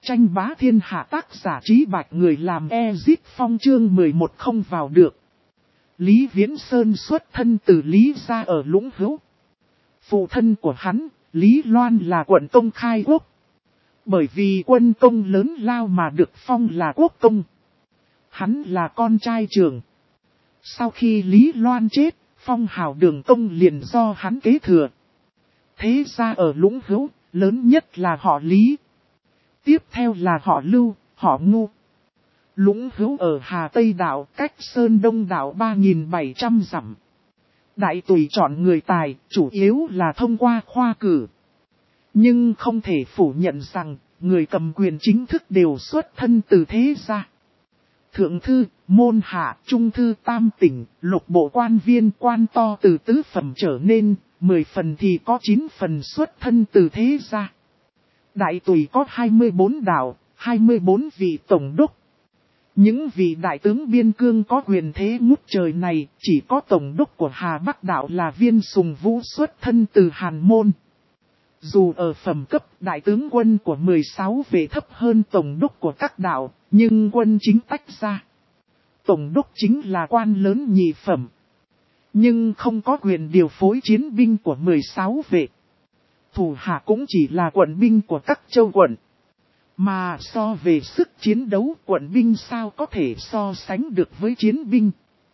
Tranh bá thiên hạ tác giả Trí Bạch người làm Ezit Phong chương 11 không vào được. Lý Viễn Sơn xuất thân từ Lý gia ở Lũng Hữu. Phụ thân của hắn, Lý Loan là quận công khai quốc. Bởi vì quân công lớn lao mà được phong là quốc công. Hắn là con trai trưởng. Sau khi Lý Loan chết, phong hào đường công liền do hắn kế thừa. Thế ra ở Lũng Hữu, lớn nhất là họ Lý. Tiếp theo là họ Lưu, họ Ngu. Lũng Hữu ở Hà Tây đảo, cách Sơn Đông đảo 3.700 dặm. Đại tùy chọn người tài, chủ yếu là thông qua khoa cử. Nhưng không thể phủ nhận rằng, người cầm quyền chính thức đều xuất thân từ thế gia. Thượng thư, môn hạ, trung thư tam tỉnh, lục bộ quan viên quan to từ tứ phẩm trở nên, 10 phần thì có 9 phần xuất thân từ thế gia. Đại tùy có 24 đảo, 24 vị tổng đốc. Những vị đại tướng biên cương có quyền thế ngút trời này, chỉ có tổng đốc của Hà Bắc đảo là Viên Sùng Vũ xuất thân từ Hàn Môn. Dù ở phẩm cấp đại tướng quân của 16 vệ thấp hơn tổng đốc của các đảo, nhưng quân chính tách ra. Tổng đốc chính là quan lớn nhị phẩm, nhưng không có quyền điều phối chiến binh của 16 vệ. Thủ hạ cũng chỉ là quận binh của các châu quận. Mà so về sức chiến đấu, quận binh sao có thể so sánh được với chiến binh.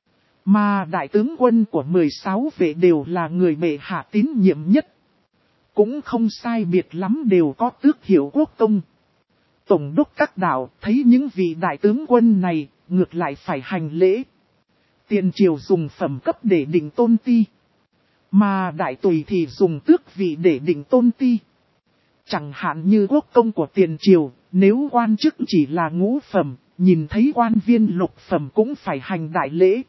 Mà đại tướng quân của 16 vệ đều là người bệ hạ tín nhiệm nhất. Cũng không sai biệt lắm đều có tước hiệu quốc công. Tổng đốc các đảo thấy những vị đại tướng quân này, ngược lại phải hành lễ. Tiền triều dùng phẩm cấp để định tôn ti. Mà đại tùy thì dùng tước vị để định tôn ti. Chẳng hạn như quốc công của tiền triều, nếu quan chức chỉ là ngũ phẩm, nhìn thấy quan viên lục phẩm cũng phải hành đại lễ.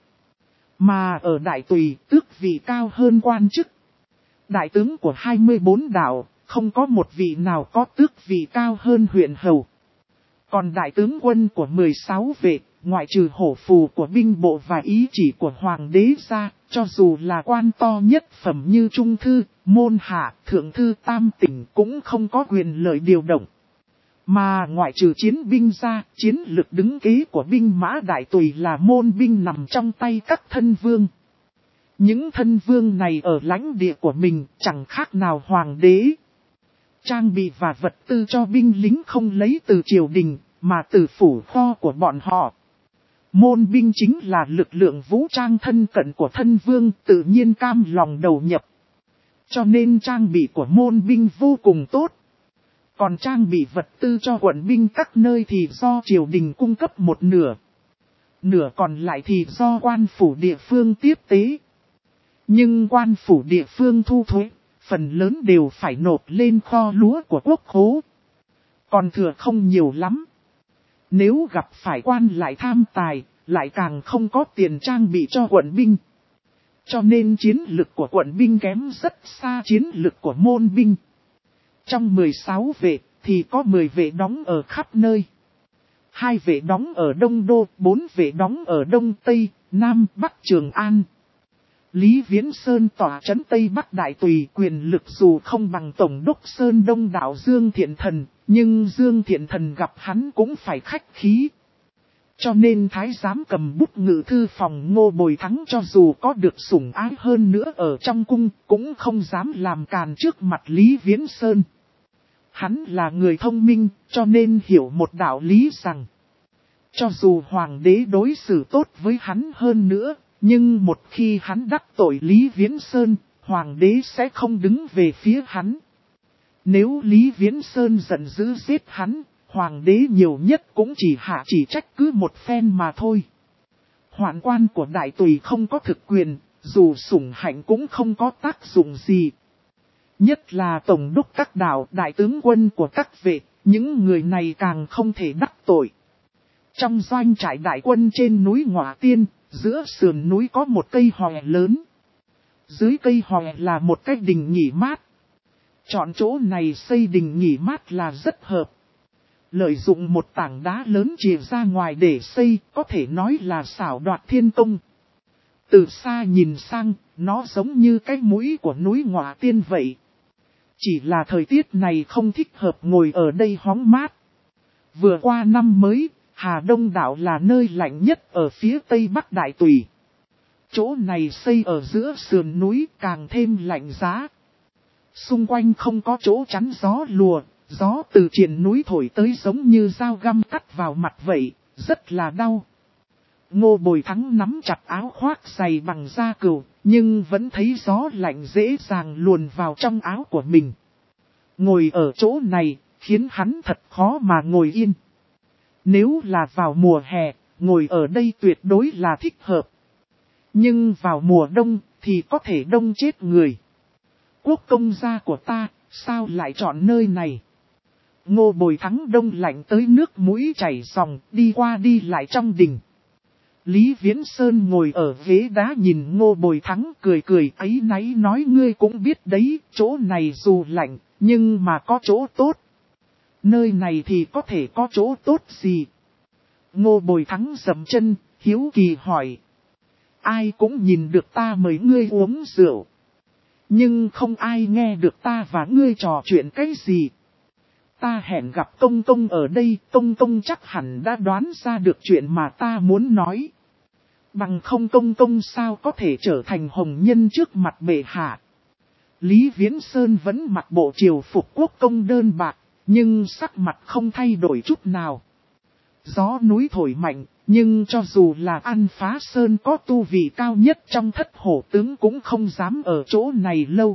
Mà ở đại tùy, tước vị cao hơn quan chức. Đại tướng của 24 đảo, không có một vị nào có tước vị cao hơn huyện hầu. Còn đại tướng quân của 16 vệ, ngoại trừ hổ phù của binh bộ và ý chỉ của hoàng đế ra, cho dù là quan to nhất phẩm như trung thư, môn hạ, thượng thư tam tỉnh cũng không có quyền lợi điều động. Mà ngoại trừ chiến binh ra, chiến lực đứng kế của binh mã đại tùy là môn binh nằm trong tay các thân vương. Những thân vương này ở lãnh địa của mình chẳng khác nào hoàng đế. Trang bị và vật tư cho binh lính không lấy từ triều đình, mà từ phủ kho của bọn họ. Môn binh chính là lực lượng vũ trang thân cận của thân vương, tự nhiên cam lòng đầu nhập. Cho nên trang bị của môn binh vô cùng tốt. Còn trang bị vật tư cho quận binh các nơi thì do triều đình cung cấp một nửa. Nửa còn lại thì do quan phủ địa phương tiếp tế. Nhưng quan phủ địa phương thu thuế, phần lớn đều phải nộp lên kho lúa của quốc khố. Còn thừa không nhiều lắm. Nếu gặp phải quan lại tham tài, lại càng không có tiền trang bị cho quận binh. Cho nên chiến lực của quận binh kém rất xa chiến lực của môn binh. Trong 16 vệ thì có 10 vệ đóng ở khắp nơi. 2 vệ đóng ở Đông Đô, 4 vệ đóng ở Đông Tây, Nam Bắc Trường An. Lý Viễn Sơn tỏa trấn Tây Bắc Đại Tùy, quyền lực dù không bằng Tổng đốc Sơn Đông đảo Dương Thiện Thần, nhưng Dương Thiện Thần gặp hắn cũng phải khách khí. Cho nên thái giám cầm bút ngự thư phòng Ngô Bồi Thắng cho dù có được sủng ái hơn nữa ở trong cung, cũng không dám làm càn trước mặt Lý Viễn Sơn. Hắn là người thông minh, cho nên hiểu một đạo lý rằng, cho dù hoàng đế đối xử tốt với hắn hơn nữa, nhưng một khi hắn đắc tội Lý Viễn Sơn, hoàng đế sẽ không đứng về phía hắn. Nếu Lý Viễn Sơn giận dữ giết hắn, hoàng đế nhiều nhất cũng chỉ hạ chỉ trách cứ một phen mà thôi. Hoạn quan của đại tùy không có thực quyền, dù sủng hạnh cũng không có tác dụng gì. Nhất là tổng đốc các đảo, đại tướng quân của các vệ, những người này càng không thể đắc tội. Trong doanh trại đại quân trên núi Ngọa Tiên, giữa sườn núi có một cây hòe lớn. Dưới cây hòe là một cái đình nghỉ mát. Chọn chỗ này xây đình nghỉ mát là rất hợp. Lợi dụng một tảng đá lớn chìa ra ngoài để xây, có thể nói là xảo đoạt thiên công. Từ xa nhìn sang, nó giống như cái mũi của núi Ngọa Tiên vậy. Chỉ là thời tiết này không thích hợp ngồi ở đây hóng mát. Vừa qua năm mới, Hà Đông đảo là nơi lạnh nhất ở phía tây bắc Đại Tùy. Chỗ này xây ở giữa sườn núi càng thêm lạnh giá. Xung quanh không có chỗ chắn gió lùa, gió từ triền núi thổi tới giống như dao găm cắt vào mặt vậy, rất là đau. Ngô Bồi Thắng nắm chặt áo khoác dày bằng da cừu, nhưng vẫn thấy gió lạnh dễ dàng luồn vào trong áo của mình. Ngồi ở chỗ này, khiến hắn thật khó mà ngồi yên. Nếu là vào mùa hè, ngồi ở đây tuyệt đối là thích hợp. Nhưng vào mùa đông, thì có thể đông chết người. Quốc công gia của ta, sao lại chọn nơi này? Ngô Bồi Thắng đông lạnh tới nước mũi chảy ròng, đi qua đi lại trong đình. Lý Viễn Sơn ngồi ở ghế đá nhìn Ngô Bồi Thắng cười cười ấy náy nói ngươi cũng biết đấy, chỗ này dù lạnh, nhưng mà có chỗ tốt. Nơi này thì có thể có chỗ tốt gì? Ngô Bồi Thắng dậm chân, hiếu kỳ hỏi. Ai cũng nhìn được ta mời ngươi uống rượu. Nhưng không ai nghe được ta và ngươi trò chuyện cái gì. Ta hẹn gặp công công ở đây, công công chắc hẳn đã đoán ra được chuyện mà ta muốn nói. Bằng không công công sao có thể trở thành hồng nhân trước mặt bệ hạ. Lý Viễn Sơn vẫn mặc bộ triều phục quốc công đơn bạc, nhưng sắc mặt không thay đổi chút nào. Gió núi thổi mạnh, nhưng cho dù là An Phá Sơn có tu vị cao nhất trong thất hổ tướng cũng không dám ở chỗ này lâu.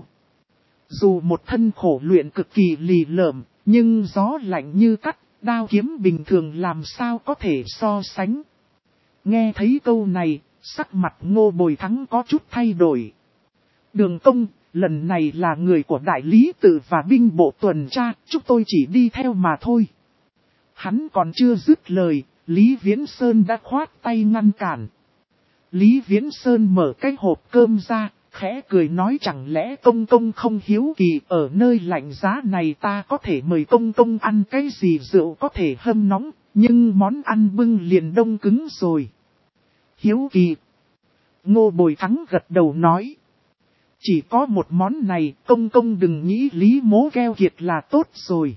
Dù một thân khổ luyện cực kỳ lì lợm, nhưng gió lạnh như cắt, đao kiếm bình thường làm sao có thể so sánh. Nghe thấy câu này, sắc mặt Ngô Bồi Thắng có chút thay đổi. Đường công, lần này là người của đại lý tự và binh bộ tuần tra, chúng tôi chỉ đi theo mà thôi. Hắn còn chưa dứt lời, Lý Viễn Sơn đã khoát tay ngăn cản. Lý Viễn Sơn mở cái hộp cơm ra, khẽ cười nói chẳng lẽ công công không hiếu kỳ ở nơi lạnh giá này ta có thể mời công công ăn cái gì rượu có thể hâm nóng, nhưng món ăn bưng liền đông cứng rồi. Hiếu kỳ. Ngô Bồi Thắng gật đầu nói. Chỉ có một món này, công công đừng nghĩ Lý Mố keo kiệt là tốt rồi.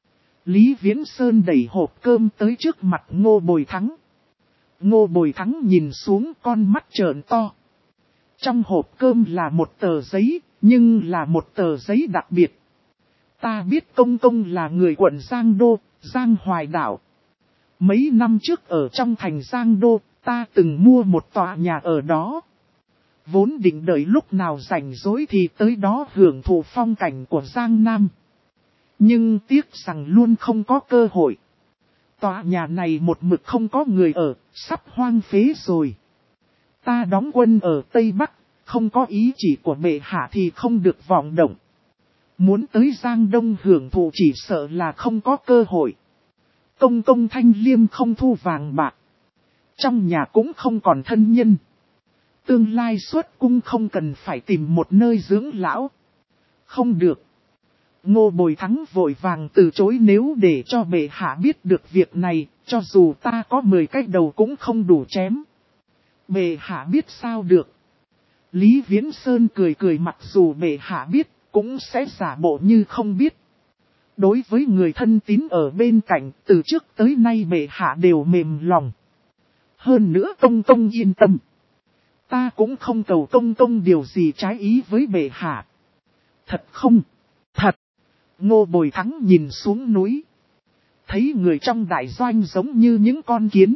Lý Viễn Sơn đẩy hộp cơm tới trước mặt Ngô Bồi Thắng. Ngô Bồi Thắng nhìn xuống con mắt trợn to. Trong hộp cơm là một tờ giấy, nhưng là một tờ giấy đặc biệt. Ta biết công công là người quận Giang Đô, Giang Hoài Đảo. Mấy năm trước ở trong thành Giang Đô, ta từng mua một tòa nhà ở đó. Vốn định đợi lúc nào rảnh rỗi thì tới đó hưởng thụ phong cảnh của Giang Nam. Nhưng tiếc rằng luôn không có cơ hội. Tòa nhà này một mực không có người ở, sắp hoang phế rồi. Ta đóng quân ở Tây Bắc, không có ý chỉ của bệ hạ thì không được vọng động. Muốn tới Giang Đông hưởng thụ chỉ sợ là không có cơ hội. Công công Thanh Liêm không thu vàng bạc. Trong nhà cũng không còn thân nhân. Tương lai xuất cung không cần phải tìm một nơi dưỡng lão. Không được. Ngô Bồi Thắng vội vàng từ chối nếu để cho bệ hạ biết được việc này, cho dù ta có 10 cái đầu cũng không đủ chém. Bệ hạ biết sao được. Lý Viễn Sơn cười cười mặc dù bệ hạ biết, cũng sẽ giả bộ như không biết. Đối với người thân tín ở bên cạnh, từ trước tới nay bệ hạ đều mềm lòng. Hơn nữa công công yên tâm. Ta cũng không cầu công công điều gì trái ý với bệ hạ. Thật không? Thật. Ngô Bồi Thắng nhìn xuống núi. Thấy người trong đại doanh giống như những con kiến.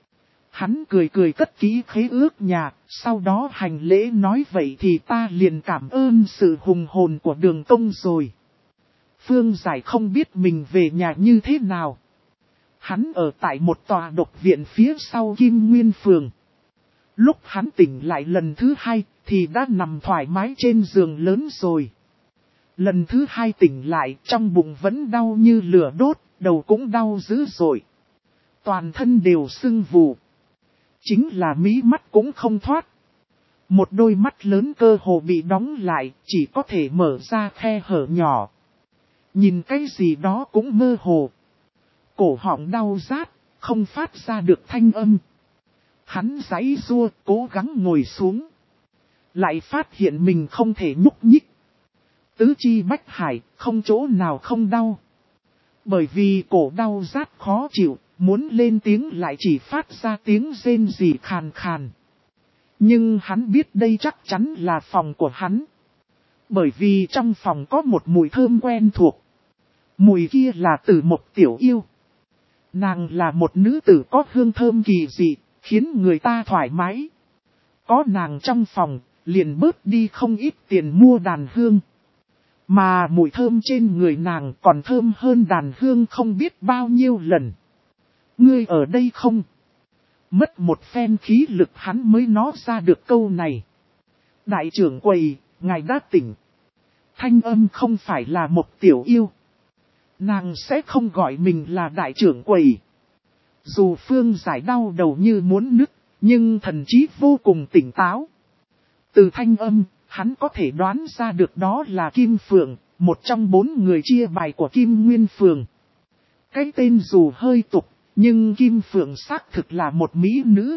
Hắn cười cười cất kỹ khế ước nhà, sau đó hành lễ nói vậy thì ta liền cảm ơn sự hùng hồn của Đường công rồi. Phương Giải không biết mình về nhà như thế nào. Hắn ở tại một tòa độc viện phía sau Kim Nguyên Phường. Lúc hắn tỉnh lại lần thứ 2 thì đã nằm thoải mái trên giường lớn rồi. Lần thứ 2 tỉnh lại trong bụng vẫn đau như lửa đốt, đầu cũng đau dữ dội. Toàn thân đều sưng vù. Chính là mí mắt cũng không thoát. Một đôi mắt lớn cơ hồ bị đóng lại, chỉ có thể mở ra khe hở nhỏ. Nhìn cái gì đó cũng mơ hồ. Cổ họng đau rát, không phát ra được thanh âm. Hắn giãy giụa, cố gắng ngồi xuống. Lại phát hiện mình không thể nhúc nhích. Tứ chi bách hải, không chỗ nào không đau. Bởi vì cổ đau rát khó chịu, muốn lên tiếng lại chỉ phát ra tiếng rên rỉ khàn khàn. Nhưng hắn biết đây chắc chắn là phòng của hắn. Bởi vì trong phòng có một mùi thơm quen thuộc. Mùi kia là từ một tiểu yêu. Nàng là một nữ tử có hương thơm kỳ dị, khiến người ta thoải mái. Có nàng trong phòng, liền bớt đi không ít tiền mua đàn hương. Mà mùi thơm trên người nàng còn thơm hơn đàn hương không biết bao nhiêu lần. Ngươi ở đây không? Mất một phen khí lực hắn mới nói ra được câu này. Đại trưởng quầy, ngài đã tỉnh. Thanh âm không phải là một tiểu yêu. Nàng sẽ không gọi mình là đại trưởng quầy. Dù Phương Giải đau đầu như muốn nứt, nhưng thần trí vô cùng tỉnh táo. Từ thanh âm, hắn có thể đoán ra được đó là Kim Phượng, một trong 4 người chia bài của Kim Nguyên Phường. Cái tên dù hơi tục, nhưng Kim Phượng xác thực là một mỹ nữ.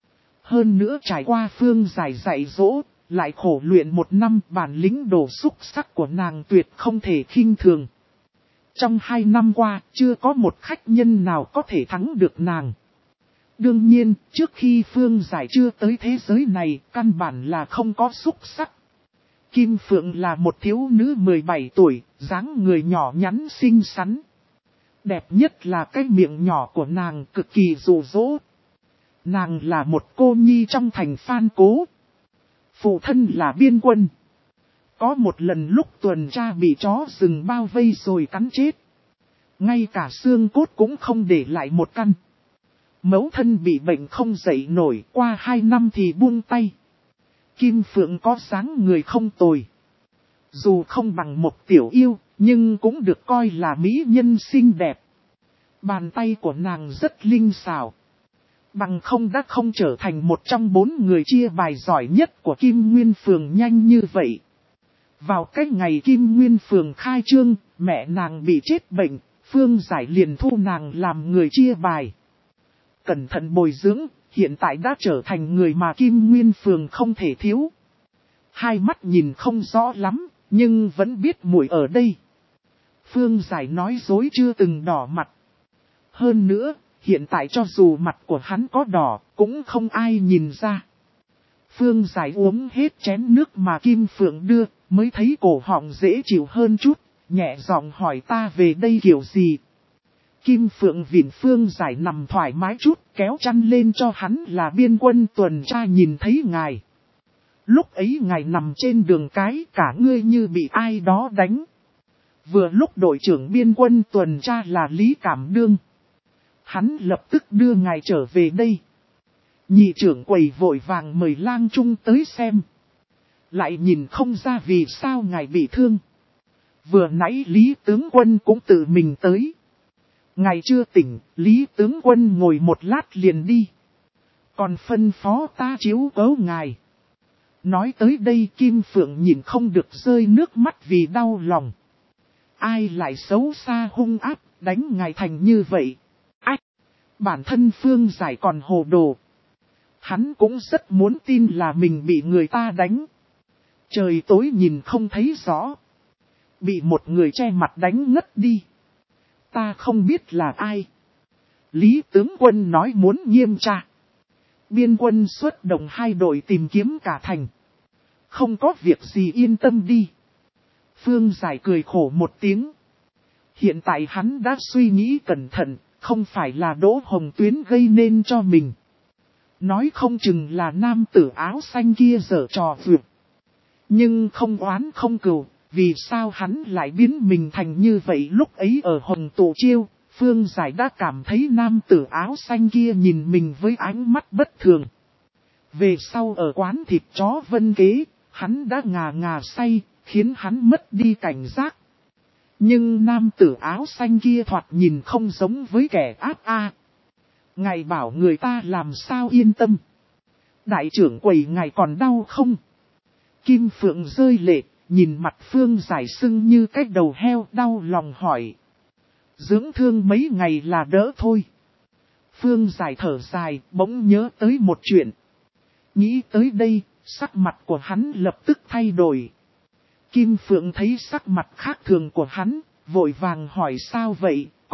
Hơn nữa trải qua Phương Giải dạy dỗ, lại khổ luyện 1 năm, bản lĩnh đồ xúc sắc của nàng tuyệt không thể khinh thường. Trong 2 năm qua, chưa có một khách nhân nào có thể thắng được nàng. Đương nhiên, trước khi Phương Giải chưa tới thế giới này, căn bản là không có xúc sắc. Kim Phượng là một thiếu nữ 17 tuổi, dáng người nhỏ nhắn xinh xắn. Đẹp nhất là cái miệng nhỏ của nàng cực kỳ dụ dỗ. Nàng là một cô nhi trong thành Phan Cố. Phụ thân là biên quân. Có một lần lúc tuần tra bị chó rừng bao vây rồi cắn chết. Ngay cả xương cốt cũng không để lại một căn. Mẫu thân bị bệnh không dậy nổi, qua 2 năm thì buông tay. Kim Phượng có dáng người không tồi. Dù không bằng một tiểu yêu, nhưng cũng được coi là mỹ nhân xinh đẹp. Bàn tay của nàng rất linh xảo. Bằng không đã không trở thành một trong 4 người chia bài giỏi nhất của Kim Nguyên Phường nhanh như vậy. Vào cái ngày Kim Nguyên Phường khai trương, mẹ nàng bị chết bệnh, Phương Giải liền thu nàng làm người chia bài. Cẩn thận bồi dưỡng, hiện tại đã trở thành người mà Kim Nguyên Phường không thể thiếu. Hai mắt nhìn không rõ lắm, nhưng vẫn biết muội ở đây. Phương Giải nói dối chưa từng đỏ mặt. Hơn nữa, hiện tại cho dù mặt của hắn có đỏ, cũng không ai nhìn ra. Phương Giải uống hết chén nước mà Kim Phượng đưa, mới thấy cổ họng dễ chịu hơn chút, nhẹ giọng hỏi ta về đây kiểu gì. Kim Phượng vịn Phương Giải nằm thoải mái chút, kéo chăn lên cho hắn là biên quân tuần tra nhìn thấy ngài. Lúc ấy ngài nằm trên đường cái, cả ngươi như bị ai đó đánh. Vừa lúc đội trưởng biên quân tuần tra là Lý Cảm Đương. Hắn lập tức đưa ngài trở về đây. Nhị trưởng quầy vội vàng mời Lang Trung tới xem. Lại nhìn không ra vì sao ngài bị thương. Vừa nãy Lý tướng quân cũng tự mình tới. Ngài chưa tỉnh, Lý tướng quân ngồi một lát liền đi. Còn phân phó ta chiếu cố ngài. Nói tới đây Kim Phượng nhìn không được rơi nước mắt vì đau lòng. Ai lại xấu xa hung ác, đánh ngài thành như vậy. Ách! Bản thân Phương Giải còn hồ đồ. Hắn cũng rất muốn tin là mình bị người ta đánh. Trời tối nhìn không thấy rõ. Bị một người che mặt đánh ngất đi. Ta không biết là ai. Lý tướng quân nói muốn nghiêm tra. Biên quân xuất động 2 đội tìm kiếm cả thành. Không có việc gì yên tâm đi. Phương Giải cười khổ một tiếng. Hiện tại hắn đã suy nghĩ cẩn thận, không phải là Đỗ Hồng Tuyến gây nên cho mình. Nói không chừng là nam tử áo xanh kia giở trò vượt. Nhưng không oán không cừu, vì sao hắn lại biến mình thành như vậy lúc ấy ở Hồng Tổ Chiêu, Phương Giải đã cảm thấy nam tử áo xanh kia nhìn mình với ánh mắt bất thường. Về sau ở quán thịt chó Vân Kế, hắn đã ngà say, khiến hắn mất đi cảnh giác. Nhưng nam tử áo xanh kia thoạt nhìn không giống với kẻ ác a. Ngài bảo người ta làm sao yên tâm. Đại trưởng quầy ngài còn đau không? Kim Phượng rơi lệ, nhìn mặt Phương Giải sưng như cái đầu heo đau lòng hỏi. Dưỡng thương mấy ngày là đỡ thôi. Phương Giải thở dài, bỗng nhớ tới một chuyện. Nghĩ tới đây, sắc mặt của hắn lập tức thay đổi. Kim Phượng thấy sắc mặt khác thường của hắn, vội vàng hỏi sao vậy,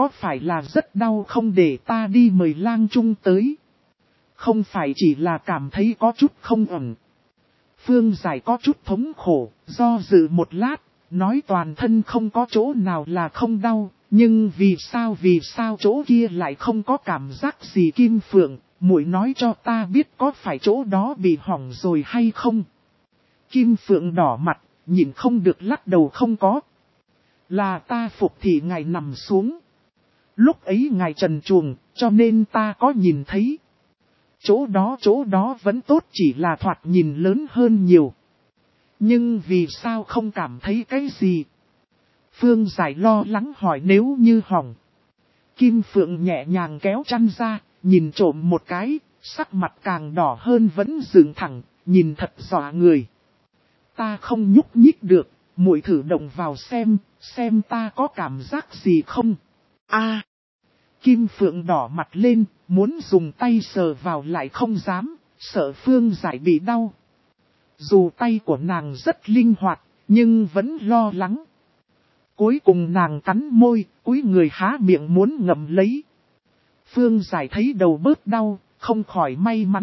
có phải là rất đau không để ta đi mời lang trung tới? Không phải chỉ là cảm thấy có chút không ổn. Phương Giải có chút thống khổ, do dự một lát, nói toàn thân không có chỗ nào là không đau, nhưng vì sao chỗ kia lại không có cảm giác gì Kim Phượng, muội nói cho ta biết có phải chỗ đó bị hỏng rồi hay không? Kim Phượng đỏ mặt, nhìn không được lắc đầu không có. Là ta phục thì ngài nằm xuống. Lúc ấy ngài trần truồng, cho nên ta có nhìn thấy. Chỗ đó vẫn tốt, chỉ là thoạt nhìn lớn hơn nhiều. Nhưng vì sao không cảm thấy cái gì? Phương Giải lo lắng hỏi nếu như hỏng. Kim Phượng nhẹ nhàng kéo chăn ra, nhìn trộm một cái, sắc mặt càng đỏ hơn vẫn dựng thẳng, nhìn thật dọa người. Ta không nhúc nhích được, muội thử động vào xem ta có cảm giác gì không? A. Kim Phượng đỏ mặt lên, muốn dùng tay sờ vào lại không dám, sợ Phương Giải bị đau. Dù tay của nàng rất linh hoạt, nhưng vẫn lo lắng. Cuối cùng nàng cắn môi, cúi người há miệng muốn ngậm lấy. Phương Giải thấy đầu bớt đau, không khỏi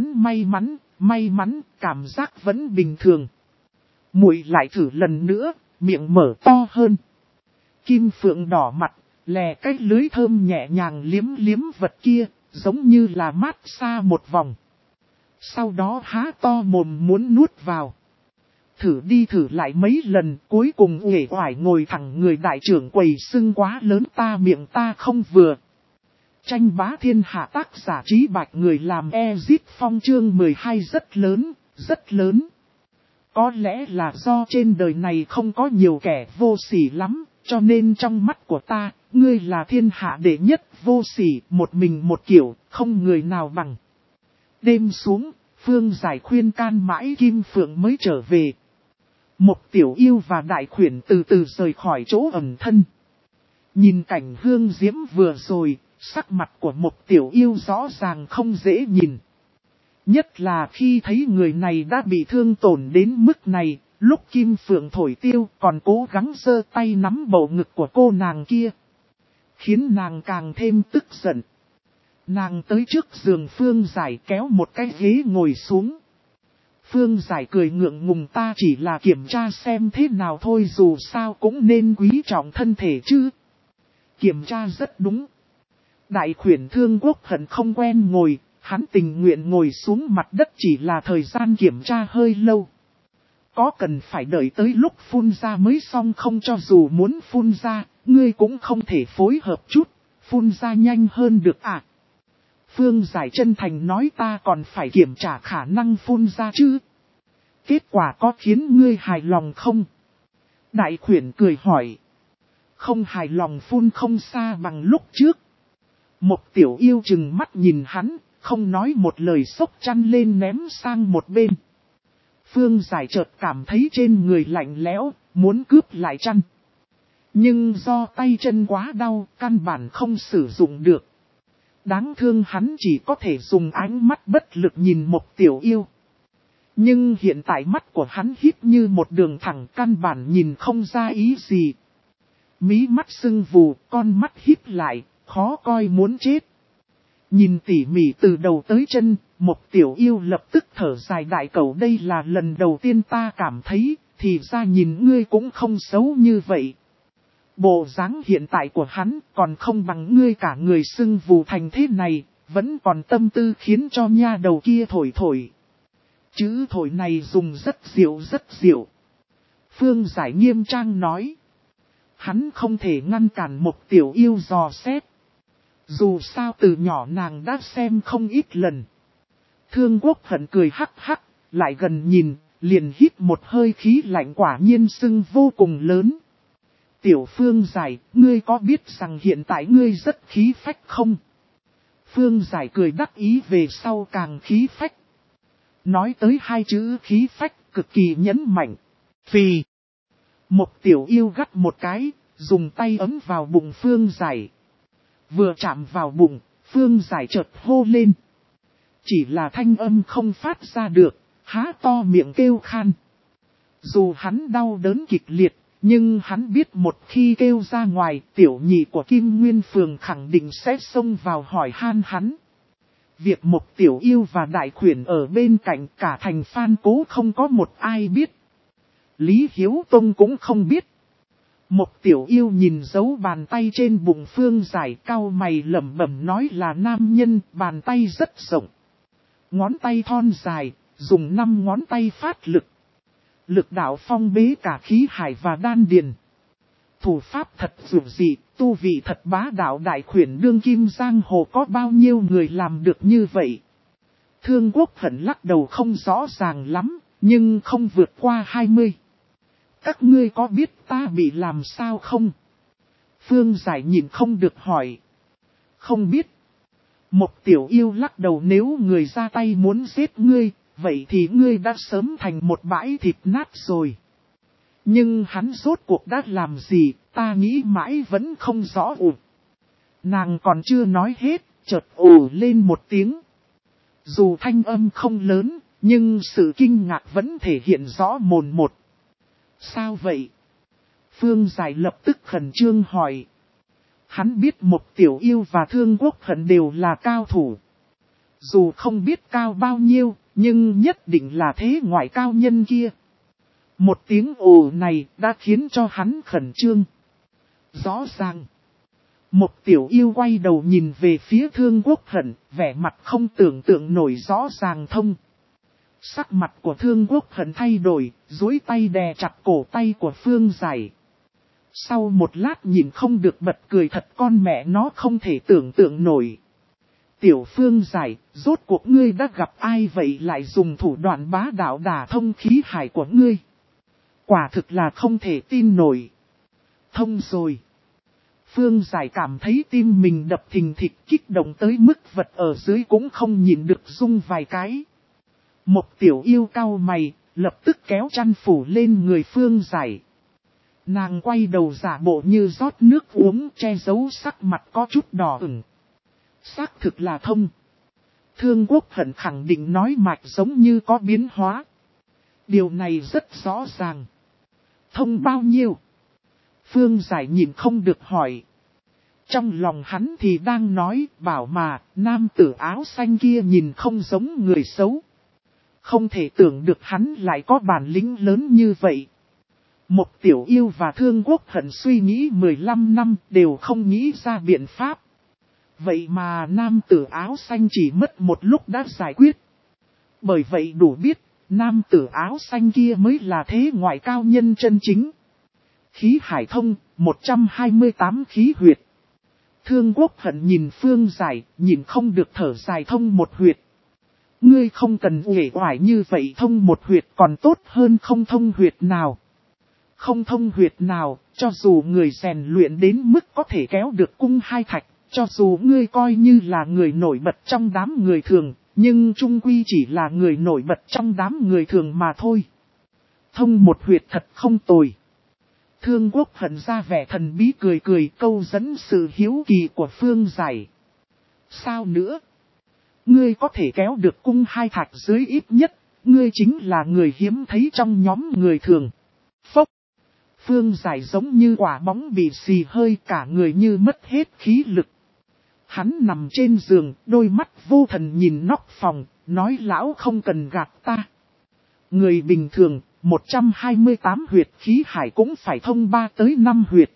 may mắn, cảm giác vẫn bình thường. Muội lại thử lần nữa, miệng mở to hơn. Kim Phượng đỏ mặt, lè cái lưới thơm nhẹ nhàng liếm vật kia, giống như là mát xa một vòng. Sau đó há to mồm muốn nuốt vào. Thử đi thử lại mấy lần, cuối cùng uể oải ngồi thẳng người đại trưởng quầy sưng quá lớn miệng ta không vừa. Tranh bá thiên hạ tác giả Trí Bạch người làm Ezit Phong chương 12 rất lớn. Có lẽ là do trên đời này không có nhiều kẻ vô sỉ lắm, cho nên trong mắt của ta, ngươi là thiên hạ đệ nhất vô sỉ, một mình một kiểu, không người nào bằng. Đêm xuống, Phương Giải khuyên can mãi Kim Phượng mới trở về. Một tiểu yêu và đại khuyển từ từ rời khỏi chỗ ẩn thân. Nhìn cảnh hương diễm vừa rồi, sắc mặt của một tiểu yêu rõ ràng không dễ nhìn. Nhất là khi thấy người này đã bị thương tổn đến mức này, lúc Kim Phượng thổi tiêu còn cố gắng giơ tay nắm bầu ngực của cô nàng kia. Khiến nàng càng thêm tức giận. Nàng tới trước giường Phương Giải kéo một cái ghế ngồi xuống. Phương Giải cười ngượng ngùng ta chỉ là kiểm tra xem thế nào thôi dù sao cũng nên quý trọng thân thể chứ. Kiểm tra rất đúng. Đại khuyển Thương Quốc Hận không quen ngồi, hắn tình nguyện ngồi xuống mặt đất chỉ là thời gian kiểm tra hơi lâu. Có cần phải đợi tới lúc phun ra mới xong không cho dù muốn phun ra, ngươi cũng không thể phối hợp chút, phun ra nhanh hơn được à. Phương Giải chân thành nói ta còn phải kiểm tra khả năng phun ra chứ. Kết quả có khiến ngươi hài lòng không? Đại khuyển cười hỏi. Không hài lòng phun không xa bằng lúc trước. Một tiểu yêu chừng mắt nhìn hắn, không nói một lời xốc chăn lên ném sang một bên. Phương Giải chợt cảm thấy trên người lạnh lẽo, muốn cướp lại chăn. Nhưng do tay chân quá đau, căn bản không sử dụng được. Đáng thương hắn chỉ có thể dùng ánh mắt bất lực nhìn một tiểu yêu. Nhưng hiện tại mắt của hắn híp như một đường thẳng căn bản nhìn không ra ý gì. Mí mắt sưng vù, con mắt híp lại, khó coi muốn chết. Nhìn tỉ mỉ từ đầu tới chân, một tiểu yêu lập tức thở dài đại cẩu đây là lần đầu tiên ta cảm thấy, thì ra nhìn ngươi cũng không xấu như vậy. Bộ dáng hiện tại của hắn còn không bằng ngươi cả người sưng vù thành thế này, vẫn còn tâm tư khiến cho nha đầu kia thổi thổi. Chữ thổi này dùng rất diệu. Phương Giải nghiêm trang nói. Hắn không thể ngăn cản một tiểu yêu dò xét. Dù sao từ nhỏ nàng đã xem không ít lần. Thương Quốc Hận cười hắc hắc, lại gần nhìn, liền hít một hơi khí lạnh quả nhiên sưng vô cùng lớn. Tiểu Phương Giải, ngươi có biết rằng hiện tại ngươi rất khí phách không? Phương Giải cười đắc ý về sau càng khí phách. Nói tới hai chữ khí phách cực kỳ nhấn mạnh. Phì. Một tiểu yêu gắt một cái, dùng tay ấm vào bụng Phương Giải. Vừa chạm vào bụng, Phương Giải chợt hô lên. Chỉ là thanh âm không phát ra được, há to miệng kêu khan. Dù hắn đau đớn kịch liệt, Nhưng hắn biết một khi kêu ra ngoài, tiểu nhị của Kim Nguyên Phường khẳng định sẽ xông vào hỏi han hắn. Việc một tiểu yêu và đại khuyển ở bên cạnh cả thành Phan Cố không có một ai biết. Lý Hiếu Tông cũng không biết. Một tiểu yêu nhìn dấu bàn tay trên bụng Phương Giải, cau mày lẩm bẩm nói là nam nhân, bàn tay rất rộng. Ngón tay thon dài, dùng 5 ngón tay phát lực. Lực đạo phong bế cả khí hải và đan điền. Thủ pháp thật dữ dị, tu vị thật bá đạo, đại khuyển đương kim giang hồ có bao nhiêu người làm được như vậy. Thương Quốc Hận lắc đầu không rõ ràng lắm, nhưng không vượt qua 20. Các ngươi có biết ta bị làm sao không? Phương Giải nhìn không được hỏi. Không biết. Một tiểu yêu lắc đầu, nếu người ra tay muốn giết ngươi, vậy thì ngươi đã sớm thành một bãi thịt nát rồi. Nhưng hắn rốt cuộc đã làm gì, ta nghĩ mãi vẫn không rõ. Nàng còn chưa nói hết, chợt ồ lên một tiếng. Dù thanh âm không lớn, nhưng sự kinh ngạc vẫn thể hiện rõ mồn một. Sao vậy? Phương Giải lập tức khẩn trương hỏi. Hắn biết một tiểu yêu và Thương Quốc Hận đều là cao thủ. Dù không biết cao bao nhiêu, nhưng nhất định là thế ngoại cao nhân kia. Một tiếng ồ này đã khiến cho hắn khẩn trương. Rõ ràng. Một tiểu yêu quay đầu nhìn về phía Thương Quốc Hận, vẻ mặt không tưởng tượng nổi rõ ràng thông. Sắc mặt của Thương Quốc Hận thay đổi, duỗi tay đè chặt cổ tay của Phương Giải. Sau một lát nhìn không được bật cười, thật con mẹ nó không thể tưởng tượng nổi. Tiểu Phương Giải, rốt cuộc ngươi đã gặp ai vậy lại dùng thủ đoạn bá đạo đả thông khí hải của ngươi? Quả thực là không thể tin nổi. Thông rồi. Phương Giải cảm thấy tim mình đập thình thịch, kích động tới mức vật ở dưới cũng không nhìn được rung vài cái. Một tiểu yêu cau mày, lập tức kéo chăn phủ lên người Phương Giải. Nàng quay đầu giả bộ như rót nước uống, che giấu sắc mặt có chút đỏ ửng. Xác thực là thông. Thương Quốc Hận khẳng định nói mạch giống như có biến hóa. Điều này rất rõ ràng. Thông bao nhiêu? Phương Giải nhìn không được hỏi. Trong lòng hắn thì đang nói, bảo mà, nam tử áo xanh kia nhìn không giống người xấu. Không thể tưởng được hắn lại có bản lĩnh lớn như vậy. Một tiểu yêu và Thương Quốc Hận suy nghĩ 15 năm đều không nghĩ ra biện pháp. Vậy mà nam tử áo xanh chỉ mất một lúc đã giải quyết. Bởi vậy đủ biết, nam tử áo xanh kia mới là thế ngoại cao nhân chân chính. Khí hải thông, 128 khí huyệt. Thương Quốc Hận nhìn Phương Giải, nhìn không được thở dài, thông một huyệt. Ngươi không cần uể oải như vậy, thông một huyệt còn tốt hơn không thông huyệt nào. Không thông huyệt nào, cho dù người rèn luyện đến mức có thể kéo được cung hai thạch, cho dù ngươi coi như là người nổi bật trong đám người thường, nhưng chung quy chỉ là người nổi bật trong đám người thường mà thôi. Thông một huyệt thật không tồi. Thương Quốc Hận ra vẻ thần bí cười cười, câu dẫn sự hiếu kỳ của Phương Giải. Sao nữa? Ngươi có thể kéo được cung hai thạch dưới, ít nhất, ngươi chính là người hiếm thấy trong nhóm người thường. Phốc! Phương Giải giống như quả bóng bị xì hơi, cả người như mất hết khí lực. Hắn nằm trên giường, đôi mắt vô thần nhìn nóc phòng, nói lão không cần gạt ta. Người bình thường, 128 huyệt khí hải cũng phải thông 3 tới 5 huyệt.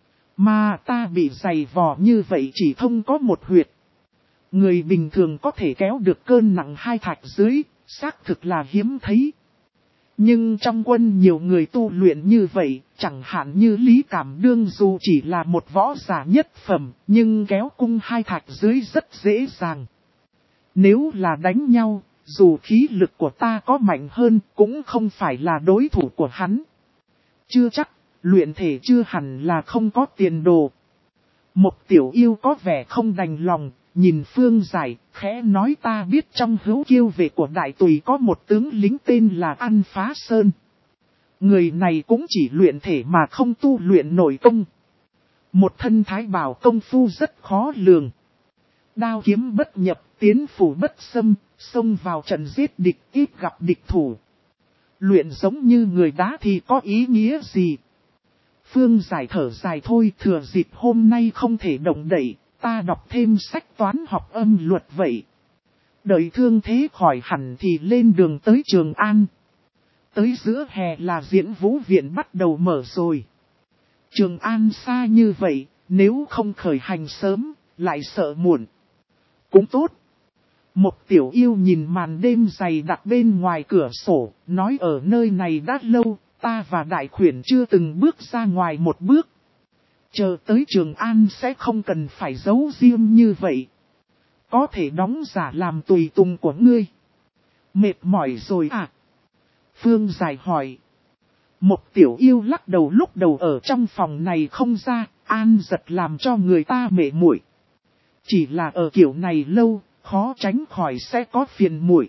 Mà ta bị dày vò như vậy chỉ thông có một huyệt. Người bình thường có thể kéo được cơn nặng hai thạch dưới, xác thực là hiếm thấy. Nhưng trong quân nhiều người tu luyện như vậy, chẳng hạn như Lý Cảm Đương, dù chỉ là một võ giả nhất phẩm, nhưng kéo cung hai thạch dưới rất dễ dàng. Nếu là đánh nhau, dù khí lực của ta có mạnh hơn, cũng không phải là đối thủ của hắn. Chưa chắc, luyện thể chưa hẳn là không có tiền đồ. Một tiểu yêu có vẻ không đành lòng, nhìn Phương Giải, khẽ nói, ta biết trong hữu kiêu vệ của đại tùy có một tướng lính tên là An Phá Sơn. Người này cũng chỉ luyện thể mà không tu luyện nội công. Một thân thái bảo công phu rất khó lường. Đao kiếm bất nhập, tiến phủ bất xâm, xông vào trận giết địch, ít gặp địch thủ. Luyện giống như người đá thì có ý nghĩa gì? Phương Giải thở dài thôi, thừa dịp hôm nay không thể động đậy, ta đọc thêm sách toán học âm luật vậy. Đợi thương thế khỏi hẳn thì lên đường tới Trường An. Tới giữa hè là diễn vũ viện bắt đầu mở rồi. Trường An xa như vậy, nếu không khởi hành sớm, lại sợ muộn. Cũng tốt. Một tiểu yêu nhìn màn đêm dày đặc bên ngoài cửa sổ, nói ở nơi này đã lâu, ta và đại khuyển chưa từng bước ra ngoài một bước. Chờ tới Trường An sẽ không cần phải giấu riêng như vậy. Có thể đóng giả làm tùy tùng của ngươi. Mệt mỏi rồi à? Phương Giải hỏi. Một tiểu yêu lắc đầu, lúc đầu ở trong phòng này không ra, an giật làm cho người ta mệt muội. Chỉ là ở kiểu này lâu, khó tránh khỏi sẽ có phiền muội.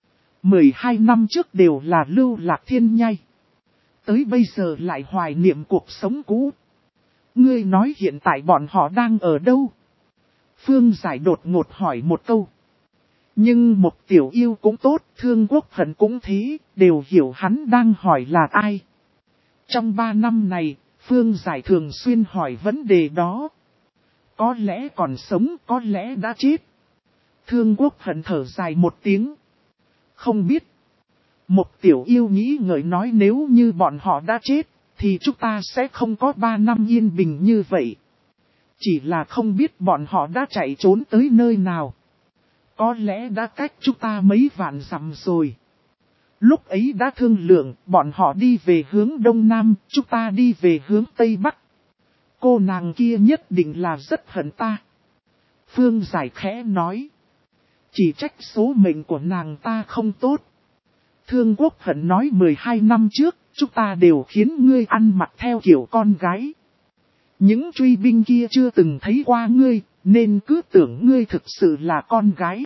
12 năm trước đều là lưu lạc thiên nhai. Tới bây giờ lại hoài niệm cuộc sống cũ. Ngươi nói hiện tại bọn họ đang ở đâu? Phương Giải đột ngột hỏi một câu. Nhưng một tiểu yêu cũng tốt, Thương Quốc Hận cũng thế, đều hiểu hắn đang hỏi là ai. Trong 3 năm này, Phương Giải thường xuyên hỏi vấn đề đó. Có lẽ còn sống, có lẽ đã chết. Thương Quốc Hận thở dài một tiếng. Không biết. Một tiểu yêu nghĩ ngợi nói nếu như bọn họ đã chết, thì chúng ta sẽ không có 3 năm yên bình như vậy. Chỉ là không biết bọn họ đã chạy trốn tới nơi nào. Có lẽ đã cách chúng ta mấy vạn dặm rồi. Lúc ấy đã thương lượng, bọn họ đi về hướng Đông Nam, chúng ta đi về hướng Tây Bắc. Cô nàng kia nhất định là rất hận ta. Phương Giải khẽ nói. Chỉ trách số mệnh của nàng ta không tốt. Thương Quốc Hận nói 12 năm trước, chúng ta đều khiến ngươi ăn mặc theo kiểu con gái. Những truy binh kia chưa từng thấy qua ngươi, nên cứ tưởng ngươi thực sự là con gái.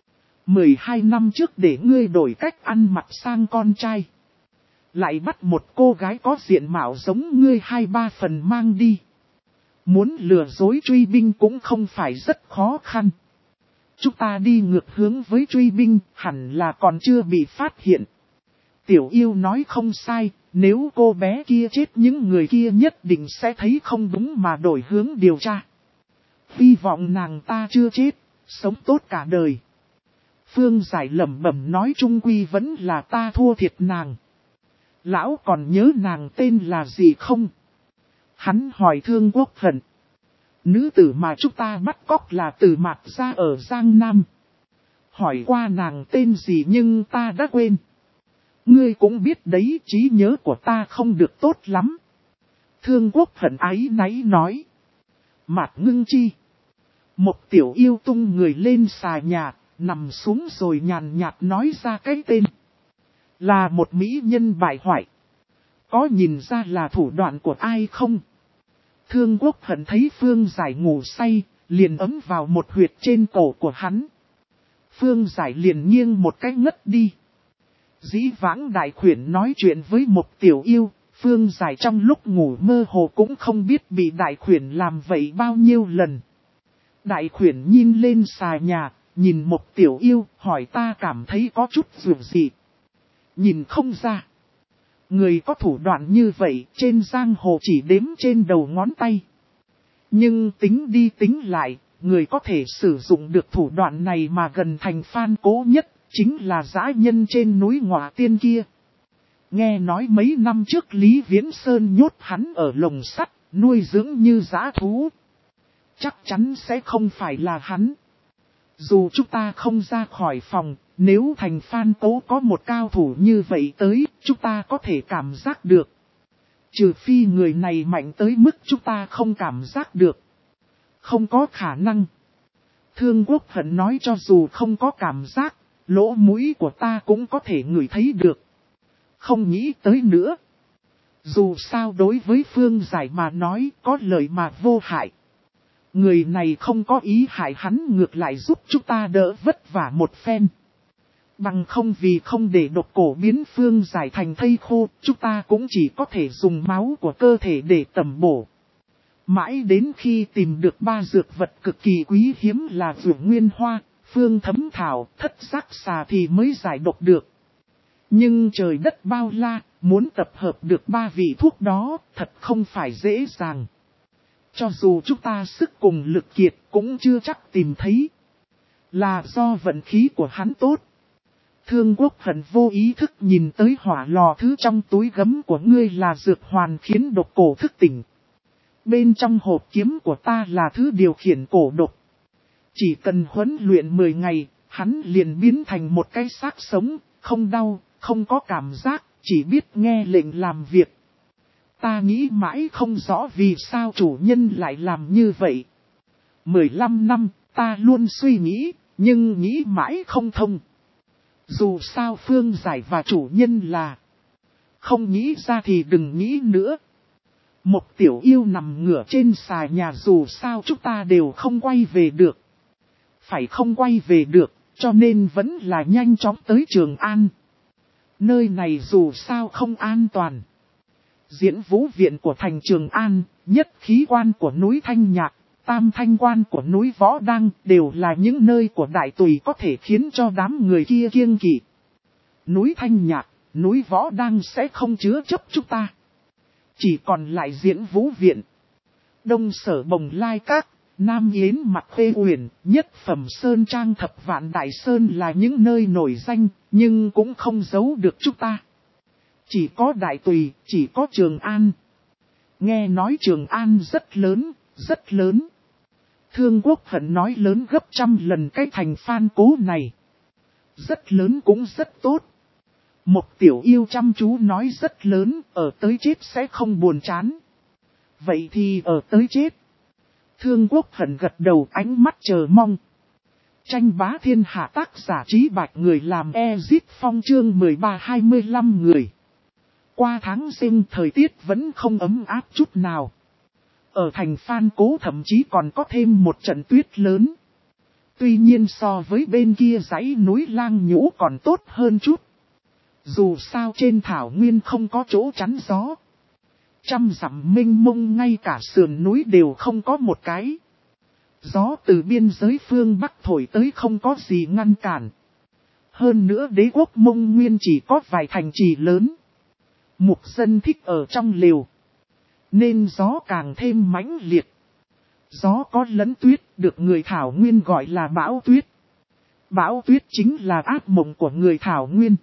12 năm trước để ngươi đổi cách ăn mặc sang con trai. Lại bắt một cô gái có diện mạo giống ngươi 2-3 phần mang đi. Muốn lừa dối truy binh cũng không phải rất khó khăn. Chúng ta đi ngược hướng với truy binh, hẳn là còn chưa bị phát hiện. Tiểu yêu nói không sai, nếu cô bé kia chết những người kia nhất định sẽ thấy không đúng mà đổi hướng điều tra. Hy vọng nàng ta chưa chết, sống tốt cả đời. Phương Giải lẩm bẩm nói chung quy vẫn là ta thua thiệt nàng. Lão còn nhớ nàng tên là gì không? Hắn hỏi Thương Quốc Hận. Nữ tử mà chúng ta bắt cóc là Từ Mạt Gia ở Giang Nam. Hỏi qua nàng tên gì nhưng ta đã quên. Ngươi cũng biết đấy, trí nhớ của ta không được tốt lắm. Thương Quốc Hận áy náy nói. Mạt Ngưng Chi. Một tiểu yêu tung người lên xà nhà, nằm xuống rồi nhàn nhạt nói ra cái tên. Là một mỹ nhân bại hoại. Có nhìn ra là thủ đoạn của ai không? Thương Quốc Hận thấy Phương Giải ngủ say, liền ấm vào một huyệt trên cổ của hắn. Phương Giải liền nghiêng một cái ngất đi. Dĩ vãng đại khuyển nói chuyện với một tiểu yêu, Phương Giải trong lúc ngủ mơ hồ cũng không biết bị đại khuyển làm vậy bao nhiêu lần. Đại khuyển nhìn lên xà nhà, nhìn một tiểu yêu, hỏi ta cảm thấy có chút dường gì. Nhìn không ra. Người có thủ đoạn như vậy trên giang hồ chỉ đếm trên đầu ngón tay. Nhưng tính đi tính lại, người có thể sử dụng được thủ đoạn này mà gần thành Phan Cố nhất, chính là dã nhân trên núi Ngọa Tiên kia. Nghe nói mấy năm trước Lý Viễn Sơn nhốt hắn ở lồng sắt, nuôi dưỡng như dã thú. Chắc chắn sẽ không phải là hắn. Dù chúng ta không ra khỏi phòng, nếu thành Phan Cố có một cao thủ như vậy tới, chúng ta có thể cảm giác được. Trừ phi người này mạnh tới mức chúng ta không cảm giác được. Không có khả năng. Thương Quốc Hận nói cho dù không có cảm giác, lỗ mũi của ta cũng có thể ngửi thấy được. Không nghĩ tới nữa. Dù sao đối với Phương Giải mà nói có lợi mà vô hại. Người này không có ý hại hắn, ngược lại giúp chúng ta đỡ vất vả một phen. Bằng không vì không để độc cổ biến Phương Giải thành thây khô, chúng ta cũng chỉ có thể dùng máu của cơ thể để tẩm bổ. Mãi đến khi tìm được 3 dược vật cực kỳ quý hiếm là Dược Nguyên Hoa, Phương Thấm Thảo, Thất Giác Xà thì mới giải độc được. Nhưng trời đất bao la, muốn tập hợp được 3 vị thuốc đó, thật không phải dễ dàng. Cho dù chúng ta sức cùng lực kiệt cũng chưa chắc tìm thấy. Là do vận khí của hắn tốt. Thương Quốc Hận vô ý thức nhìn tới hỏa lò thứ trong túi gấm của ngươi là dược hoàn khiến độc cổ thức tỉnh. Bên trong hộp kiếm của ta là thứ điều khiển cổ độc. Chỉ cần huấn luyện 10 ngày, hắn liền biến thành một cái xác sống, không đau, không có cảm giác, chỉ biết nghe lệnh làm việc. Ta nghĩ mãi không rõ vì sao chủ nhân lại làm như vậy. 15 năm, ta luôn suy nghĩ, nhưng nghĩ mãi không thông. Dù sao Phương Giải và chủ nhân là không nghĩ ra thì đừng nghĩ nữa. Một tiểu yêu nằm ngửa trên xà nhà dù sao chúng ta đều không quay về được. Phải không quay về được, cho nên vẫn là nhanh chóng tới Trường An. Nơi này dù sao không an toàn. Diễn vũ viện của thành Trường An, nhất khí quan của núi Thanh Nhạc, tam thanh quan của núi Võ Đăng đều là những nơi của đại tùy có thể khiến cho đám người kia kiêng kỵ. Núi Thanh Nhạc, núi Võ Đăng sẽ không chứa chấp chúng ta. Chỉ còn lại diễn vũ viện. Đông Sở Bồng Lai Các, Nam Yến Mặc Khê Uyển, nhất phẩm Sơn Trang Thập Vạn Đại Sơn là những nơi nổi danh, nhưng cũng không giấu được chúng ta. Chỉ có đại tùy, chỉ có Trường An. Nghe nói Trường An rất lớn, rất lớn. Thương Quốc Hận nói lớn gấp 100 lần cái thành Phan Cố này. Rất lớn cũng rất tốt. Một tiểu yêu chăm chú nói rất lớn, ở tới chết sẽ không buồn chán. Vậy thì ở tới chết. Thương Quốc Hận gật đầu, ánh mắt chờ mong. Tranh bá thiên hạ, tác giả Trí Bạch, người làm Ezit Phong, chương 13-25 người. Qua tháng sinh thời tiết vẫn không ấm áp chút nào. Ở thành Phan Cố thậm chí còn có thêm một trận tuyết lớn. Tuy nhiên so với bên kia dãy núi Lang Nhũ còn tốt hơn chút. Dù sao trên thảo nguyên không có chỗ chắn gió. 100 dặm mênh mông, ngay cả sườn núi đều không có một cái. Gió từ biên giới phương Bắc thổi tới không có gì ngăn cản. Hơn nữa đế quốc Mông Nguyên chỉ có vài thành trì lớn. Mục dân thích ở trong lều. Nên gió càng thêm mãnh liệt. Gió có lẫn tuyết, được người thảo nguyên gọi là bão tuyết. Bão tuyết chính là ác mộng của người thảo nguyên.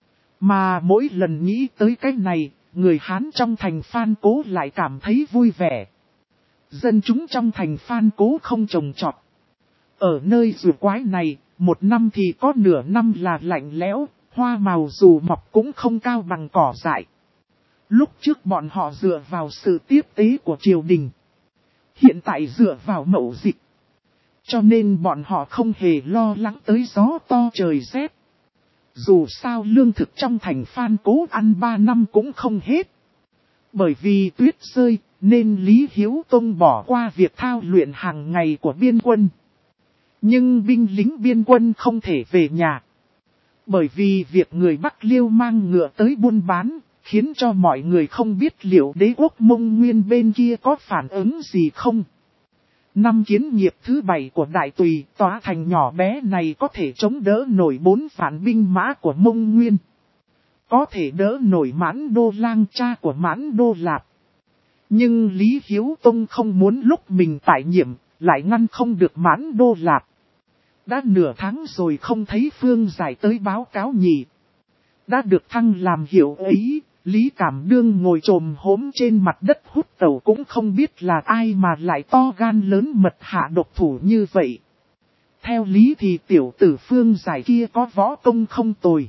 Mà mỗi lần nghĩ tới cái này, người Hán trong thành Phan Cố lại cảm thấy vui vẻ. Dân chúng trong thành Phan Cố không trồng trọt. Ở nơi rùa quái này, một năm thì có nửa năm là lạnh lẽo, hoa màu dù mọc cũng không cao bằng cỏ dại. Lúc trước bọn họ dựa vào sự tiếp tế của triều đình. Hiện tại dựa vào mậu dịch. Cho nên bọn họ không hề lo lắng tới gió to trời rét. Dù sao lương thực trong thành Phan Cố ăn 3 năm cũng không hết. Bởi vì tuyết rơi, nên Lý Hiếu Tông bỏ qua việc thao luyện hàng ngày của biên quân. Nhưng binh lính biên quân không thể về nhà. Bởi vì việc người Bắc Liêu mang ngựa tới buôn bán, khiến cho mọi người không biết liệu đế quốc Mông Nguyên bên kia có phản ứng gì không. Năm kiến nghiệp thứ 7 của đại tùy, tòa thành nhỏ bé này có thể chống đỡ nổi 4 vạn binh mã của Mông Nguyên. Có thể đỡ nổi Mãn Đô Lang, cha của Mãn Đô Lạp. Nhưng Lý Hiếu Tông không muốn lúc mình tại nhiệm, lại ngăn không được Mãn Đô Lạp. Đã nửa tháng rồi không thấy Phương Giải tới báo cáo nhỉ. Đã được thăng làm hiệu ấy, Lý Cảm Đương ngồi trồm hốm trên mặt đất hút tẩu cũng không biết là ai mà lại to gan lớn mật hạ độc thủ như vậy. Theo lý thì tiểu tử Phương Giải kia có võ công không tồi.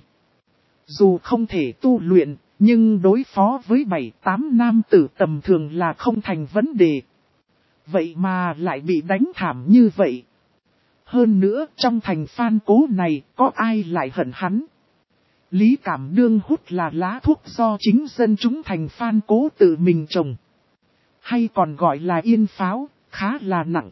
Dù không thể tu luyện, nhưng đối phó với 7-8 nam tử tầm thường là không thành vấn đề. Vậy mà lại bị đánh thảm như vậy. Hơn nữa trong thành Phan Cố này có ai lại hận hắn. Lý Cảm Đương hút là lá thuốc do chính dân chúng thành Phan Cố tự mình trồng. Hay còn gọi là yên pháo, khá là nặng.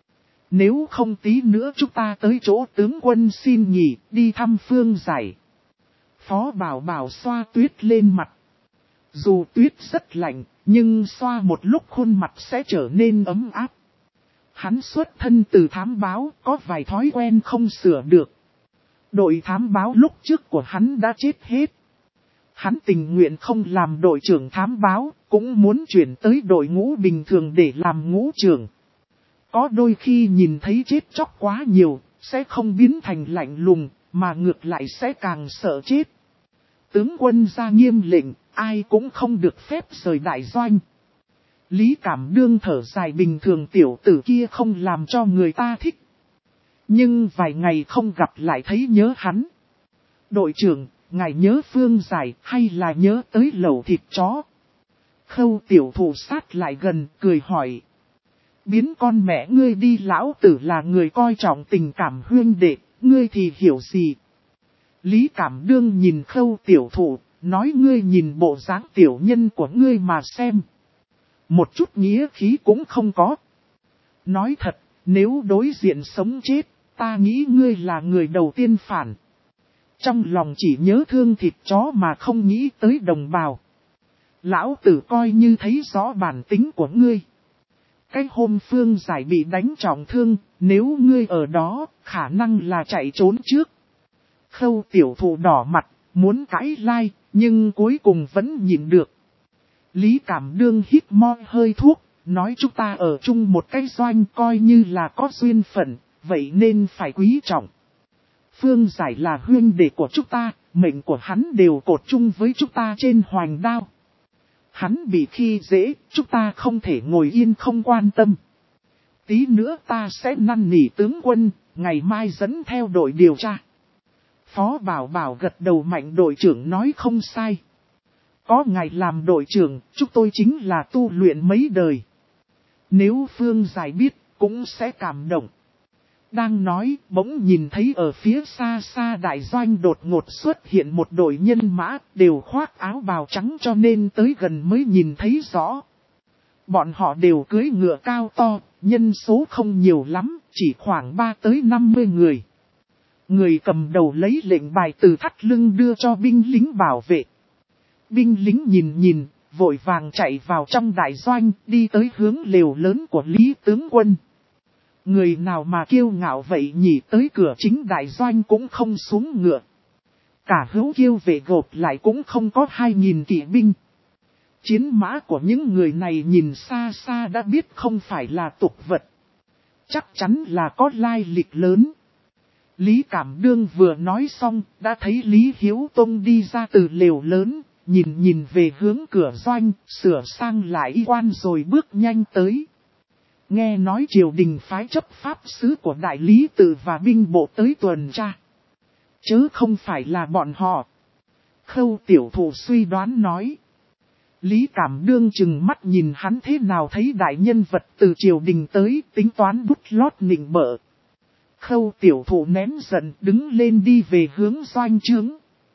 Nếu không tí nữa chúng ta tới chỗ tướng quân xin nghỉ, đi thăm Phương Giải. Phó Bảo Bảo xoa tuyết lên mặt. Dù tuyết rất lạnh, nhưng xoa một lúc khuôn mặt sẽ trở nên ấm áp. Hắn xuất thân từ thám báo, có vài thói quen không sửa được. Đội thám báo lúc trước của hắn đã chết hết. Hắn tình nguyện không làm đội trưởng thám báo, cũng muốn chuyển tới đội ngũ bình thường để làm ngũ trưởng. Có đôi khi nhìn thấy chết chóc quá nhiều, sẽ không biến thành lạnh lùng, mà ngược lại sẽ càng sợ chết. Tướng quân ra nghiêm lệnh, ai cũng không được phép rời đại doanh. Lý Cảm Đương thở dài, bình thường tiểu tử kia không làm cho người ta thích. Nhưng vài ngày không gặp lại thấy nhớ hắn. Đội trưởng, ngài nhớ Phương Giải hay là nhớ tới lẩu thịt chó? Khâu Tiểu Thụ sát lại gần, cười hỏi. Biến con mẹ ngươi đi, lão tử là người coi trọng tình cảm huynh đệ, ngươi thì hiểu gì? Lý Cảm Đương nhìn Khâu Tiểu Thụ, nói ngươi nhìn bộ dáng tiểu nhân của ngươi mà xem. Một chút nghĩa khí cũng không có. Nói thật, nếu đối diện sống chết, ta nghĩ ngươi là người đầu tiên phản. Trong lòng chỉ nhớ thương thịt chó mà không nghĩ tới đồng bào. Lão tử coi như thấy rõ bản tính của ngươi. Cái hôm Phương Giải bị đánh trọng thương, nếu ngươi ở đó, khả năng là chạy trốn trước. Khâu Tiểu Thụ đỏ mặt, muốn cãi lai, nhưng cuối cùng vẫn nhịn được. Lý Cảm Đương hít mo hơi thuốc, nói chúng ta ở chung một cái doanh coi như là có duyên phận, vậy nên phải quý trọng. Phương Giải là huynh đệ của chúng ta, mệnh của hắn đều cột chung với chúng ta trên hoành đao. Hắn bị khi dễ, chúng ta không thể ngồi yên không quan tâm. Tí nữa ta sẽ năn nỉ tướng quân, ngày mai dẫn theo đội điều tra. Phó Bảo Bảo gật đầu mạnh, đội trưởng nói không sai. Có ngài làm đội trưởng, chúng tôi chính là tu luyện mấy đời. Nếu Phương Giải biết, cũng sẽ cảm động. Đang nói, bỗng nhìn thấy ở phía xa xa đại doanh đột ngột xuất hiện một đội nhân mã, đều khoác áo bào trắng cho nên tới gần mới nhìn thấy rõ. Bọn họ đều cưỡi ngựa cao to, nhân số không nhiều lắm, chỉ khoảng 3 tới 50 người. Người cầm đầu lấy lệnh bài từ thắt lưng đưa cho binh lính bảo vệ. Binh lính nhìn, vội vàng chạy vào trong đại doanh, đi tới hướng lều lớn của Lý tướng quân. Người nào mà kiêu ngạo vậy nhỉ, tới cửa chính đại doanh cũng không xuống ngựa. Cả hữu kiêu vệ gộp lại cũng không có 2.000 kỵ binh. Chiến mã của những người này nhìn xa xa đã biết không phải là tục vật. Chắc chắn là có lai lịch lớn. Lý Cảm Đương vừa nói xong, đã thấy Lý Hiếu Tông đi ra từ lều lớn, nhìn về hướng cửa doanh, sửa sang lại y quan rồi bước nhanh tới. Nghe nói triều đình phái chấp pháp sứ của đại lý tự và binh bộ tới tuần tra. Chứ không phải là bọn họ. Khâu Tiểu Thụ suy đoán nói. Lý Cảm Đương chừng mắt nhìn hắn, thế nào thấy đại nhân vật từ triều đình tới, tính toán đút lót nịnh bợ. Khâu Tiểu Thụ nén giận đứng lên đi về hướng doanh trướng.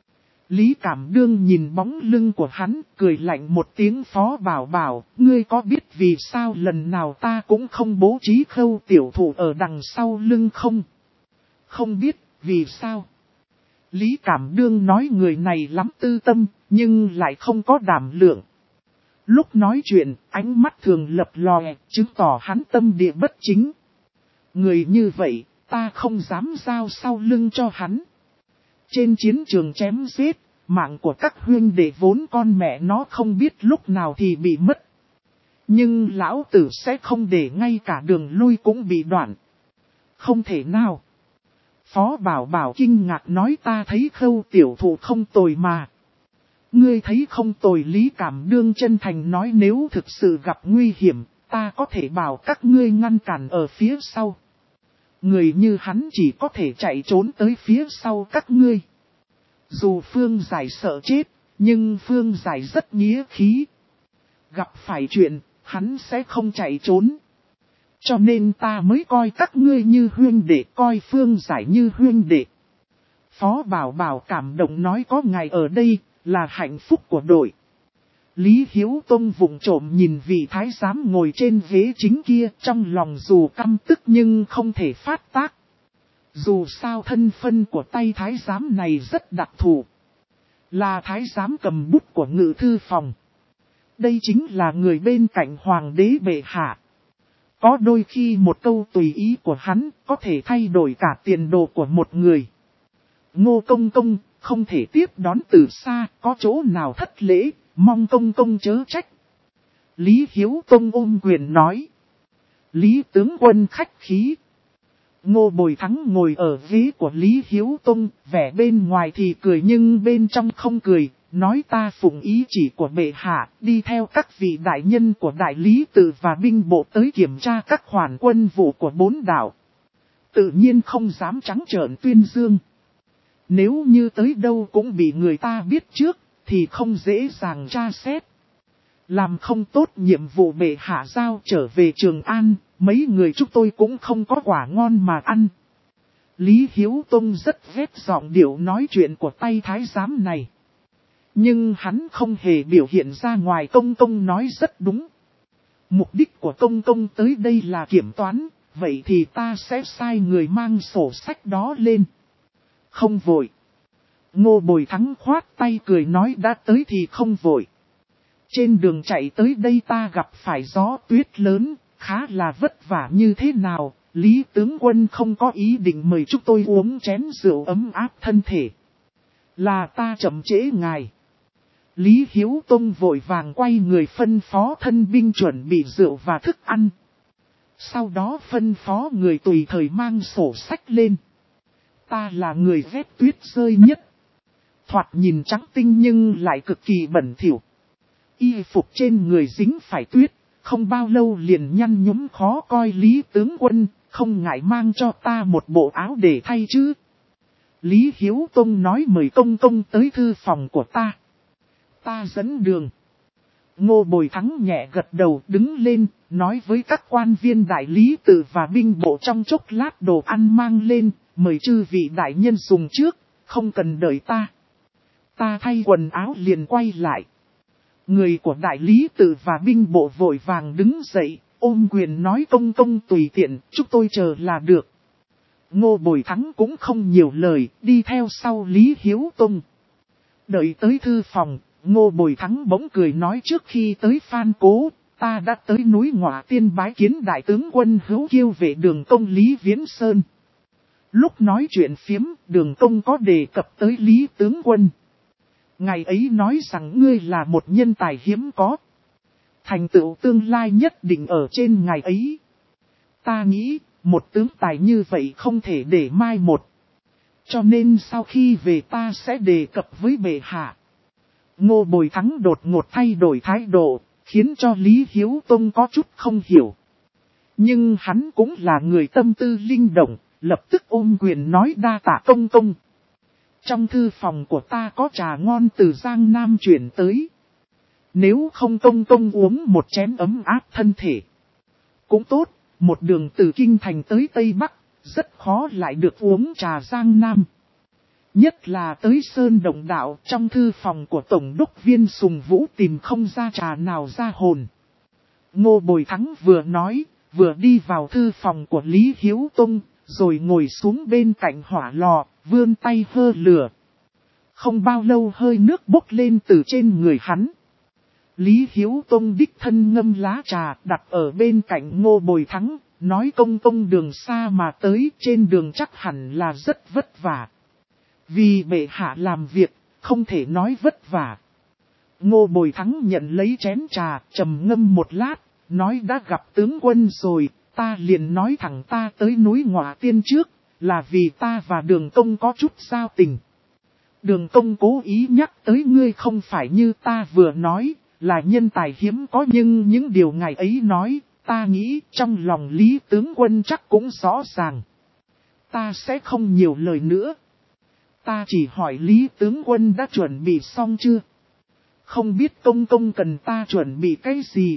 Lý Cảm Đương nhìn bóng lưng của hắn, cười lạnh một tiếng. Phó Bảo Bảo, ngươi có biết vì sao lần nào ta cũng không bố trí Khâu Tiểu Thụ ở đằng sau lưng không? Không biết, vì sao? Lý Cảm Đương nói người này lắm tư tâm, nhưng lại không có đảm lượng. Lúc nói chuyện, ánh mắt thường lập lòe, chứng tỏ hắn tâm địa bất chính. Người như vậy, ta không dám giao sau lưng cho hắn. Trên chiến trường chém giết, mạng của các huynh đệ vốn con mẹ nó không biết lúc nào thì bị mất. Nhưng lão tử sẽ không để ngay cả đường lui cũng bị đoạn. Không thể nào. Phó Bảo Bảo kinh ngạc nói, ta thấy Khâu Tiểu Thụ không tồi mà. Ngươi thấy không tồi. Lý Cảm Đương chân thành nói, nếu thực sự gặp nguy hiểm, ta có thể bảo các ngươi ngăn cản ở phía sau. Người như hắn chỉ có thể chạy trốn tới phía sau các ngươi. Dù Phương Giải sợ chết, nhưng Phương Giải rất nghĩa khí. Gặp phải chuyện, hắn sẽ không chạy trốn. Cho nên ta mới coi các ngươi như huynh đệ, coi Phương Giải như huynh đệ. Phó Bảo Bảo cảm động nói, có ngài ở đây, là hạnh phúc của đội. Lý Hiếu Tông vụng trộm nhìn vị thái giám ngồi trên ghế chính kia, trong lòng dù căm tức nhưng không thể phát tác. Dù sao thân phân của tay thái giám này rất đặc thù. Là thái giám cầm bút của ngự thư phòng. Đây chính là người bên cạnh hoàng đế bệ hạ. Có đôi khi một câu tùy ý của hắn có thể thay đổi cả tiền đồ của một người. Ngô công công, không thể tiếp đón từ xa, có chỗ nào thất lễ, mong công công chớ trách. Lý Hiếu Tông ôm quyền nói. Lý tướng quân khách khí. Ngô Bồi Thắng ngồi ở ghế của Lý Hiếu Tông, vẻ bên ngoài thì cười nhưng bên trong không cười, nói ta phụng ý chỉ của bệ hạ, đi theo các vị đại nhân của đại lý tự và binh bộ tới kiểm tra các khoản quân vụ của 4 đảo. Tự nhiên không dám trắng trợn tuyên dương. Nếu như tới đâu cũng bị người ta biết trước, thì không dễ dàng tra xét. Làm không tốt nhiệm vụ bệ hạ giao trở về Trường An, mấy người chúng tôi cũng không có quả ngon mà ăn. Lý Hiếu Tông rất ghét giọng điệu nói chuyện của tay thái giám này. Nhưng hắn không hề biểu hiện ra ngoài. Công công nói rất đúng. Mục đích của công công tới đây là kiểm toán, vậy thì ta sẽ sai người mang sổ sách đó lên. Không vội. Ngô Bồi Thắng khoát tay cười nói đã tới thì không vội. Trên đường chạy tới đây ta gặp phải gió tuyết lớn, khá là vất vả như thế nào, Lý tướng quân không có ý định mời chúng tôi uống chén rượu ấm áp thân thể. Là ta chậm trễ ngài. Lý Hiếu Tông vội vàng quay người phân phó thân binh chuẩn bị rượu và thức ăn. Sau đó phân phó người tùy thời mang sổ sách lên. Ta là người ghét tuyết rơi nhất. Thoạt nhìn trắng tinh nhưng lại cực kỳ bẩn thỉu. Y phục trên người dính phải tuyết, không bao lâu liền nhăn nhúm khó coi. Lý tướng quân, không ngại mang cho ta một bộ áo để thay chứ. Lý Hiếu Tông nói mời công công tới thư phòng của ta. Ta dẫn đường. Ngô Bồi Thắng nhẹ gật đầu đứng lên, nói với các quan viên đại lý tự và binh bộ trong chốc lát đồ ăn mang lên, mời chư vị đại nhân dùng trước, không cần đợi ta. Ta thay quần áo liền quay lại. Người của đại lý tự và binh bộ vội vàng đứng dậy, ôm quyền nói công công tùy tiện, chúng tôi chờ là được. Ngô Bồi Thắng cũng không nhiều lời, đi theo sau Lý Hiếu Tông. Đợi tới thư phòng, Ngô Bồi Thắng bỗng cười nói trước khi tới Phan Cố, ta đã tới núi Ngọa Tiên bái kiến đại tướng quân hữu kiêu vệ Đường Công Lý Viễn Sơn. Lúc nói chuyện phiếm, Đường Công có đề cập tới Lý tướng quân. Ngày ấy nói rằng ngươi là một nhân tài hiếm có. Thành tựu tương lai nhất định ở trên ngày ấy. Ta nghĩ, một tướng tài như vậy không thể để mai một. Cho nên sau khi về ta sẽ đề cập với bệ hạ. Ngô Bồi Thắng đột ngột thay đổi thái độ, khiến cho Lý Hiếu Tông có chút không hiểu. Nhưng hắn cũng là người tâm tư linh động, lập tức ôm quyền nói đa tạ công công. Trong thư phòng của ta có trà ngon từ Giang Nam chuyển tới. Nếu không công công uống một chén ấm áp thân thể. Cũng tốt, một đường từ Kinh Thành tới Tây Bắc, rất khó lại được uống trà Giang Nam. Nhất là tới Sơn Động Đạo trong thư phòng của Tổng đốc viên Sùng Vũ tìm không ra trà nào ra hồn. Ngô Bồi Thắng vừa nói, vừa đi vào thư phòng của Lý Hiếu Tông, rồi ngồi xuống bên cạnh hỏa lò, vươn tay hơ lửa. Không bao lâu hơi nước bốc lên từ trên người hắn. Lý Hiếu Tông đích thân ngâm lá trà đặt ở bên cạnh Ngô Bồi Thắng, nói công công đường xa mà tới trên đường chắc hẳn là rất vất vả. Vì bệ hạ làm việc, không thể nói vất vả. Ngô Bồi Thắng nhận lấy chén trà, trầm ngâm một lát, nói đã gặp tướng quân rồi, ta liền nói thẳng ta tới núi Ngọa Tiên trước, là vì ta và Đường Công có chút giao tình. Đường Công cố ý nhắc tới ngươi không phải như ta vừa nói, là nhân tài hiếm có, nhưng những điều ngài ấy nói, ta nghĩ trong lòng Lý tướng quân chắc cũng rõ ràng. Ta sẽ không nhiều lời nữa. Ta chỉ hỏi Lý tướng quân đã chuẩn bị xong chưa? Không biết công công cần ta chuẩn bị cái gì?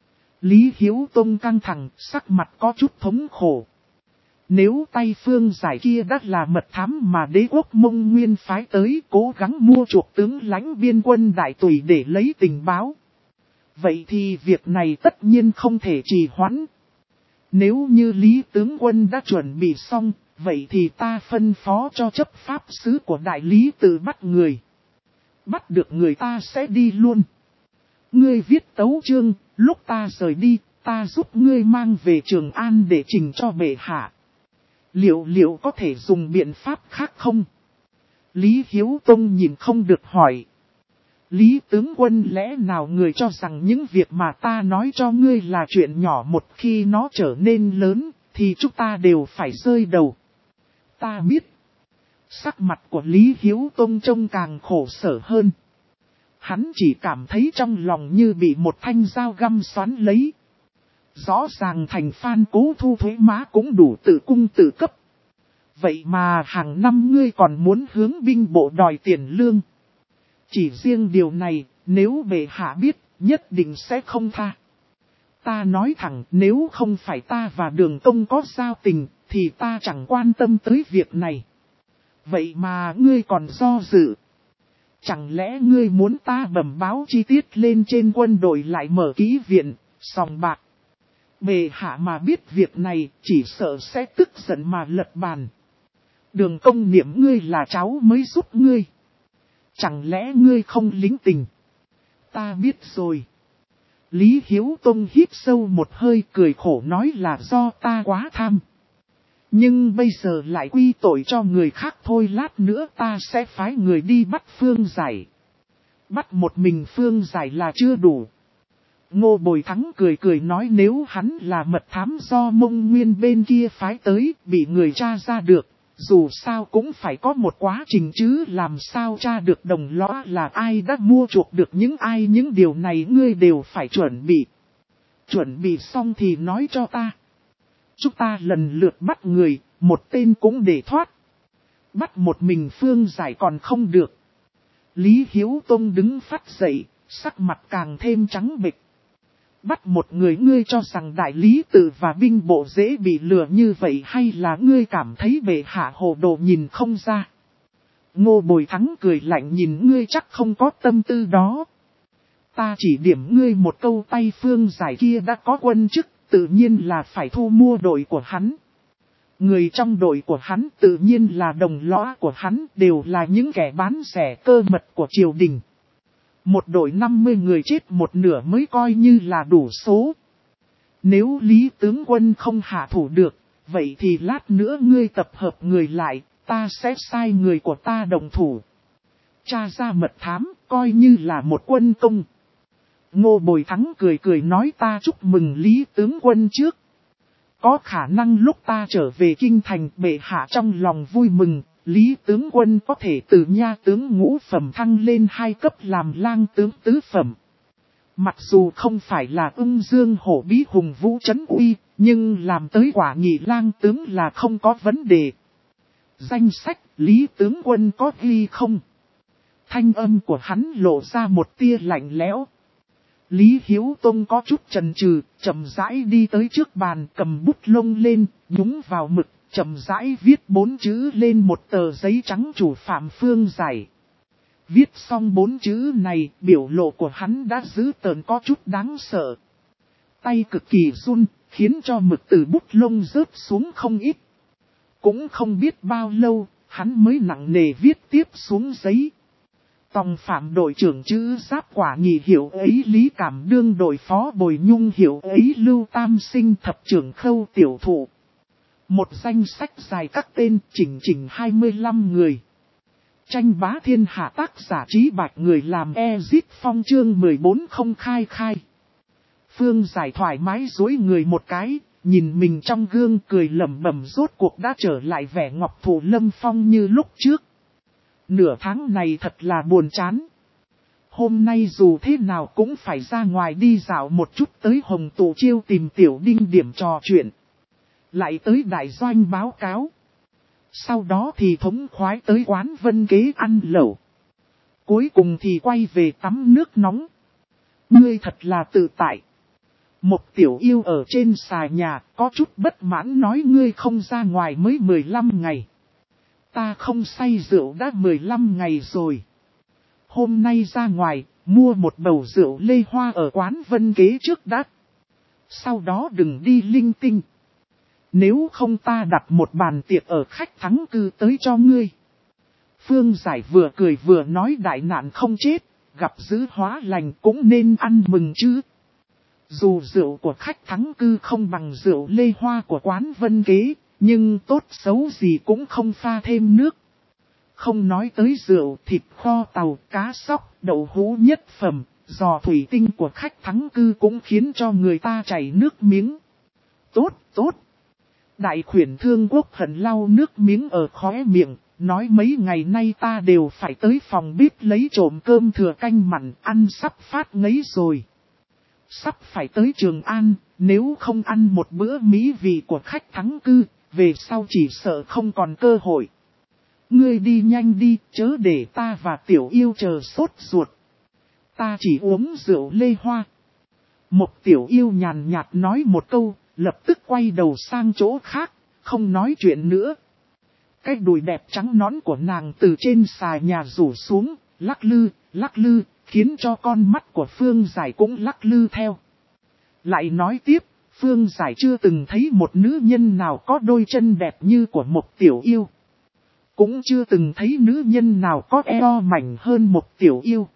Lý Hiếu Tông căng thẳng, sắc mặt có chút thống khổ. Nếu tay phương giải kia đã là mật thám mà đế quốc Mông Nguyên phái tới cố gắng mua chuộc tướng lãnh biên quân đại tùy để lấy tình báo. Vậy thì việc này tất nhiên không thể trì hoãn. Nếu như Lý tướng quân đã chuẩn bị xong, vậy thì ta phân phó cho chấp pháp sứ của đại lý tự bắt người. Bắt được người ta sẽ đi luôn. Ngươi viết tấu chương, lúc ta rời đi, ta giúp ngươi mang về Trường An để trình cho bệ hạ. Liệu có thể dùng biện pháp khác không? Lý Hiếu Tông nhìn không được hỏi. Lý tướng quân, lẽ nào người cho rằng những việc mà ta nói cho ngươi là chuyện nhỏ, một khi nó trở nên lớn, thì chúng ta đều phải rơi đầu. Ta biết. Sắc mặt của Lý Hiếu Tông trông càng khổ sở hơn. Hắn chỉ cảm thấy trong lòng như bị một thanh dao găm xoắn lấy. Rõ ràng thành Phan Cố thu thuế má cũng đủ tự cung tự cấp. Vậy mà hàng năm ngươi còn muốn hướng binh bộ đòi tiền lương. Chỉ riêng điều này, nếu bệ hạ biết, nhất định sẽ không tha. Ta nói thẳng, nếu không phải ta và Đường Công có giao tình, thì ta chẳng quan tâm tới việc này. Vậy mà ngươi còn do dự. Chẳng lẽ ngươi muốn ta bẩm báo chi tiết lên trên quân đội lại mở ký viện, sòng bạc. Bệ hạ mà biết việc này, chỉ sợ sẽ tức giận mà lật bàn. Đường Công niệm ngươi là cháu mới giúp ngươi. Chẳng lẽ ngươi không lính tình? Ta biết rồi. Lý Hiếu Tông hít sâu một hơi, cười khổ nói là do ta quá tham. Nhưng bây giờ lại quy tội cho người khác, thôi lát nữa ta sẽ phái người đi bắt Phương Giải. Bắt một mình Phương Giải là chưa đủ. Ngô Bồi Thắng cười nói nếu hắn là mật thám do Mông Nguyên bên kia phái tới, bị người tra ra được. Dù sao cũng phải có một quá trình chứ, làm sao tra được đồng lõa là ai đã mua chuộc được những ai, những điều này ngươi đều phải chuẩn bị. Chuẩn bị xong thì nói cho ta. Chúng ta lần lượt bắt người, một tên cũng để thoát. Bắt một mình Phương Giải còn không được. Lý Hiếu Tông đứng phát dậy, sắc mặt càng thêm trắng bệch. Bắt một người, ngươi cho rằng đại lý tự và binh bộ dễ bị lừa như vậy, hay là ngươi cảm thấy bệ hạ hồ đồ nhìn không ra? Ngô Bồi Thắng cười lạnh nhìn ngươi chắc không có tâm tư đó. Ta chỉ điểm ngươi một câu, tay Phương Giải kia đã có quân chức, tự nhiên là phải thu mua đội của hắn. Người trong đội của hắn tự nhiên là đồng lõa của hắn, đều là những kẻ bán rẻ cơ mật của triều đình. Một đội 50 người chết một nửa mới coi như là đủ số. Nếu Lý tướng quân không hạ thủ được, vậy thì lát nữa ngươi tập hợp người lại, ta sẽ sai người của ta đồng thủ. Tra ra mật thám, coi như là một quân công. Ngô Bồi Thắng cười nói ta chúc mừng Lý tướng quân trước. Có khả năng lúc ta trở về kinh thành, bệ hạ trong lòng vui mừng, Lý tướng quân có thể từ nha tướng ngũ phẩm thăng lên 2 cấp làm lang tướng tứ phẩm. Mặc dù không phải là Ưng Dương hổ bí hùng vũ trấn uy, nhưng làm tới quả nhị lang tướng là không có vấn đề. Danh sách Lý tướng quân có ghi không? Thanh âm của hắn lộ ra một tia lạnh lẽo. Lý Hiếu Tông có chút chần chừ, chậm rãi đi tới trước bàn, cầm bút lông lên, nhúng vào mực, chậm rãi viết 4 chữ lên một tờ giấy trắng: chủ phạm Phương Giải. Viết xong 4 chữ này, biểu lộ của hắn đã dữ tợn có chút đáng sợ. Tay cực kỳ run, khiến cho mực từ bút lông rớt xuống không ít. Cũng không biết bao lâu, hắn mới nặng nề viết tiếp xuống giấy. Tòng phạm đội trưởng chữ Giáp quả nhị hiệu ấy Lý Cảm đương đội phó Bồi Nhung hiệu ấy Lưu Tam Sinh thập trưởng Khâu tiểu thụ. Một danh sách dài các tên chỉnh 25 người. Tranh bá thiên hạ, tác giả Trí Bạch, người làm Ezit Phong, chương 14 không khai. Phương Giải thoải mái duỗi người một cái, nhìn mình trong gương cười lẩm bẩm, rốt cuộc đã trở lại vẻ ngọc thụ lâm phong như lúc trước. Nửa tháng này thật là buồn chán. Hôm nay dù thế nào cũng phải ra ngoài đi dạo một chút, tới Hồng Tụ Chiêu tìm Tiểu Đinh điểm trò chuyện. Lại tới đại doanh báo cáo. Sau đó thì thống khoái tới quán Vân Kế ăn lẩu. Cuối cùng thì quay về tắm nước nóng. Ngươi thật là tự tại. Một tiểu yêu ở trên xà nhà có chút bất mãn nói ngươi không ra ngoài mới 15 ngày. Ta không say rượu đã 15 ngày rồi. Hôm nay ra ngoài, mua một bầu rượu lê hoa ở quán Vân Kế trước đã. Sau đó đừng đi linh tinh. Nếu không ta đặt một bàn tiệc ở khách thắng cư tới cho ngươi. Phương Giải vừa cười vừa nói đại nạn không chết, gặp dữ hóa lành cũng nên ăn mừng chứ. Dù rượu của khách thắng cư không bằng rượu lê hoa của quán Vân Kế, nhưng tốt xấu gì cũng không pha thêm nước. Không nói tới rượu, thịt kho tàu, cá sóc, đậu hũ nhất phẩm, giò thủy tinh của khách thắng cư cũng khiến cho người ta chảy nước miếng. Tốt, tốt. Đại khuyển Thương Quốc Hận lau nước miếng ở khóe miệng, nói mấy ngày nay ta đều phải tới phòng bếp lấy trộm cơm thừa canh mặn, ăn sắp phát ngấy rồi. Sắp phải tới Trường An, nếu không ăn một bữa mỹ vị của khách thắng cư, về sau chỉ sợ không còn cơ hội. Ngươi đi nhanh đi, chớ để ta và Tiểu Yêu chờ sốt ruột. Ta chỉ uống rượu lê hoa. Một Tiểu Yêu nhàn nhạt nói một câu, lập tức quay đầu sang chỗ khác, không nói chuyện nữa. Cái đùi đẹp trắng nõn của nàng từ trên xà nhà rủ xuống, lắc lư, khiến cho con mắt của Phương Giải cũng lắc lư theo. Lại nói tiếp, Phương Giải chưa từng thấy một nữ nhân nào có đôi chân đẹp như của một Tiểu Yêu. Cũng chưa từng thấy nữ nhân nào có eo mảnh hơn một Tiểu Yêu.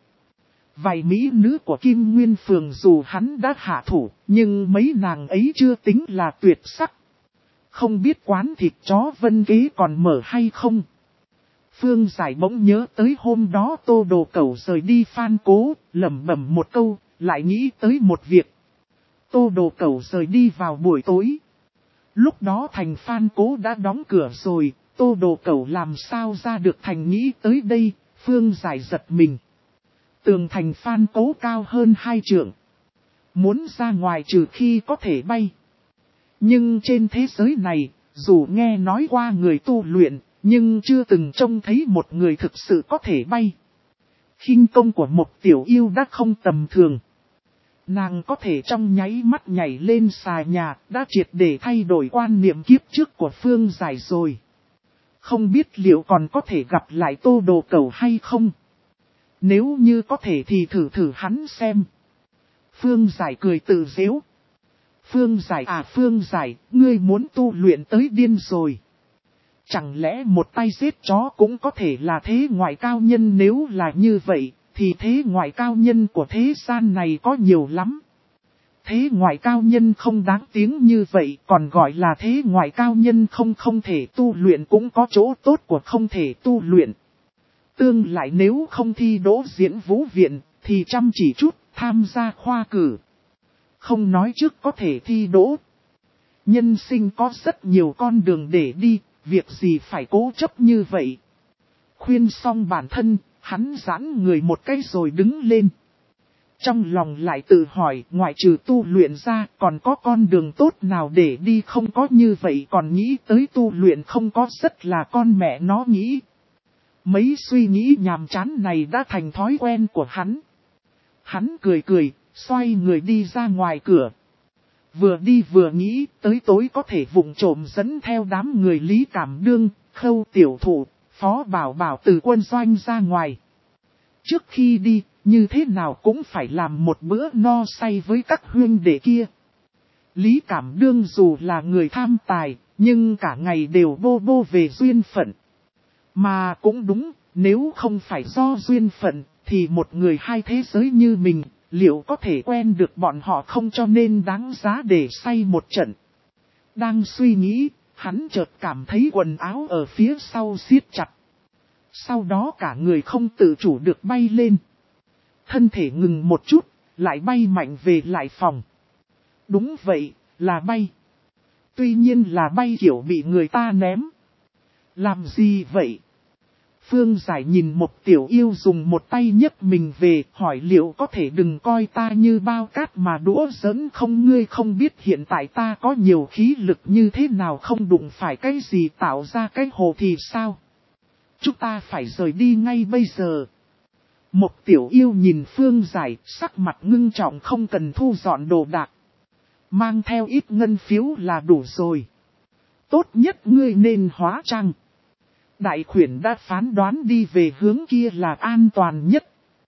Vài mỹ nữ của Kim Nguyên Phường dù hắn đã hạ thủ, nhưng mấy nàng ấy chưa tính là tuyệt sắc. Không biết quán thịt chó Vân Kế còn mở hay không. Phương Giải bỗng nhớ tới hôm đó Tô Đồ Cẩu rời đi Phan Cố, lẩm bẩm một câu, lại nghĩ tới một việc. Tô Đồ Cẩu rời đi vào buổi tối. Lúc đó thành Phan Cố đã đóng cửa rồi, Tô Đồ Cẩu làm sao ra được thành nghĩ tới đây, Phương Giải giật mình. Tường thành Phan Cố cao hơn 2 trượng. Muốn ra ngoài trừ khi có thể bay. Nhưng trên thế giới này, dù nghe nói qua người tu luyện, nhưng chưa từng trông thấy một người thực sự có thể bay. Khinh công của một Tiểu Yêu đã không tầm thường. Nàng có thể trong nháy mắt nhảy lên xà nhà, đã triệt để thay đổi quan niệm kiếp trước của Phương Giải rồi. Không biết liệu còn có thể gặp lại Tô Đồ Cẩu hay không? Nếu như có thể thì thử hắn xem. Phương Giải cười tự giễu. Phương Giải, ngươi muốn tu luyện tới điên rồi. Chẳng lẽ một tay giết chó cũng có thể là thế ngoại cao nhân, nếu là như vậy, thì thế ngoại cao nhân của thế gian này có nhiều lắm. Thế ngoại cao nhân không đáng tiếng như vậy, còn gọi là thế ngoại cao nhân không thể tu luyện cũng có chỗ tốt của không thể tu luyện. Tương lại nếu không thi đỗ diễn vũ viện, thì chăm chỉ chút, tham gia khoa cử. Không nói trước có thể thi đỗ. Nhân sinh có rất nhiều con đường để đi, việc gì phải cố chấp như vậy. Khuyên xong bản thân, hắn giãn người một cái rồi đứng lên. Trong lòng lại tự hỏi, ngoại trừ tu luyện ra, còn có con đường tốt nào để đi không, có như vậy còn nghĩ tới tu luyện không có, rất là con mẹ nó nghĩ. Mấy suy nghĩ nhàm chán này đã thành thói quen của hắn. Hắn cười, xoay người đi ra ngoài cửa. Vừa đi vừa nghĩ tới tối có thể vụng trộm dẫn theo đám người Lý Cảm Đương, Khâu Tiểu Thụ, Phó Bảo Bảo từ quân doanh ra ngoài. Trước khi đi, như thế nào cũng phải làm một bữa no say với các huynh đệ kia. Lý Cảm Đương dù là người tham tài, nhưng cả ngày đều bô về duyên phận. Mà cũng đúng, nếu không phải do duyên phận, thì một người hai thế giới như mình, liệu có thể quen được bọn họ không, cho nên đáng giá để say một trận. Đang suy nghĩ, hắn chợt cảm thấy quần áo ở phía sau siết chặt. Sau đó cả người không tự chủ được bay lên. Thân thể ngừng một chút, lại bay mạnh về lại phòng. Đúng vậy, là bay. Tuy nhiên là bay kiểu bị người ta ném. Làm gì vậy? Phương Giải nhìn một Tiểu Yêu dùng một tay nhấc mình về, hỏi liệu có thể đừng coi ta như bao cát mà đũa giỡn không, ngươi không biết hiện tại ta có nhiều khí lực như thế nào không, đụng phải cái gì tạo ra cái hồ thì sao? Chúng ta phải rời đi ngay bây giờ. Một Tiểu Yêu nhìn Phương Giải, sắc mặt ngưng trọng, không cần thu dọn đồ đạc. Mang theo ít ngân phiếu là đủ rồi. Tốt nhất ngươi nên hóa trang. Đại khuyển đã phán đoán đi về hướng kia là an toàn nhất.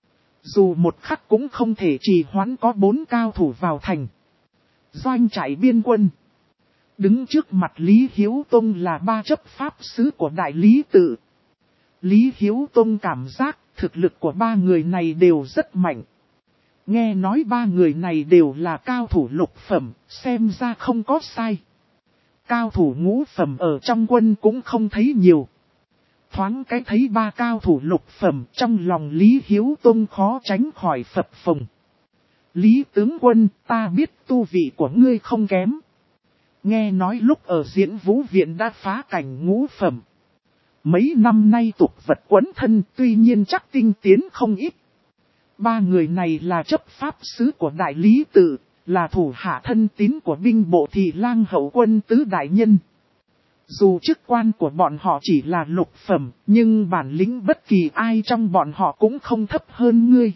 Dù một khắc cũng không thể trì hoãn, có 4 cao thủ vào thành. Doanh trại biên quân. Đứng trước mặt Lý Hiếu Tông là 3 chấp pháp sứ của Đại Lý Tự. Lý Hiếu Tông cảm giác thực lực của 3 người này đều rất mạnh. Nghe nói 3 người này đều là cao thủ lục phẩm, xem ra không có sai. Cao thủ ngũ phẩm ở trong quân cũng không thấy nhiều. Thoáng cái thấy ba cao thủ lục phẩm, trong lòng Lý Hiếu Tông khó tránh khỏi phập phồng. Lý tướng quân, ta biết tu vị của ngươi không kém. Nghe nói lúc ở Diễn Vũ Viện đã phá cảnh ngũ phẩm. Mấy năm nay tục vật quấn thân, tuy nhiên chắc tinh tiến không ít. Ba người này là chấp pháp sứ của Đại Lý Tự, là thủ hạ thân tín của binh bộ Thị Lang hậu quân tứ đại nhân. Dù chức quan của bọn họ chỉ là lục phẩm, nhưng bản lĩnh bất kỳ ai trong bọn họ cũng không thấp hơn ngươi.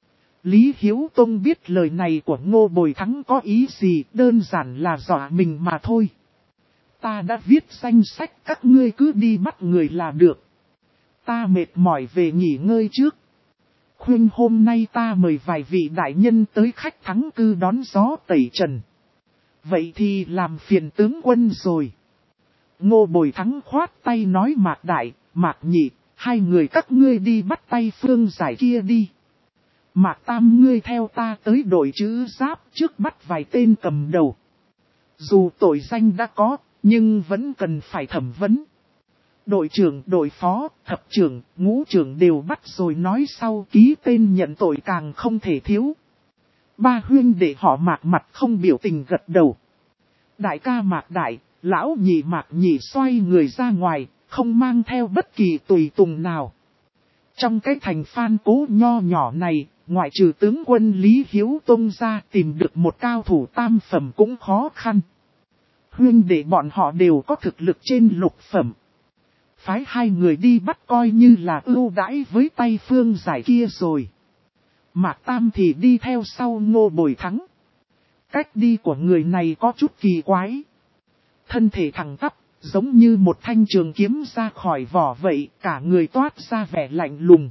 Lý Hiếu Tông biết lời này của Ngô Bồi Thắng có ý gì, đơn giản là dọa mình mà thôi. Ta đã viết danh sách, các ngươi cứ đi bắt người là được. Ta mệt mỏi về nghỉ ngơi trước. Khuyên hôm nay ta mời vài vị đại nhân tới khách thắng cư đón gió tẩy trần. Vậy thì làm phiền tướng quân rồi. Ngô Bồi Thắng khoát tay nói Mạc Đại, Mạc Nhị, hai người các ngươi đi bắt tay Phương Giải kia đi. Mạc Tam ngươi theo ta tới đội chữ giáp trước bắt vài tên cầm đầu. Dù tội danh đã có, nhưng vẫn cần phải thẩm vấn. Đội trưởng, đội phó, thập trưởng, ngũ trưởng đều bắt rồi nói sau, ký tên nhận tội càng không thể thiếu. Ba huynh đệ họ Mạc mặt không biểu tình gật đầu. Đại ca Mạc Đại, lão nhị Mạc Nhị xoay người ra ngoài, không mang theo bất kỳ tùy tùng nào. Trong cái thành Phan Cố nho nhỏ này, ngoại trừ tướng quân Lý Hiếu Tông ra, tìm được một cao thủ tam phẩm cũng khó khăn. Huynh đệ bọn họ đều có thực lực trên lục phẩm. Phái hai người đi bắt coi như là ưu đãi với tay Phương Giải kia rồi. Mạc Tam thì đi theo sau Ngô Bồi Thắng. Cách đi của người này có chút kỳ quái. Thân thể thẳng tắp, giống như một thanh trường kiếm ra khỏi vỏ vậy, cả người toát ra vẻ lạnh lùng.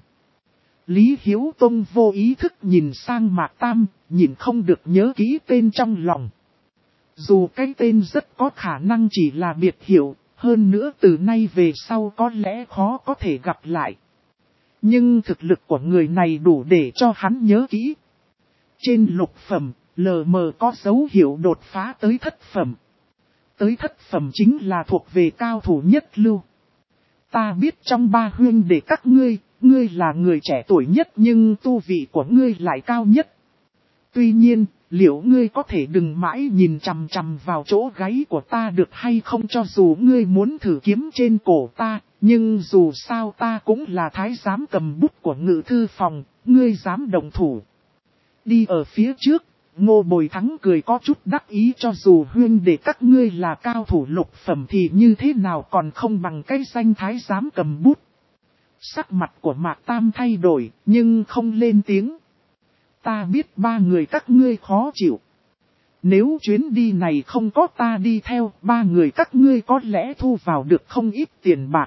Lý Hiếu Tông vô ý thức nhìn sang Mạc Tam, nhìn không được nhớ kỹ tên trong lòng. Dù cái tên rất có khả năng chỉ là biệt hiệu, hơn nữa từ nay về sau có lẽ khó có thể gặp lại. Nhưng thực lực của người này đủ để cho hắn nhớ kỹ. Trên lục phẩm, lờ mờ có dấu hiệu đột phá tới thất phẩm. Tới thất phẩm chính là thuộc về cao thủ nhất lưu. Ta biết trong ba huynh đệ các ngươi, ngươi là người trẻ tuổi nhất nhưng tu vị của ngươi lại cao nhất. Tuy nhiên, liệu ngươi có thể đừng mãi nhìn chằm chằm vào chỗ gáy của ta được hay không, cho dù ngươi muốn thử kiếm trên cổ ta, nhưng dù sao ta cũng là thái giám cầm bút của ngự thư phòng, ngươi dám động thủ. Đi ở phía trước, Ngô Bồi Thắng cười có chút đắc ý, cho dù huynh đệ các ngươi là cao thủ lục phẩm thì như thế nào còn không bằng cái danh thái giám cầm bút. Sắc mặt của Mạc Tam thay đổi, nhưng không lên tiếng. Ta biết ba người các ngươi khó chịu. Nếu chuyến đi này không có ta đi theo, ba người các ngươi có lẽ thu vào được không ít tiền bạc.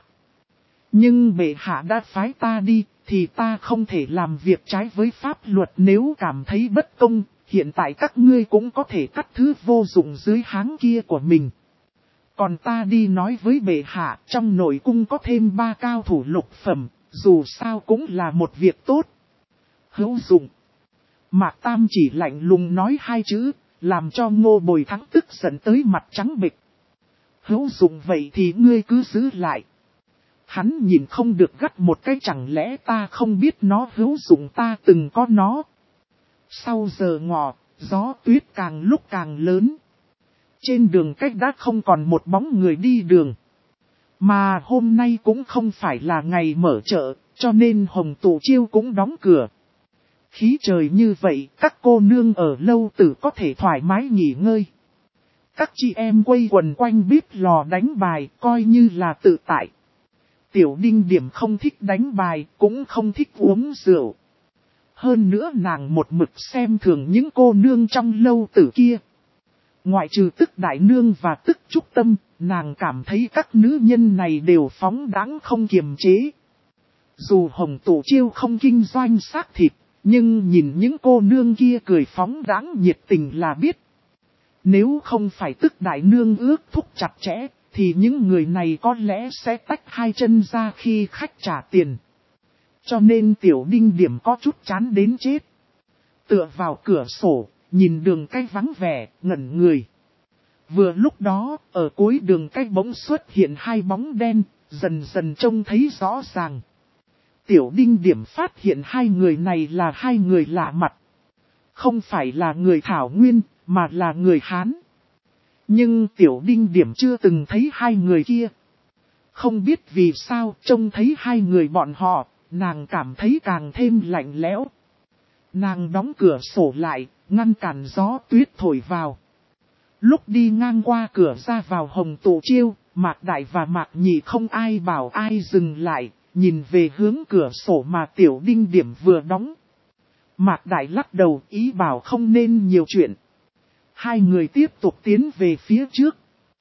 Nhưng bệ hạ đã phái ta đi, thì ta không thể làm việc trái với pháp luật nếu cảm thấy bất công. Hiện tại các ngươi cũng có thể cắt thứ vô dụng dưới háng kia của mình. Còn ta đi nói với bệ hạ, trong nội cung có thêm 3 cao thủ lục phẩm, dù sao cũng là một việc tốt. Hữu dụng. Mạc Tam chỉ lạnh lùng nói 2 chữ, làm cho Ngô Bồi Thắng tức giận tới mặt trắng bệch. Hữu dụng vậy thì ngươi cứ giữ lại. Hắn nhìn không được gắt một cái, chẳng lẽ ta không biết nó hữu dụng, ta từng có nó. Sau giờ ngọ, gió tuyết càng lúc càng lớn. Trên đường cách đã không còn một bóng người đi đường. Mà hôm nay cũng không phải là ngày mở chợ, cho nên Hồng Tụ Chiêu cũng đóng cửa. Khí trời như vậy, các cô nương ở lâu tử có thể thoải mái nghỉ ngơi. Các chị em quây quần quanh bếp lò đánh bài, coi như là tự tại. Tiểu Đinh Điểm không thích đánh bài, cũng không thích uống rượu. Hơn nữa nàng một mực xem thường những cô nương trong lâu tử kia. Ngoại trừ Tức Đại Nương và Tức Trúc Tâm, nàng cảm thấy các nữ nhân này đều phóng đãng không kiềm chế. Dù Hồng Tụ Chiêu không kinh doanh xác thịt, nhưng nhìn những cô nương kia cười phóng đãng nhiệt tình là biết. Nếu không phải Tức Đại Nương ước thúc chặt chẽ, thì những người này có lẽ sẽ tách hai chân ra khi khách trả tiền. Cho nên Tiểu Đinh Điểm có chút chán đến chết. Tựa vào cửa sổ, nhìn đường cái vắng vẻ, ngẩn người. Vừa lúc đó, ở cuối đường cái bỗng xuất hiện 2 bóng đen, dần dần trông thấy rõ ràng. Tiểu Đinh Điểm phát hiện hai người này là hai người lạ mặt. Không phải là người Thảo Nguyên, mà là người Hán. Nhưng Tiểu Đinh Điểm chưa từng thấy hai người kia. Không biết vì sao trông thấy hai người bọn họ, nàng cảm thấy càng thêm lạnh lẽo. Nàng đóng cửa sổ lại, ngăn cản gió tuyết thổi vào. Lúc đi ngang qua cửa ra vào Hồng Tụ Chiêu, Mạc Đại và Mạc Nhị không ai bảo ai dừng lại, nhìn về hướng cửa sổ mà Tiểu Đinh Điểm vừa đóng. Mạc Đại lắc đầu ý bảo không nên nhiều chuyện. Hai người tiếp tục tiến về phía trước.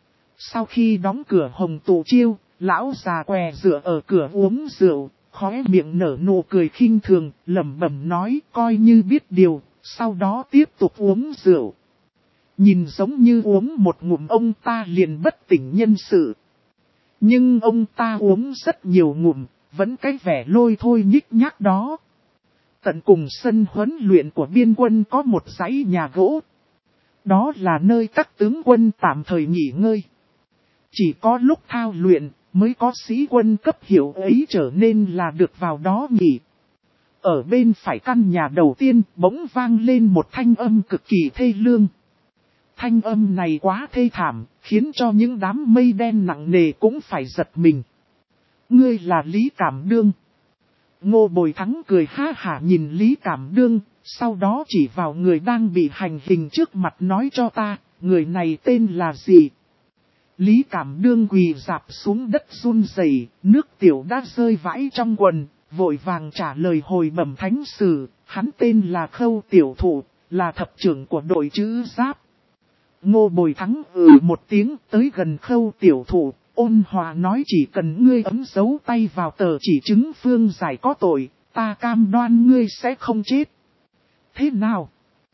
Sau khi đóng cửa Hồng Tụ Chiêu, lão già què dựa ở cửa uống rượu, khóe miệng nở nụ cười khinh thường, lẩm bẩm nói coi như biết điều, sau đó tiếp tục uống rượu. Nhìn giống như uống một ngụm ông ta liền bất tỉnh nhân sự. Nhưng ông ta uống rất nhiều ngụm, vẫn cái vẻ lôi thôi nhích nhác đó. Tận cùng sân huấn luyện của biên quân có một dãy nhà gỗ. Đó là nơi các tướng quân tạm thời nghỉ ngơi. Chỉ có lúc thao luyện mới có sĩ quân cấp hiệu ấy trở nên là được vào đó nghỉ. Ở bên phải căn nhà đầu tiên bỗng vang lên một thanh âm cực kỳ thê lương. Thanh âm này quá thê thảm, khiến cho những đám mây đen nặng nề cũng phải giật mình. Ngươi là Lý Cảm Đương. Ngô Bồi Thắng cười ha hả nhìn Lý Cảm Đương, sau đó chỉ vào người đang bị hành hình trước mặt nói cho ta, người này tên là gì? Lý Cảm Đương quỳ rạp xuống đất run rẩy, nước tiểu đã rơi vãi trong quần, vội vàng trả lời hồi bẩm thánh sử, hắn tên là Khâu Tiểu Thụ, là thập trưởng của đội chữ giáp. Ngô Bồi Thắng một tiếng tới gần Khâu Tiểu Thụ, ôn hòa nói chỉ cần ngươi ấn dấu tay vào tờ chỉ chứng phương giải có tội, ta cam đoan ngươi sẽ không chết. Thế nào?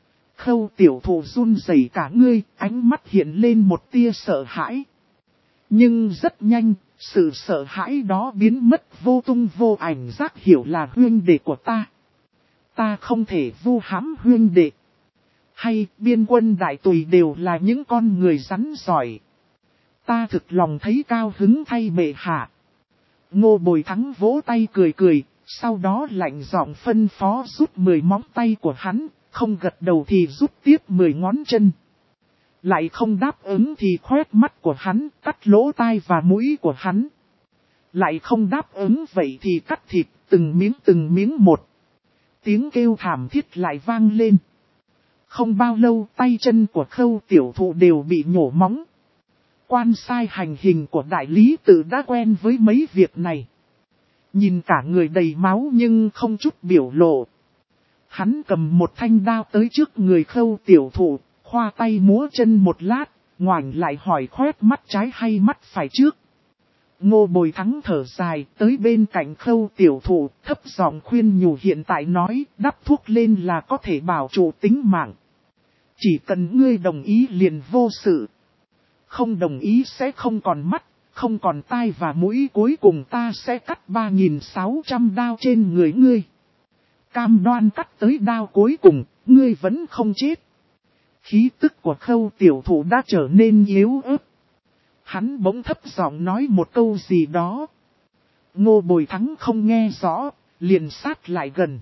Khâu Tiểu Thụ run rẩy cả ngươi, ánh mắt hiện lên một tia sợ hãi. Nhưng rất nhanh, sự sợ hãi đó biến mất vô tung vô ảnh, giác hiểu là huynh đệ của ta. Ta không thể vu hãm huynh đệ. Hay biên quân đại tùy đều là những con người rắn giỏi. Ta thực lòng thấy cao hứng thay bệ hạ. Ngô Bồi Thắng vỗ tay cười cười, sau đó lạnh giọng phân phó rút 10 móng tay của hắn, không gật đầu thì rút tiếp 10 ngón chân. Lại không đáp ứng thì khoét mắt của hắn, cắt lỗ tai và mũi của hắn. Lại không đáp ứng vậy thì cắt thịt từng miếng một. Tiếng kêu thảm thiết lại vang lên. Không bao lâu tay chân của Khâu Tiểu Thụ đều bị nhổ móng. Quan sai hành hình của đại lý tự đã quen với mấy việc này. Nhìn cả người đầy máu nhưng không chút biểu lộ. Hắn cầm một thanh đao tới trước người Khâu Tiểu Thụ, khoa tay múa chân một lát, ngoảnh lại hỏi khoét mắt trái hay mắt phải trước. Ngô Bồi Thắng thở dài tới bên cạnh Khâu Tiểu Thụ, thấp giọng khuyên nhủ hiện tại nói đắp thuốc lên là có thể bảo trụ tính mạng. Chỉ cần ngươi đồng ý liền vô sự. Không đồng ý sẽ không còn mắt, không còn tai và mũi, cuối cùng ta sẽ cắt 3.600 đao trên người ngươi. Cam đoan cắt tới đao cuối cùng, ngươi vẫn không chết. Khí tức của Khâu Tiểu Thụ đã trở nên yếu ớt. Hắn bỗng thấp giọng nói một câu gì đó. Ngô Bồi Thắng không nghe rõ, liền sát lại gần.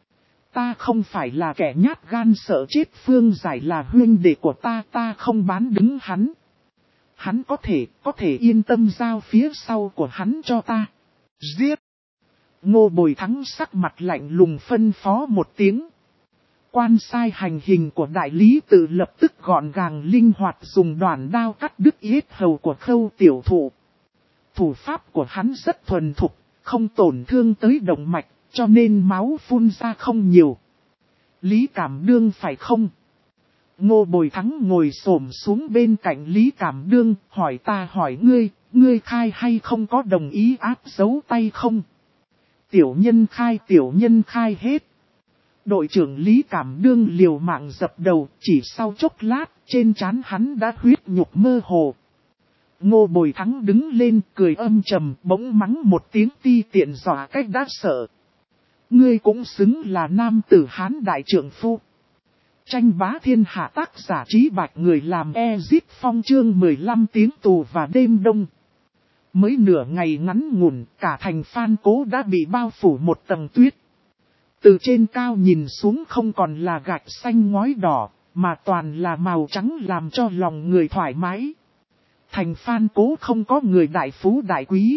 Ta không phải là kẻ nhát gan sợ chết, Phương Giải là huynh đệ của ta không bán đứng hắn. Hắn có thể yên tâm giao phía sau của hắn cho ta. Giết! Ngô Bồi Thắng sắc mặt lạnh lùng phân phó một tiếng. Quan sai hành hình của đại lý tự lập tức gọn gàng linh hoạt dùng đoạn đao cắt đứt yết hầu của Khâu Tiểu Thụ. Thủ pháp của hắn rất thuần thục, không tổn thương tới động mạch, cho nên máu phun ra không nhiều. Lý Cảm Đương phải không? Ngô Bồi Thắng ngồi xổm xuống bên cạnh Lý Cảm Đương, hỏi ta hỏi ngươi khai hay không có đồng ý áp dấu tay không? Tiểu nhân khai hết. Đội trưởng Lý Cảm Đương liều mạng dập đầu, chỉ sau chốc lát, trên trán hắn đã huyết nhục mơ hồ. Ngô Bồi Thắng đứng lên cười âm trầm, bỗng mắng một tiếng ti tiện dọa cách đã sợ. Ngươi cũng xứng là nam tử Hán đại trượng phu. Tranh bá thiên hạ, tác giả Trí Bạch, người làm Ezip Phong, chương 15 tiếng tù và đêm đông. Mới nửa ngày ngắn ngủn, cả thành Phan Cố đã bị bao phủ một tầng tuyết. Từ trên cao nhìn xuống không còn là gạch xanh ngói đỏ, mà toàn là màu trắng làm cho lòng người thoải mái. Thành Phan Cố không có người đại phú đại quý.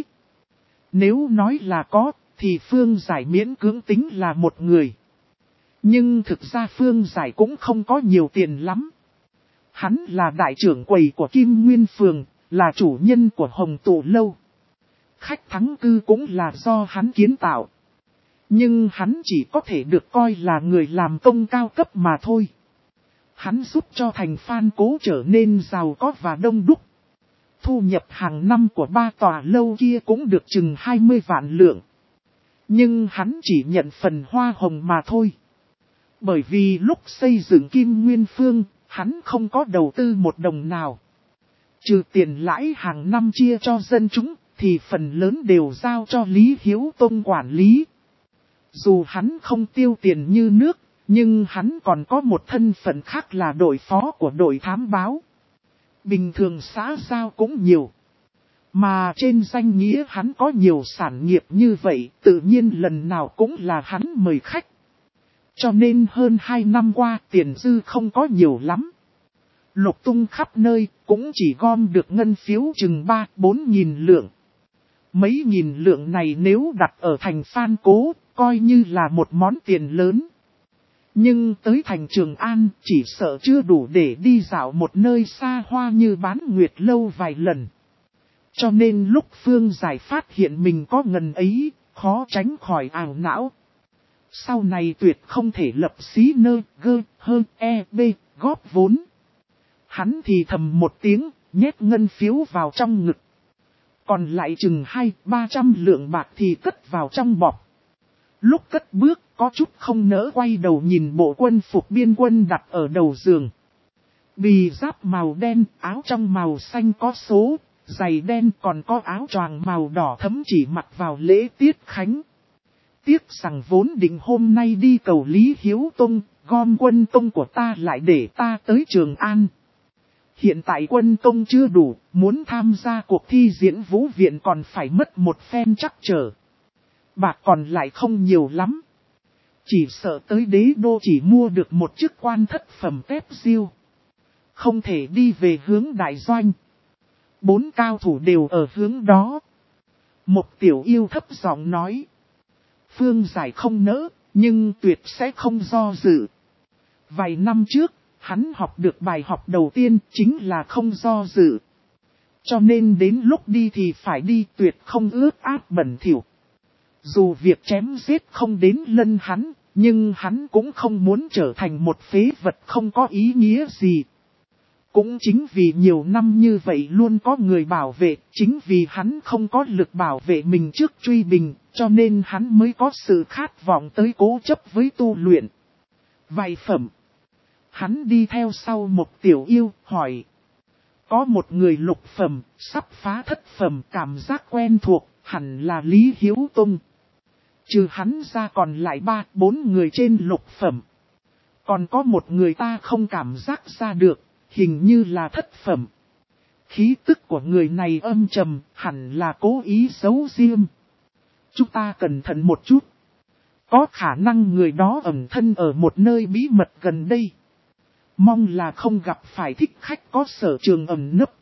Nếu nói là có, thì Phương Giải miễn cưỡng tính là một người. Nhưng thực ra Phương Giải cũng không có nhiều tiền lắm. Hắn là đại trưởng quầy của Kim Nguyên Phường, là chủ nhân của Hồng Tụ Lâu. Khách thắng cư cũng là do hắn kiến tạo. Nhưng hắn chỉ có thể được coi là người làm công cao cấp mà thôi. Hắn giúp cho thành Phan Cố trở nên giàu có và đông đúc. Thu nhập hàng năm của 3 tòa lâu kia cũng được chừng 20 vạn lượng. Nhưng hắn chỉ nhận phần hoa hồng mà thôi. Bởi vì lúc xây dựng Kim Nguyên Phường, hắn không có đầu tư một đồng nào. Trừ tiền lãi hàng năm chia cho dân chúng, thì phần lớn đều giao cho Lý Hiếu Tông quản lý. Dù hắn không tiêu tiền như nước, nhưng hắn còn có một thân phận khác là đội phó của đội thám báo. Bình thường xã giao cũng nhiều. Mà trên danh nghĩa hắn có nhiều sản nghiệp như vậy, tự nhiên lần nào cũng là hắn mời khách. Cho nên hơn 2 năm qua tiền dư không có nhiều lắm. Lục tung khắp nơi, cũng chỉ gom được ngân phiếu chừng 3-4 nghìn lượng. Mấy nghìn lượng này nếu đặt ở thành Phan Cố, coi như là một món tiền lớn. Nhưng tới thành Trường An, chỉ sợ chưa đủ để đi dạo một nơi xa hoa như Bán Nguyệt Lâu vài lần. Cho nên lúc Phương Giải phát hiện mình có ngần ấy, khó tránh khỏi ảo não. Sau này tuyệt không thể lập xí nơ, gơ, hơ, e, b, góp vốn. Hắn thì thầm một tiếng, nhét ngân phiếu vào trong ngực. Còn lại chừng 200-300 lượng bạc thì cất vào trong bọc. Lúc cất bước, có chút không nỡ quay đầu nhìn bộ quân phục biên quân đặt ở đầu giường. Bì giáp màu đen, áo trong màu xanh có số, giày đen còn có áo choàng màu đỏ thấm chỉ mặc vào lễ tiết khánh. Tiếc rằng vốn định hôm nay đi cầu Lý Hiếu Tông, gom quân công của ta lại để ta tới Trường An. Hiện tại quân công chưa đủ, muốn tham gia cuộc thi diễn vũ viện còn phải mất một phen trắc trở. Bạc còn lại không nhiều lắm. Chỉ sợ tới đế đô chỉ mua được một chức quan thất phẩm tép diêu. Không thể đi về hướng đại doanh. 4 cao thủ đều ở hướng đó. Một tiểu yêu thấp giọng nói. Phương Giải không nỡ, nhưng tuyệt sẽ không do dự. Vài năm trước, hắn học được bài học đầu tiên chính là không do dự. Cho nên đến lúc đi thì phải đi, tuyệt không ướt át bẩn thỉu. Dù việc chém giết không đến lân hắn, nhưng hắn cũng không muốn trở thành một phế vật không có ý nghĩa gì. Cũng chính vì nhiều năm như vậy luôn có người bảo vệ, chính vì hắn không có lực bảo vệ mình trước truy bình, cho nên hắn mới có sự khát vọng tới cố chấp với tu luyện. Vài phẩm. Hắn đi theo sau một tiểu yêu, hỏi. Có một người lục phẩm, sắp phá thất phẩm, cảm giác quen thuộc, hẳn là Lý Hiếu Tông. Trừ hắn ra còn lại 3-4 người trên lục phẩm. Còn có một người ta không cảm giác ra được, hình như là thất phẩm. Khí tức của người này âm trầm, hẳn là cố ý giấu riêng. Chúng ta cẩn thận một chút. Có khả năng người đó ẩn thân ở một nơi bí mật gần đây. Mong là không gặp phải thích khách có sở trường ẩn nấp.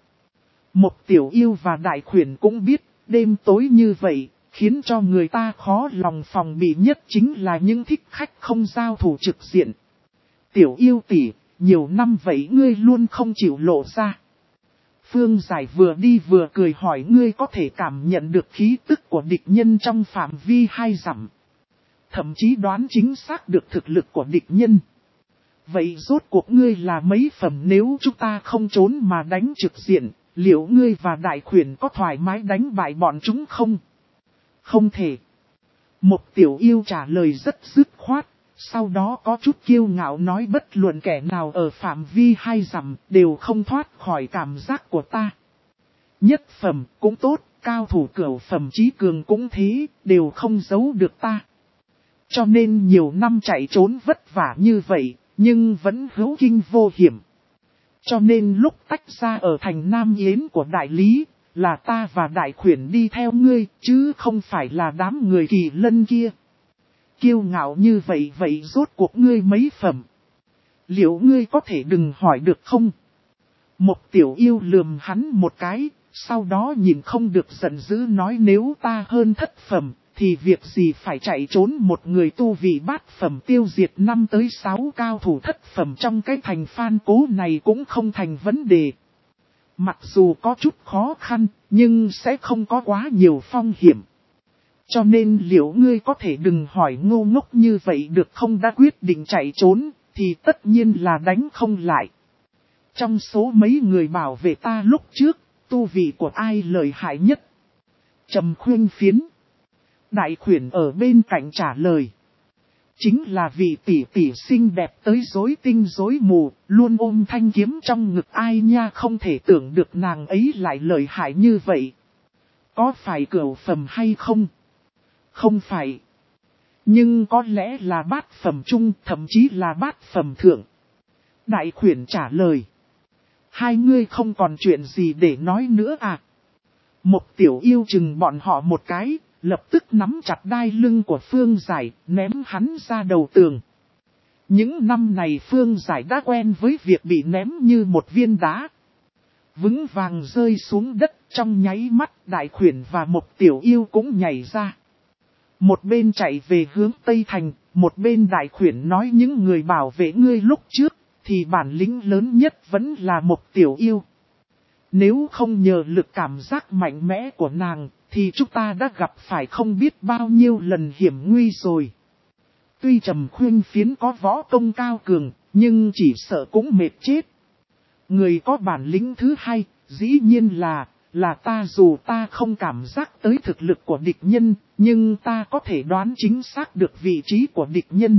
Một tiểu yêu và đại khuyển cũng biết, đêm tối như vậy, khiến cho người ta khó lòng phòng bị nhất chính là những thích khách không giao thủ trực diện. Tiểu yêu tỷ, nhiều năm vậy ngươi luôn không chịu lộ ra. Phương Giải vừa đi vừa cười hỏi ngươi có thể cảm nhận được khí tức của địch nhân trong phạm vi 2 dặm. Thậm chí đoán chính xác được thực lực của địch nhân. Vậy rốt cuộc ngươi là mấy phẩm nếu chúng ta không trốn mà đánh trực diện, liệu ngươi và đại khuyển có thoải mái đánh bại bọn chúng không? Không thể. Một tiểu yêu trả lời rất dứt khoát, sau đó có chút kiêu ngạo nói bất luận kẻ nào ở phạm vi 2 dặm đều không thoát khỏi cảm giác của ta. Nhất phẩm cũng tốt, cao thủ cửu phẩm chí cường cũng thế, đều không giấu được ta. Cho nên nhiều năm chạy trốn vất vả như vậy, nhưng vẫn hữu kinh vô hiểm. Cho nên lúc tách ra ở thành Nam Yến của đại lý, là ta và đại khuyển đi theo ngươi, chứ không phải là đám người Kỳ Lân kia. Kiêu ngạo như vậy rốt cuộc ngươi mấy phẩm? Liệu ngươi có thể đừng hỏi được không? Một tiểu yêu lườm hắn một cái, sau đó nhìn không được giận dữ nói nếu ta hơn thất phẩm, thì việc gì phải chạy trốn một người tu vị bát phẩm tiêu diệt 5 tới 6 cao thủ thất phẩm trong cái thành Phan Cố này cũng không thành vấn đề. Mặc dù có chút khó khăn, nhưng sẽ không có quá nhiều phong hiểm. Cho nên liệu ngươi có thể đừng hỏi ngu ngốc như vậy được không, đã quyết định chạy trốn, thì tất nhiên là đánh không lại. Trong số mấy người bảo vệ ta lúc trước, tu vị của ai lợi hại nhất? Trầm Khuyên Phiến. Đại khuyển ở bên cạnh trả lời. Chính là vị tỷ tỷ xinh đẹp tới rối tinh rối mù, luôn ôm thanh kiếm trong ngực ai nha, không thể tưởng được nàng ấy lại lợi hại như vậy. Có phải cửu phẩm hay không? Không phải. Nhưng có lẽ là bát phẩm trung, thậm chí là bát phẩm thượng. Đại khuyển trả lời. Hai ngươi không còn chuyện gì để nói nữa à? Một tiểu yêu chừng bọn họ một cái, lập tức nắm chặt đai lưng của Phương Giải, ném hắn ra đầu tường. Những năm này Phương Giải đã quen với việc bị ném như một viên đá. Vững vàng rơi xuống đất, trong nháy mắt đại khuyển và một tiểu yêu cũng nhảy ra. Một bên chạy về hướng Tây Thành, một bên đại khuyển nói những người bảo vệ ngươi lúc trước, thì bản lĩnh lớn nhất vẫn là một tiểu yêu. Nếu không nhờ lực cảm giác mạnh mẽ của nàng, thì chúng ta đã gặp phải không biết bao nhiêu lần hiểm nguy rồi. Tuy Trầm Khuyên Phiến có võ công cao cường, nhưng chỉ sợ cũng mệt chết. Người có bản lĩnh thứ hai, dĩ nhiên là ta, dù ta không cảm giác tới thực lực của địch nhân, nhưng ta có thể đoán chính xác được vị trí của địch nhân.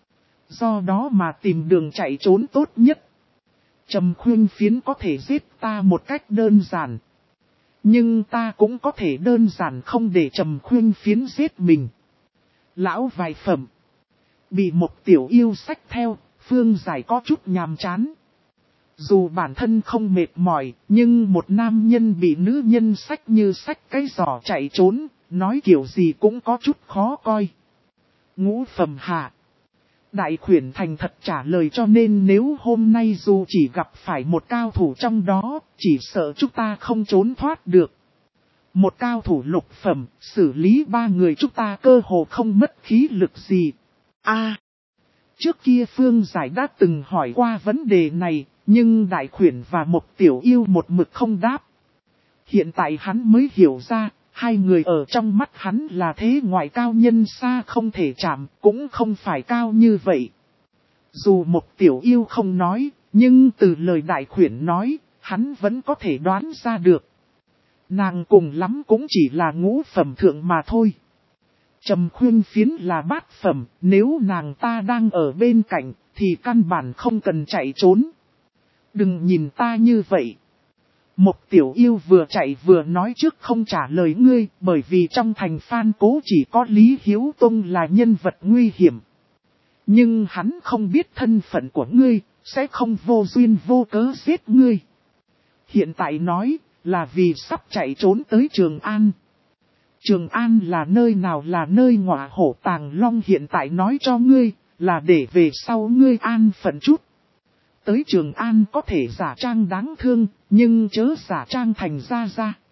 Do đó mà tìm đường chạy trốn tốt nhất. Trầm Khuyên Phiến có thể giết ta một cách đơn giản. Nhưng ta cũng có thể đơn giản không để Trầm Khuyên Phiến giết mình. Lão vài phẩm. Bị một tiểu yêu xách theo, Phương Giải có chút nhàm chán. Dù bản thân không mệt mỏi, nhưng một nam nhân bị nữ nhân xách như xách cái giỏ chạy trốn, nói kiểu gì cũng có chút khó coi. Ngũ phẩm hạ. Đại khuyển thành thật trả lời, cho nên nếu hôm nay dù chỉ gặp phải một cao thủ trong đó, chỉ sợ chúng ta không trốn thoát được. Một cao thủ lục phẩm, xử lý 3 người chúng ta cơ hồ không mất khí lực gì. Trước kia Phương Giải đã từng hỏi qua vấn đề này, nhưng đại khuyển và một tiểu yêu một mực không đáp. Hiện tại hắn mới hiểu ra, hai người ở trong mắt hắn là thế ngoại cao nhân xa không thể chạm, cũng không phải cao như vậy. Dù một tiểu yêu không nói, nhưng từ lời đại khuyển nói, hắn vẫn có thể đoán ra được. Nàng cùng lắm cũng chỉ là ngũ phẩm thượng mà thôi. Trầm Khuyên Phiến là bát phẩm, nếu nàng ta đang ở bên cạnh, thì căn bản không cần chạy trốn. Đừng nhìn ta như vậy. Một tiểu yêu vừa chạy vừa nói trước không trả lời ngươi, bởi vì trong thành Phan Cố chỉ có Lý Hiếu Tông là nhân vật nguy hiểm. Nhưng hắn không biết thân phận của ngươi, sẽ không vô duyên vô cớ giết ngươi. Hiện tại nói, là vì sắp chạy trốn tới Trường An. Trường An là nơi nào, là nơi ngọa hổ tàng long, hiện tại nói cho ngươi, là để về sau ngươi an phận chút. Tới Trường An có thể giả trang đáng thương, nhưng chớ giả trang thành ra.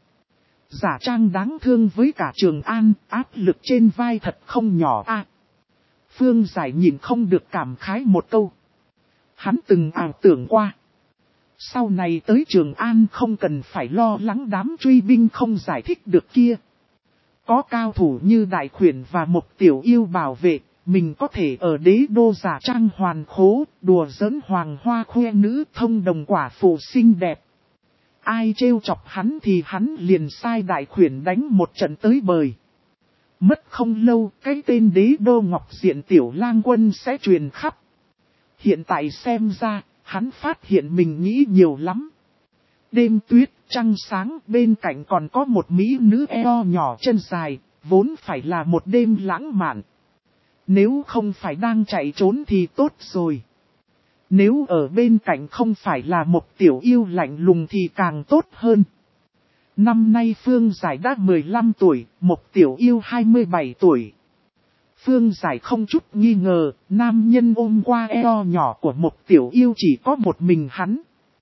Giả trang đáng thương với cả Trường An, áp lực trên vai thật không nhỏ a. Phương Giải nhìn không được cảm khái một câu. Hắn từng ảo tưởng qua. Sau này tới Trường An không cần phải lo lắng đám truy binh không giải thích được kia. Có cao thủ như đại khuyển và một tiểu yêu bảo vệ, mình có thể ở đế đô giả trang hoàn khố, đùa giỡn hoàng hoa khoe nữ thông đồng quả phụ xinh đẹp. Ai trêu chọc hắn thì hắn liền sai đại khuyển đánh một trận tới bời. Mất không lâu, cái tên đế đô ngọc diện tiểu lang quân sẽ truyền khắp. Hiện tại xem ra, hắn phát hiện mình nghĩ nhiều lắm. Đêm tuyết, trăng sáng, bên cạnh còn có một mỹ nữ eo nhỏ chân dài, vốn phải là một đêm lãng mạn. Nếu không phải đang chạy trốn thì tốt rồi. Nếu ở bên cạnh không phải là một tiểu yêu lạnh lùng thì càng tốt hơn. Năm nay Phương Giải đã 15 tuổi, Mộc Tiểu Yêu 27 tuổi. Phương Giải không chút nghi ngờ, nam nhân ôm qua eo nhỏ của Mộc Tiểu Yêu chỉ có một mình hắn.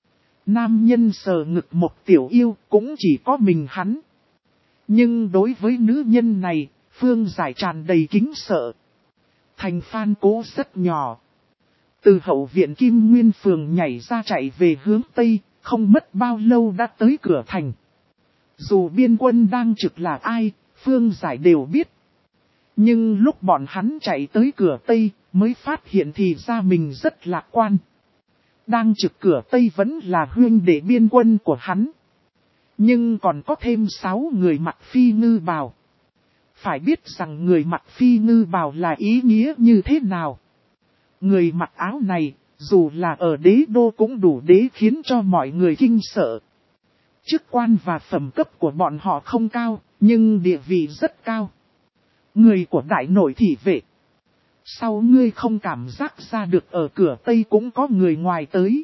Nam nhân sờ ngực Mộc Tiểu Yêu cũng chỉ có mình hắn. Nhưng đối với nữ nhân này, Phương Giải tràn đầy kính sợ. Thành Phan Cố rất nhỏ. Từ hậu viện Kim Nguyên phường nhảy ra chạy về hướng Tây, không mất bao lâu đã tới cửa thành. Dù biên quân đang trực là ai, Phương Giải đều biết. Nhưng lúc bọn hắn chạy tới cửa Tây, mới phát hiện thì ra mình rất lạc quan. Đang trực cửa Tây vẫn là huynh đệ biên quân của hắn. Nhưng còn có thêm 6 người mặc phi ngư bào. Phải biết rằng người mặc phi ngư bào là ý nghĩa như thế nào. Người mặc áo này, dù là ở đế đô cũng đủ để khiến cho mọi người kinh sợ. Chức quan và phẩm cấp của bọn họ không cao, nhưng địa vị rất cao. Người của đại nội thị vệ. Sao ngươi không cảm giác ra được ở cửa Tây cũng có người ngoài tới?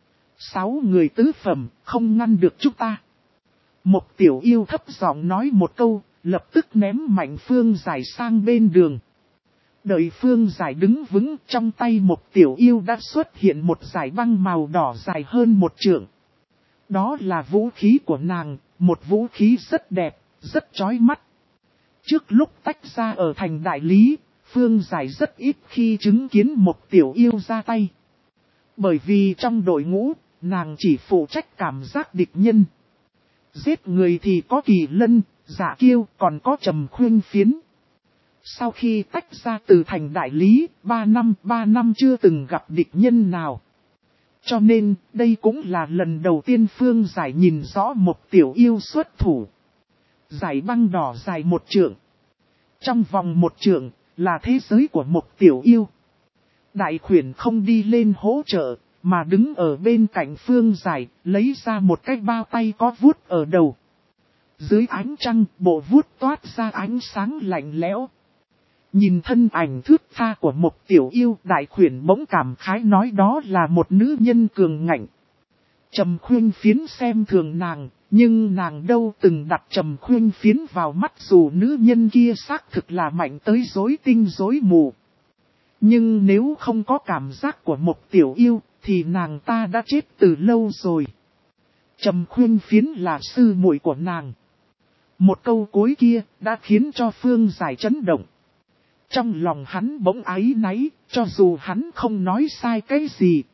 6 người tứ phẩm, không ngăn được chúng ta. Một Tiểu Yêu thấp giọng nói một câu, lập tức ném mạnh Phương Giải sang bên đường. Đợi Phương Giải đứng vững, trong tay một Tiểu Yêu đã xuất hiện một dải băng màu đỏ dài hơn 1 trượng. Đó là vũ khí của nàng, một vũ khí rất đẹp, rất chói mắt. Trước lúc tách ra ở thành đại lý, Phương Giải rất ít khi chứng kiến một Tiểu Yêu ra tay. Bởi vì trong đội ngũ, nàng chỉ phụ trách cảm giác địch nhân. Giết người thì có Kỳ Lân, Dạ Kiêu, còn có Trầm Khuyên Phiến. Sau khi tách ra từ thành đại lý, 3 năm chưa từng gặp địch nhân nào. Cho nên, đây cũng là lần đầu tiên Phương Giải nhìn rõ một Tiểu Yêu xuất thủ. Dải băng đỏ dài 1 trượng. Trong vòng 1 trượng, là thế giới của một Tiểu Yêu. Đại khuyển không đi lên hỗ trợ, mà đứng ở bên cạnh Phương Giải, lấy ra một cái bao tay có vuốt ở đầu. Dưới ánh trăng, bộ vuốt toát ra ánh sáng lạnh lẽo. Nhìn thân ảnh thướt tha của một Tiểu Yêu, đại khuyển bỗng cảm khái nói đó là một nữ nhân cường ngạnh. Trầm Khuyên Phiến xem thường nàng, nhưng nàng đâu từng đặt Trầm Khuyên Phiến vào mắt, dù nữ nhân kia xác thực là mạnh tới rối tinh rối mù. Nhưng nếu không có cảm giác của một Tiểu Yêu, thì nàng ta đã chết từ lâu rồi. Trầm Khuyên Phiến là sư muội của nàng. Một câu cuối kia đã khiến cho Phương Giải chấn động. Trong lòng hắn bỗng áy náy, cho dù hắn không nói sai cái gì.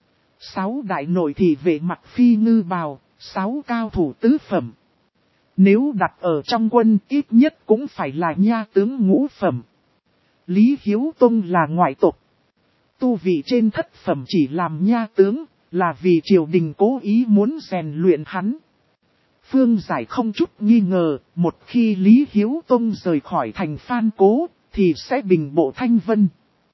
6 đại nội thị vệ mặc phi ngư bào, 6 cao thủ tứ phẩm. Nếu đặt ở trong quân ít nhất cũng phải là nha tướng ngũ phẩm. Lý Hiếu Tông là ngoại tộc. Tu vị trên thất phẩm chỉ làm nha tướng, là vì triều đình cố ý muốn rèn luyện hắn. Phương Giải không chút nghi ngờ, một khi Lý Hiếu Tông rời khỏi thành Phan Cố, thì sẽ bình bộ Thanh Vân.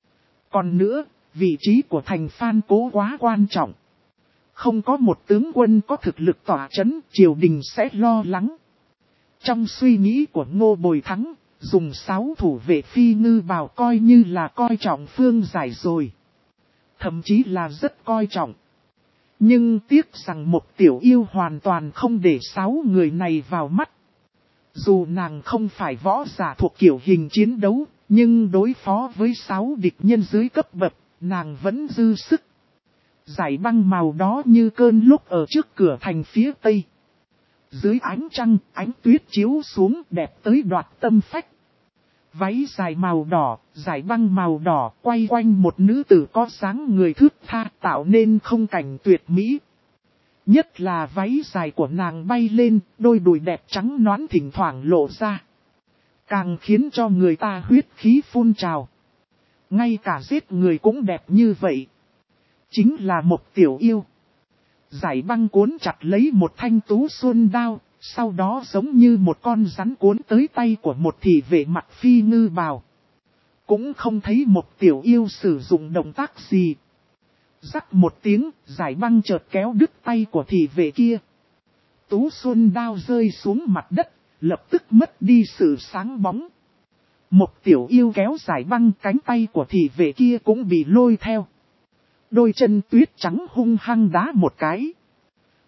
Còn nữa, vị trí của thành Phan Cố quá quan trọng. Không có một tướng quân có thực lực tỏa chấn, triều đình sẽ lo lắng. Trong suy nghĩ của Ngô Bồi Thắng, dùng 6 thủ vệ phi ngư bào coi như là coi trọng Phương Giải rồi. Thậm chí là rất coi trọng. Nhưng tiếc rằng một Tiểu Yêu hoàn toàn không để 6 người này vào mắt. Dù nàng không phải võ giả thuộc kiểu hình chiến đấu, nhưng đối phó với 6 địch nhân dưới cấp bậc, nàng vẫn dư sức. Dải băng màu đó như cơn lốc ở trước cửa thành phía Tây. Dưới ánh trăng, ánh tuyết chiếu xuống đẹp tới đoạt tâm phách. Váy dài màu đỏ, dải băng màu đỏ quay quanh một nữ tử có dáng người thướt tha tạo nên không cảnh tuyệt mỹ. Nhất là váy dài của nàng bay lên, đôi đùi đẹp trắng nõn thỉnh thoảng lộ ra. Càng khiến cho người ta huyết khí phun trào. Ngay cả giết người cũng đẹp như vậy. Chính là một Tiểu Yêu. Dải băng cuốn chặt lấy một thanh tú xuân đao, sau đó giống như một con rắn cuốn tới tay của một thị vệ mặc phi ngư bào. Cũng không thấy một Tiểu Yêu sử dụng động tác gì. Rắc một tiếng, dải băng chợt kéo đứt tay của thị vệ kia. Tú xuân đao rơi xuống mặt đất, lập tức mất đi sự sáng bóng. Một Tiểu Yêu kéo dải băng, cánh tay của thị vệ kia cũng bị lôi theo. Đôi chân tuyết trắng hung hăng đá một cái.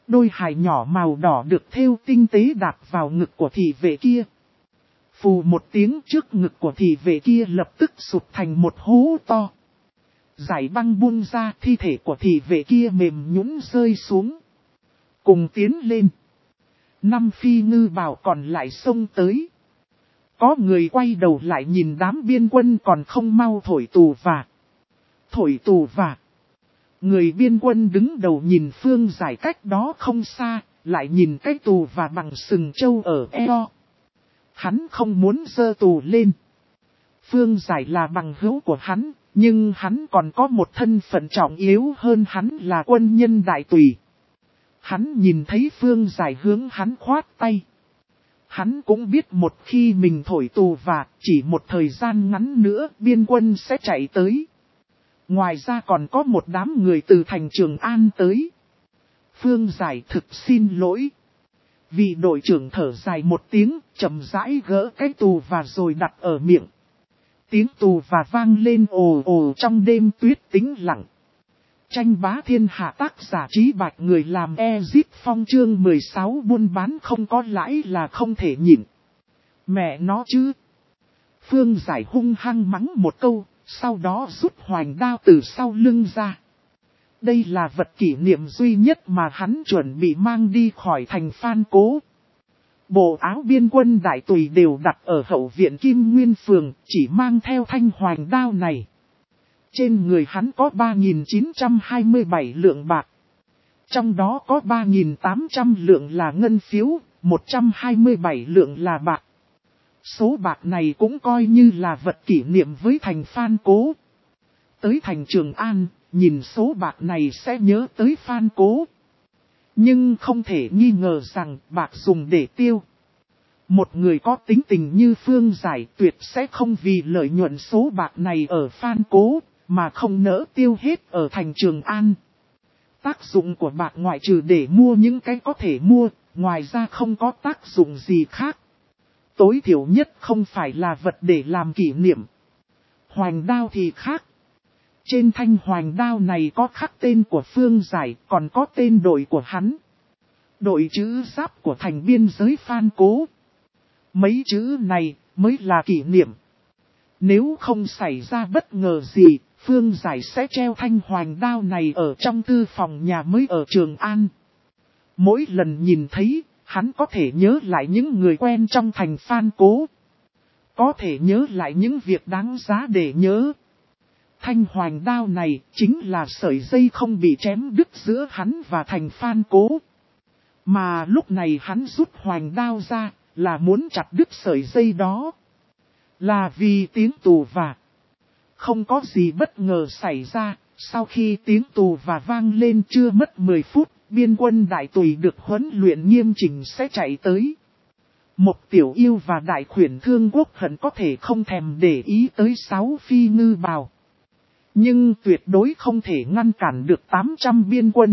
Đôi hài nhỏ màu đỏ được thêu tinh tế đạp vào ngực của thị vệ kia. Phù một tiếng, trước ngực của thị vệ kia lập tức sụt thành một hố to. Giải băng buông ra, thi thể của thị vệ kia mềm nhũn rơi xuống. Cùng tiến lên. 5 phi ngư bào còn lại xông tới. Có người quay đầu lại nhìn đám biên quân còn không mau thổi tù và. Thổi tù và. Người biên quân đứng đầu nhìn Phương Giải cách đó không xa, lại nhìn cái tù và bằng sừng trâu ở eo. Hắn không muốn giơ tù lên. Phương Giải là bằng hữu của hắn, nhưng hắn còn có một thân phận trọng yếu hơn hắn là quân nhân đại tùy. Hắn nhìn thấy Phương Giải hướng hắn khoát tay. Hắn cũng biết một khi mình thổi tù và chỉ một thời gian ngắn nữa biên quân sẽ chạy tới. Ngoài ra còn có một đám người từ thành Trường An tới. Phương Giải thực xin lỗi. Vị đội trưởng thở dài một tiếng, chậm rãi gỡ cái tù và rồi đặt ở miệng. Tiếng tù và vang lên ồ ồ trong đêm tuyết tĩnh lặng. Tranh bá thiên hạ tác giả Trí Bạch, người làm Ezip Phong chương 16 buôn bán không có lãi là không thể nhịn. Mẹ nó chứ. Phương Giải hung hăng mắng một câu, sau đó rút hoành đao từ sau lưng ra. Đây là vật kỷ niệm duy nhất mà hắn chuẩn bị mang đi khỏi thành Phan Cố. Bộ áo biên quân đại tùy đều đặt ở hậu viện Kim Nguyên Phường, chỉ mang theo thanh hoành đao này. Trên người hắn có 3.927 lượng bạc. Trong đó có 3.800 lượng là ngân phiếu, 127 lượng là bạc. Số bạc này cũng coi như là vật kỷ niệm với thành Phan Cố. Tới thành Trường An, nhìn số bạc này sẽ nhớ tới Phan Cố. Nhưng không thể nghi ngờ rằng bạc dùng để tiêu. Một người có tính tình như Phương Giải tuyệt sẽ không vì lợi nhuận số bạc này ở Phan Cố, mà không nỡ tiêu hết ở thành Trường An. Tác dụng của bạc ngoại trừ để mua những cái có thể mua, ngoài ra không có tác dụng gì khác. Tối thiểu nhất không phải là vật để làm kỷ niệm. Hoành đao thì khác. Trên thanh hoành đao này có khắc tên của Phương Giải, còn có tên đội của hắn. Đội chữ giáp của thành biên giới Phan Cố. Mấy chữ này mới là kỷ niệm. Nếu không xảy ra bất ngờ gì, Phương Giải sẽ treo thanh hoành đao này ở trong thư phòng nhà mới ở Trường An. Mỗi lần nhìn thấy, hắn có thể nhớ lại những người quen trong thành Phan Cố. Có thể nhớ lại những việc đáng giá để nhớ. Thanh hoành đao này chính là sợi dây không bị chém đứt giữa hắn và thành Phan Cố. Mà lúc này hắn rút hoành đao ra là muốn chặt đứt sợi dây đó. Là vì tiếng tù và. Không có gì bất ngờ xảy ra, sau khi tiếng tù và vang lên chưa mất 10 phút, biên quân đại tùy được huấn luyện nghiêm chỉnh sẽ chạy tới. Một tiểu yêu và đại khuyển Thương Quốc Hận có thể không thèm để ý tới 6 phi ngư bào. Nhưng tuyệt đối không thể ngăn cản được 800 biên quân.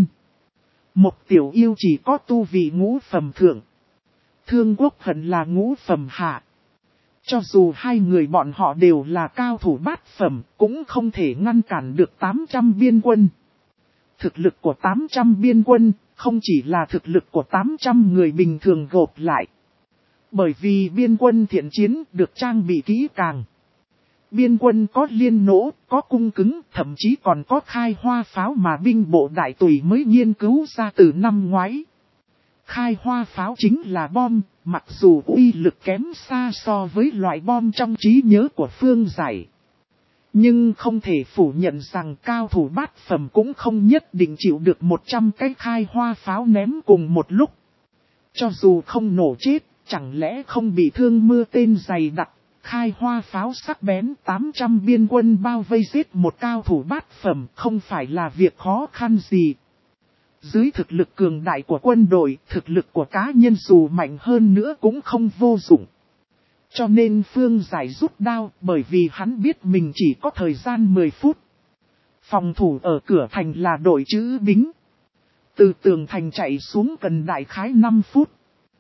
Một tiểu yêu chỉ có tu vị ngũ phẩm thượng. Thương Quốc Hận là ngũ phẩm hạ. Cho dù hai người bọn họ đều là cao thủ bát phẩm, cũng không thể ngăn cản được 800 biên quân. Thực lực của 800 biên quân, không chỉ là thực lực của 800 người bình thường gộp lại. Bởi vì biên quân thiện chiến được trang bị kỹ càng. Biên quân có liên nỗ, có cung cứng, thậm chí còn có khai hoa pháo mà binh bộ đại tùy mới nghiên cứu ra từ năm ngoái. Khai hoa pháo chính là bom, mặc dù uy lực kém xa so với loại bom trong trí nhớ của Phương Giải. Nhưng không thể phủ nhận rằng cao thủ bát phẩm cũng không nhất định chịu được 100 cái khai hoa pháo ném cùng một lúc. Cho dù không nổ chết, chẳng lẽ không bị thương mưa tên dày đặc, khai hoa pháo sắc bén 800 biên quân bao vây giết một cao thủ bát phẩm không phải là việc khó khăn gì. Dưới thực lực cường đại của quân đội, thực lực của cá nhân dù mạnh hơn nữa cũng không vô dụng. Cho nên Phương Giải rút đao bởi vì hắn biết mình chỉ có thời gian 10 phút. Phòng thủ ở cửa thành là đội chữ bính. Từ tường thành chạy xuống cần đại khái 5 phút.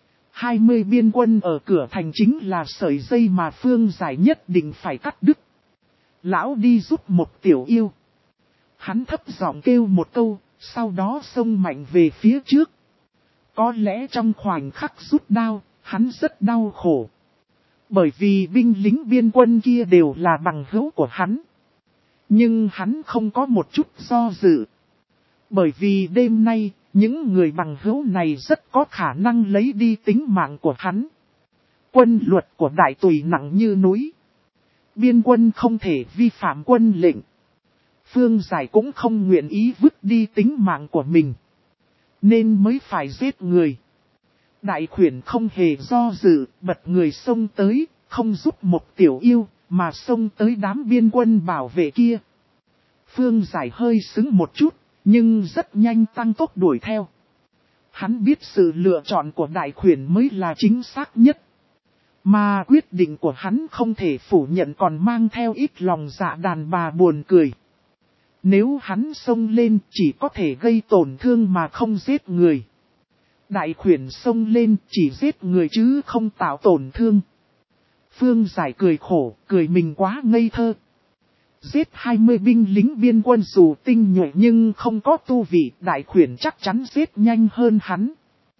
20 biên quân ở cửa thành chính là sợi dây mà Phương Giải nhất định phải cắt đứt. Lão đi giúp một tiểu yêu. Hắn thấp giọng kêu một câu, sau đó xông mạnh về phía trước. Có lẽ trong khoảnh khắc rút đao, hắn rất đau khổ. Bởi vì binh lính biên quân kia đều là bằng hữu của hắn. Nhưng hắn không có một chút do dự. Bởi vì đêm nay, những người bằng hữu này rất có khả năng lấy đi tính mạng của hắn. Quân luật của đại tùy nặng như núi. Biên quân không thể vi phạm quân lệnh. Phương Giải cũng không nguyện ý vứt đi tính mạng của mình. Nên mới phải giết người. Đại khuyển không hề do dự, bật người xông tới, không giúp một tiểu yêu, mà xông tới đám biên quân bảo vệ kia. Phương Giải hơi sững một chút, nhưng rất nhanh tăng tốc đuổi theo. Hắn biết sự lựa chọn của đại khuyển mới là chính xác nhất. Mà quyết định của hắn không thể phủ nhận còn mang theo ít lòng dạ đàn bà buồn cười. Nếu hắn xông lên chỉ có thể gây tổn thương mà không giết người. Đại khuyển xông lên chỉ giết người chứ không tạo tổn thương. Phương Giải cười khổ, cười mình quá ngây thơ. Giết 20 binh lính biên quân dù tinh nhuệ nhưng không có tu vị, đại khuyển chắc chắn giết nhanh hơn hắn.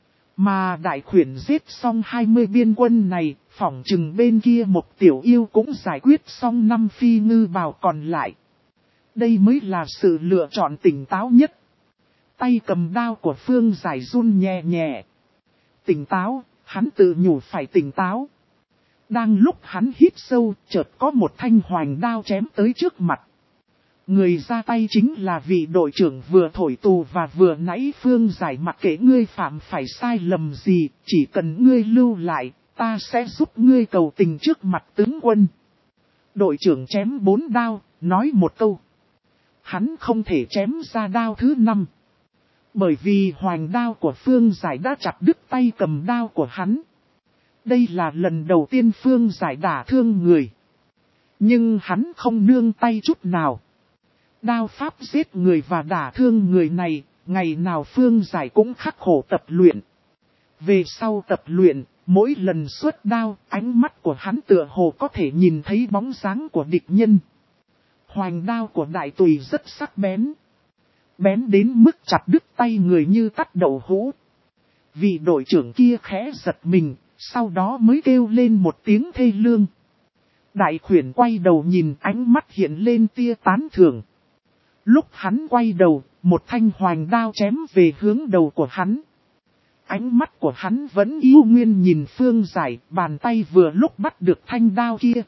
Mà đại khuyển giết xong 20 biên quân này, phỏng chừng bên kia một tiểu yêu cũng giải quyết xong 5 phi ngư bào còn lại. Đây mới là sự lựa chọn tỉnh táo nhất. Tay cầm đao của Phương Giải run nhẹ nhẹ. Tỉnh táo, hắn tự nhủ phải tỉnh táo. Đang lúc hắn hít sâu, chợt có một thanh hoành đao chém tới trước mặt. Người ra tay chính là vị đội trưởng vừa thổi tù và vừa nãy Phương Giải mặc kệ ngươi phạm phải sai lầm gì, chỉ cần ngươi lưu lại, ta sẽ giúp ngươi cầu tình trước mặt tướng quân. Đội trưởng chém 4 đao, nói một câu. Hắn không thể chém ra đao thứ 5. Bởi vì hoành đao của Phương Giải đã chặt đứt tay cầm đao của hắn. Đây là lần đầu tiên Phương Giải đả thương người. Nhưng hắn không nương tay chút nào. Đao pháp giết người và đả thương người này, ngày nào Phương Giải cũng khắc khổ tập luyện. Về sau tập luyện, mỗi lần xuất đao, ánh mắt của hắn tựa hồ có thể nhìn thấy bóng dáng của địch nhân. Hoành đao của đại tùy rất sắc bén. Bén đến mức chặt đứt tay người như cắt đậu hũ. Vị đội trưởng kia khẽ giật mình, sau đó mới kêu lên một tiếng thê lương. Đại khuyển quay đầu nhìn, ánh mắt hiện lên tia tán thưởng. Lúc hắn quay đầu, một thanh hoành đao chém về hướng đầu của hắn. Ánh mắt của hắn vẫn yêu nguyên nhìn Phương Giải, bàn tay vừa lúc bắt được thanh đao kia.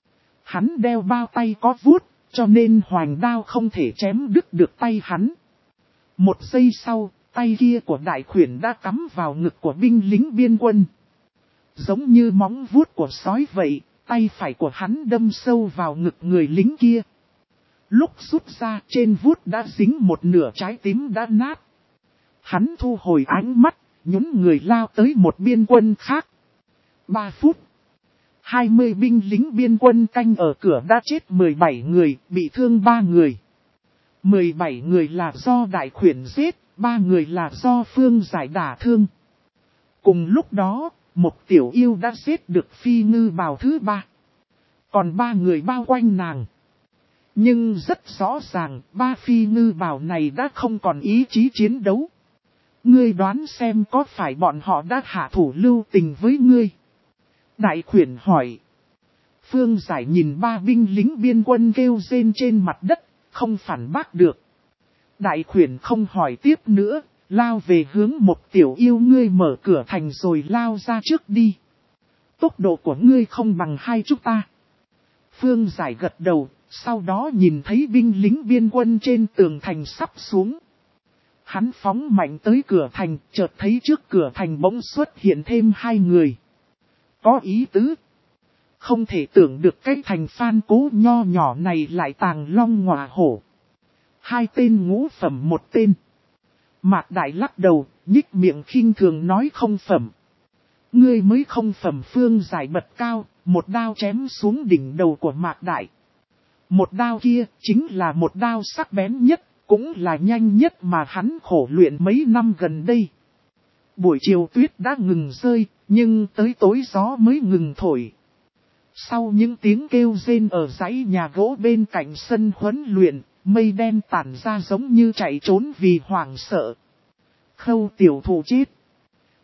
Hắn đeo bao tay có vuốt, cho nên hoành đao không thể chém đứt được tay hắn. Một giây sau, tay kia của đại khuyển đã cắm vào ngực của binh lính biên quân. Giống như móng vuốt của sói vậy, tay phải của hắn đâm sâu vào ngực người lính kia. Lúc rút ra, trên vuốt đã dính một nửa trái tím đã nát. Hắn thu hồi ánh mắt, nhún người lao tới một biên quân khác. 3 phút. 20 binh lính biên quân canh ở cửa đã chết 17 người, bị thương 3 người. 17 người là do đại khuyển giết, 3 người là do Phương Giải đả thương. Cùng lúc đó, một tiểu yêu đã giết được phi ngư bào thứ 3. Còn 3 người bao quanh nàng. Nhưng rất rõ ràng, 3 phi ngư bào này đã không còn ý chí chiến đấu. Ngươi đoán xem có phải bọn họ đã hạ thủ lưu tình với ngươi? Đại khuyển hỏi. Phương Giải nhìn 3 binh lính biên quân kêu rên trên mặt đất, không phản bác được. Đại khuyển không hỏi tiếp nữa, lao về hướng một tiểu yêu, ngươi mở cửa thành rồi lao ra trước đi. Tốc độ của ngươi không bằng hai chúng ta. Phương Giải gật đầu, sau đó nhìn thấy binh lính biên quân trên tường thành sắp xuống. Hắn phóng mạnh tới cửa thành, chợt thấy trước cửa thành bỗng xuất hiện thêm 2 người. Có ý tứ. Không thể tưởng được cái thành Phan Cố nho nhỏ này lại tàng long ngọa hổ. 2 tên ngũ phẩm một tên. Mạc Đại lắc đầu, nhích miệng khinh thường nói không phẩm. Ngươi mới không phẩm. Phương Giải bật cao, một đao chém xuống đỉnh đầu của Mạc Đại. Một đao kia chính là một đao sắc bén nhất, cũng là nhanh nhất mà hắn khổ luyện mấy năm gần đây. Buổi chiều tuyết đã ngừng rơi, nhưng tới tối gió mới ngừng thổi. Sau những tiếng kêu rên ở dãy nhà gỗ bên cạnh sân huấn luyện, mây đen tản ra giống như chạy trốn vì hoảng sợ. Khâu tiểu thụ chết.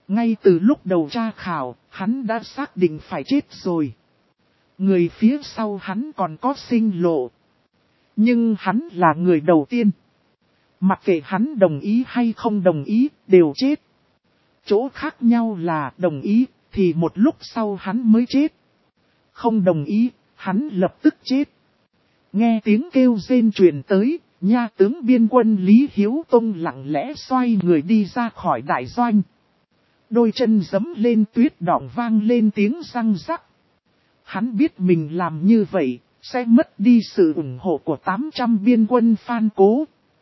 Ngay từ lúc đầu tra khảo, hắn đã xác định phải chết rồi. Người phía sau hắn còn có sinh lộ. Nhưng hắn là người đầu tiên. Mặc kệ hắn đồng ý hay không đồng ý, đều chết. Chỗ khác nhau là đồng ý, thì một lúc sau hắn mới chết. Không đồng ý, hắn lập tức chết. Nghe tiếng kêu rên truyền tới, nha tướng biên quân Lý Hiếu Tông lặng lẽ xoay người đi ra khỏi đại doanh. Đôi chân giẫm lên tuyết đọng vang lên tiếng răng rắc. Hắn biết mình làm như vậy, sẽ mất đi sự ủng hộ của 800 biên quân Phan Cố.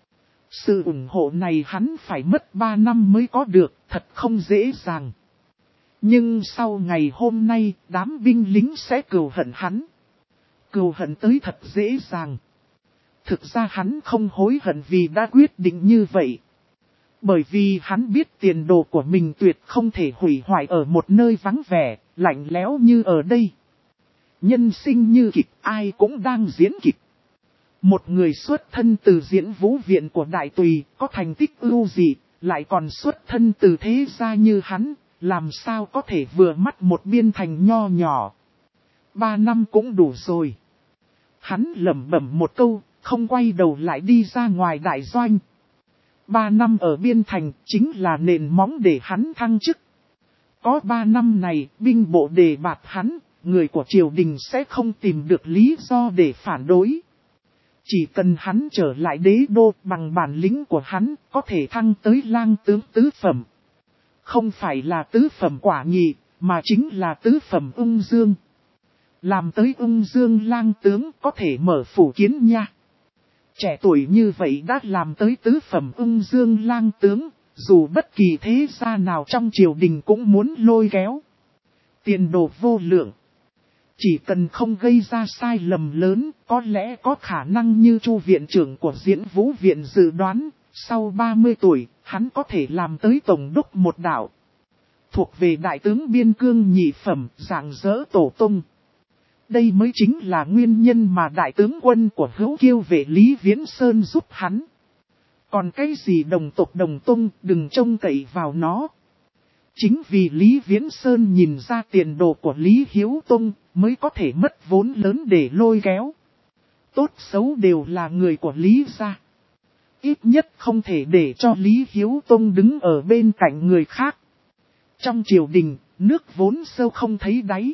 Sự ủng hộ này hắn phải mất 3 năm mới có được, thật không dễ dàng. Nhưng sau ngày hôm nay, đám binh lính sẽ cừu hận hắn. Cừu hận tới thật dễ dàng. Thực ra hắn không hối hận vì đã quyết định như vậy. Bởi vì hắn biết tiền đồ của mình tuyệt không thể hủy hoại ở một nơi vắng vẻ, lạnh lẽo như ở đây. Nhân sinh như kịch, ai cũng đang diễn kịch. Một người xuất thân từ diễn vũ viện của Đại Tùy, có thành tích ưu dị, lại còn xuất thân từ thế gia như hắn, làm sao có thể vừa mắt một biên thành nho nhỏ. 3 năm cũng đủ rồi. Hắn lẩm bẩm một câu, không quay đầu lại đi ra ngoài đại doanh. 3 năm ở biên thành chính là nền móng để hắn thăng chức. Có 3 năm này, binh bộ đề bạt hắn, người của triều đình sẽ không tìm được lý do để phản đối. Chỉ cần hắn trở lại đế đô bằng bản lĩnh của hắn, có thể thăng tới lang tướng tứ phẩm. Không phải là tứ phẩm quả nhị, mà chính là tứ phẩm ung dương. Làm tới ung dương lang tướng có thể mở phủ kiến nha. Trẻ tuổi như vậy đã làm tới tứ phẩm ung dương lang tướng, dù bất kỳ thế gia nào trong triều đình cũng muốn lôi kéo. Tiền đồ vô lượng. Chỉ cần không gây ra sai lầm lớn, có lẽ có khả năng như Chu viện trưởng của Diễn Vũ viện dự đoán, sau 30 tuổi, hắn có thể làm tới tổng đốc một đạo. Thuộc về đại tướng biên cương nhị phẩm, rạng rỡ tổ tung. Đây mới chính là nguyên nhân mà đại tướng quân của Hữu Kiêu vệ Lý Viễn Sơn giúp hắn. Còn cái gì đồng tộc đồng tung, đừng trông cậy vào nó. Chính vì Lý Viễn Sơn nhìn ra tiền đồ của Lý Hiếu Tông, mới có thể mất vốn lớn để lôi kéo. Tốt xấu đều là người của Lý gia. Ít nhất không thể để cho Lý Hiếu Tông đứng ở bên cạnh người khác. Trong triều đình, nước vốn sâu không thấy đáy.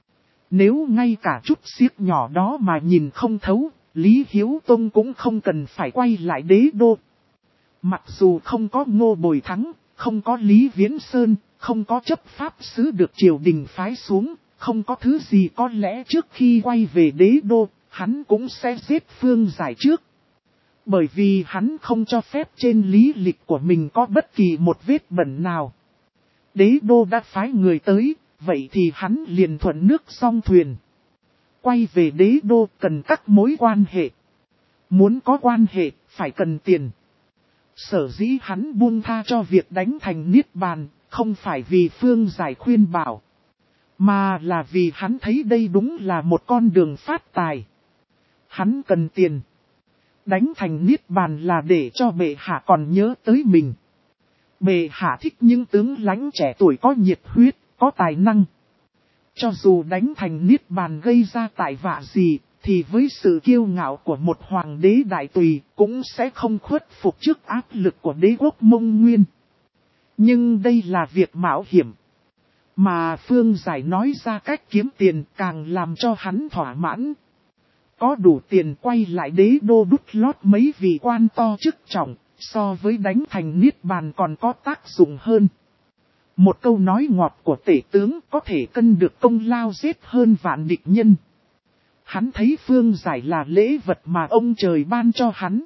Nếu ngay cả chút xiếc nhỏ đó mà nhìn không thấu, Lý Hiếu Tông cũng không cần phải quay lại đế đô. Mặc dù không có Ngô Bồi Thắng, không có Lý Viễn Sơn, không có chấp pháp sứ được triều đình phái xuống, không có thứ gì có lẽ trước khi quay về đế đô, hắn cũng sẽ giết Phương Giải trước. Bởi vì hắn không cho phép trên lý lịch của mình có bất kỳ một vết bẩn nào. Đế đô đã phái người tới, vậy thì hắn liền thuận nước song thuyền. Quay về đế đô cần các mối quan hệ. Muốn có quan hệ, phải cần tiền. Sở dĩ hắn buông tha cho việc đánh thành niết bàn, không phải vì Phương Giải khuyên bảo. Mà là vì hắn thấy đây đúng là một con đường phát tài. Hắn cần tiền. Đánh thành niết bàn là để cho bệ hạ còn nhớ tới mình. Bệ hạ thích những tướng lãnh trẻ tuổi có nhiệt huyết, có tài năng. Cho dù đánh thành niết bàn gây ra tại vạ gì, thì với sự kiêu ngạo của một hoàng đế đại tùy cũng sẽ không khuất phục trước áp lực của đế quốc Mông Nguyên. Nhưng đây là việc mạo hiểm. Mà Phương Giải nói ra cách kiếm tiền càng làm cho hắn thỏa mãn. Có đủ tiền quay lại đế đô đút lót mấy vị quan to chức trọng, so với đánh thành niết bàn còn có tác dụng hơn. Một câu nói ngọt của tể tướng có thể cân được công lao giết hơn vạn địch nhân. Hắn thấy Phương Giải là lễ vật mà ông trời ban cho hắn.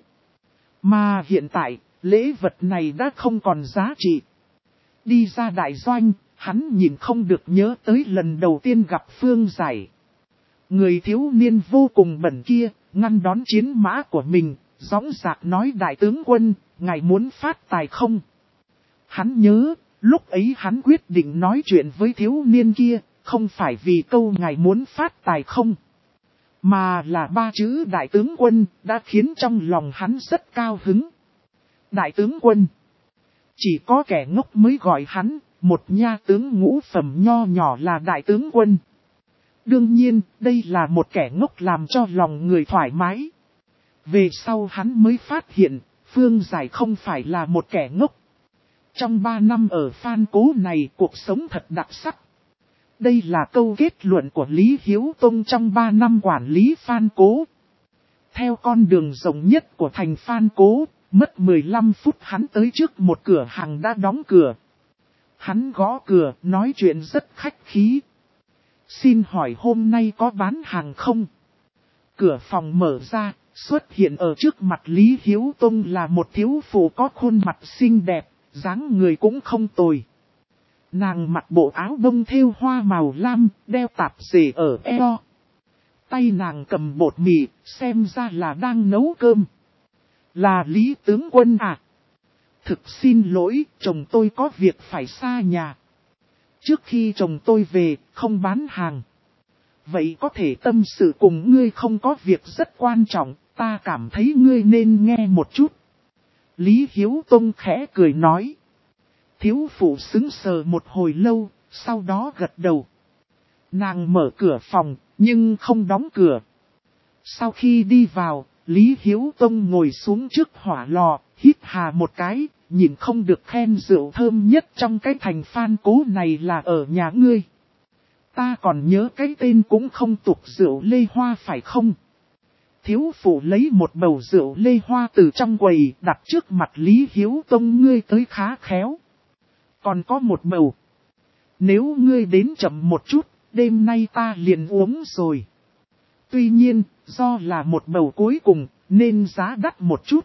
Mà hiện tại, lễ vật này đã không còn giá trị. Đi ra đại doanh, hắn nhìn không được nhớ tới lần đầu tiên gặp Phương Giải. Người thiếu niên vô cùng bẩn kia, ngăn đón chiến mã của mình, dõng dạc nói đại tướng quân, ngài muốn phát tài không? Hắn nhớ, lúc ấy hắn quyết định nói chuyện với thiếu niên kia, không phải vì câu ngài muốn phát tài không? Mà là 3 chữ đại tướng quân, đã khiến trong lòng hắn rất cao hứng. Đại tướng quân. Chỉ có kẻ ngốc mới gọi hắn, một nha tướng ngũ phẩm nho nhỏ là đại tướng quân. Đương nhiên, đây là một kẻ ngốc làm cho lòng người thoải mái. Về sau hắn mới phát hiện, Phương Giải không phải là một kẻ ngốc. Trong 3 năm ở Phan Cố này, cuộc sống thật đặc sắc. Đây là câu kết luận của Lý Hiếu Tông trong 3 năm quản lý Phan Cố. Theo con đường rộng nhất của thành Phan Cố, mất 15 phút hắn tới trước một cửa hàng đã đóng cửa. Hắn gõ cửa, nói chuyện rất khách khí. Xin hỏi hôm nay có bán hàng không? Cửa phòng mở ra, xuất hiện ở trước mặt Lý Hiếu Tông là một thiếu phụ có khuôn mặt xinh đẹp, dáng người cũng không tồi. Nàng mặc bộ áo bông thêu hoa màu lam, đeo tạp dề ở eo. Tay nàng cầm bột mì, xem ra là đang nấu cơm. Là Lý tướng quân à? Thực xin lỗi, chồng tôi có việc phải xa nhà. Trước khi chồng tôi về, không bán hàng. Vậy có thể tâm sự cùng ngươi không có việc rất quan trọng, ta cảm thấy ngươi nên nghe một chút. Lý Hiếu Tông khẽ cười nói. Thiếu phụ sững sờ một hồi lâu, sau đó gật đầu. Nàng mở cửa phòng, nhưng không đóng cửa. Sau khi đi vào, Lý Hiếu Tông ngồi xuống trước hỏa lò, hít hà một cái, nhìn không được khen rượu thơm nhất trong cái thành Phan Cố này là ở nhà ngươi. Ta còn nhớ cái tên cũng không tục rượu Lê Hoa phải không? Thiếu phụ lấy một bầu rượu Lê Hoa từ trong quầy đặt trước mặt Lý Hiếu Tông, ngươi tới khá khéo. Còn có một bầu. Nếu ngươi đến chậm một chút, đêm nay ta liền uống rồi. Tuy nhiên, do là một bầu cuối cùng, nên giá đắt một chút.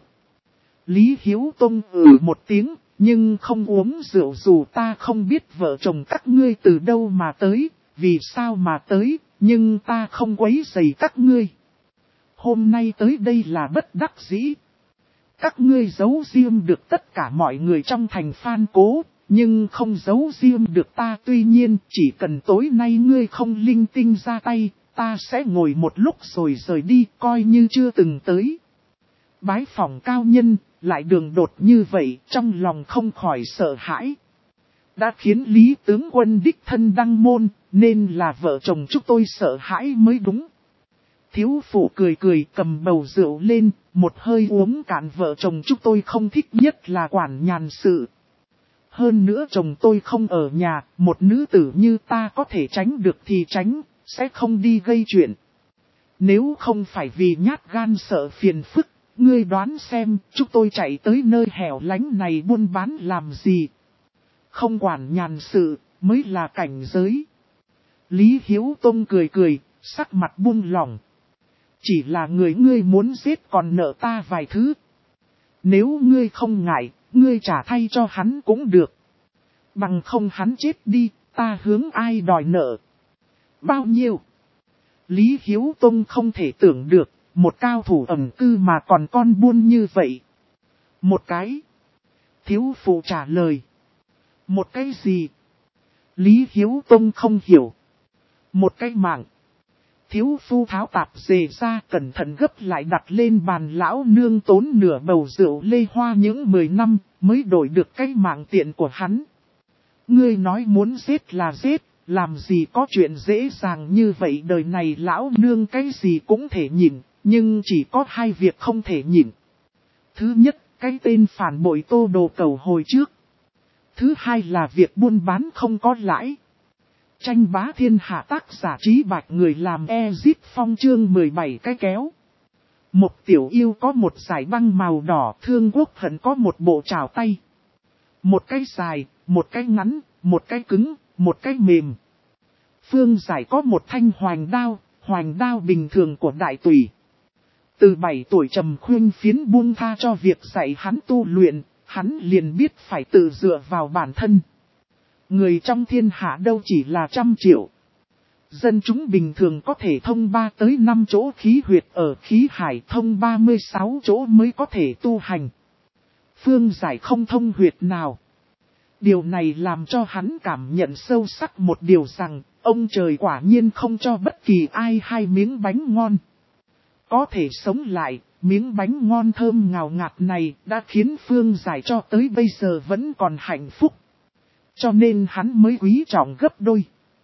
Lý Hiếu Tông một tiếng, nhưng không uống rượu dù ta không biết vợ chồng các ngươi từ đâu mà tới, vì sao mà tới, nhưng ta không quấy rầy các ngươi. Hôm nay tới đây là bất đắc dĩ. Các ngươi giấu riêng được tất cả mọi người trong thành Phan Cố, nhưng không giấu riêng được ta. Tuy nhiên, chỉ cần tối nay ngươi không linh tinh ra tay, ta sẽ ngồi một lúc rồi rời đi, coi như chưa từng tới. Bái phỏng cao nhân, lại đường đột như vậy, trong lòng không khỏi sợ hãi. Đã khiến Lý tướng quân đích thân đăng môn, nên là vợ chồng chúng tôi sợ hãi mới đúng. Thiếu phụ cười cười cầm bầu rượu lên, một hơi uống cạn. Vợ chồng chúng tôi không thích nhất là quản nhàn sự. Hơn nữa chồng tôi không ở nhà, một nữ tử như ta có thể tránh được thì tránh, sẽ không đi gây chuyện. Nếu không phải vì nhát gan sợ phiền phức, ngươi đoán xem chúng tôi chạy tới nơi hẻo lánh này buôn bán làm gì? Không quản nhàn sự, mới là cảnh giới. Lý Hiếu Tông cười cười, sắc mặt buông lỏng. Chỉ là người ngươi muốn giết còn nợ ta vài thứ. Nếu ngươi không ngại, ngươi trả thay cho hắn cũng được. Bằng không hắn chết đi, ta hướng ai đòi nợ? Bao nhiêu? Lý Hiếu Tông không thể tưởng được, một cao thủ ẩn cư mà còn con buôn như vậy. Một cái. Thiếu phụ trả lời. Một cái gì? Lý Hiếu Tông không hiểu. Một cái mạng. Thiếu phu tháo tạp dề ra cẩn thận gấp lại đặt lên bàn. Lão nương tốn nửa bầu rượu Lê Hoa những 10 năm mới đổi được cái mạng tiện của hắn. Ngươi nói muốn giết là giết, làm gì có chuyện dễ dàng như vậy. Đời này lão nương cái gì cũng thể nhịn, nhưng chỉ có hai việc không thể nhịn. Thứ nhất, cái tên phản bội Tô Đồ Cầu hồi trước. Thứ hai là việc buôn bán không có lãi. Tranh bá thiên hạ tác giả Trí Bạch người làm Ezip Phong chương 17 cái kéo. Một tiểu yêu có một dải băng màu đỏ, Thương Quốc Hận có một bộ trảo tay. Một cái dài, một cái ngắn, một cái cứng, một cái mềm. Phương Giải có một thanh hoành đao bình thường của đại tùy. Từ 7 tuổi Trầm Khuyên Phiến buông tha cho việc dạy hắn tu luyện, hắn liền biết phải tự dựa vào bản thân. Người trong thiên hạ đâu chỉ là 100 triệu. Dân chúng bình thường có thể thông 3 tới 5 chỗ khí huyệt ở khí hải, thông 36 chỗ mới có thể tu hành. Phương Giải không thông huyệt nào. Điều này làm cho hắn cảm nhận sâu sắc một điều rằng, ông trời quả nhiên không cho bất kỳ ai hai miếng bánh ngon. Có thể sống lại, miếng bánh ngon thơm ngào ngạt này đã khiến Phương Giải cho tới bây giờ vẫn còn hạnh phúc. Cho nên hắn mới quý trọng gấp đôi.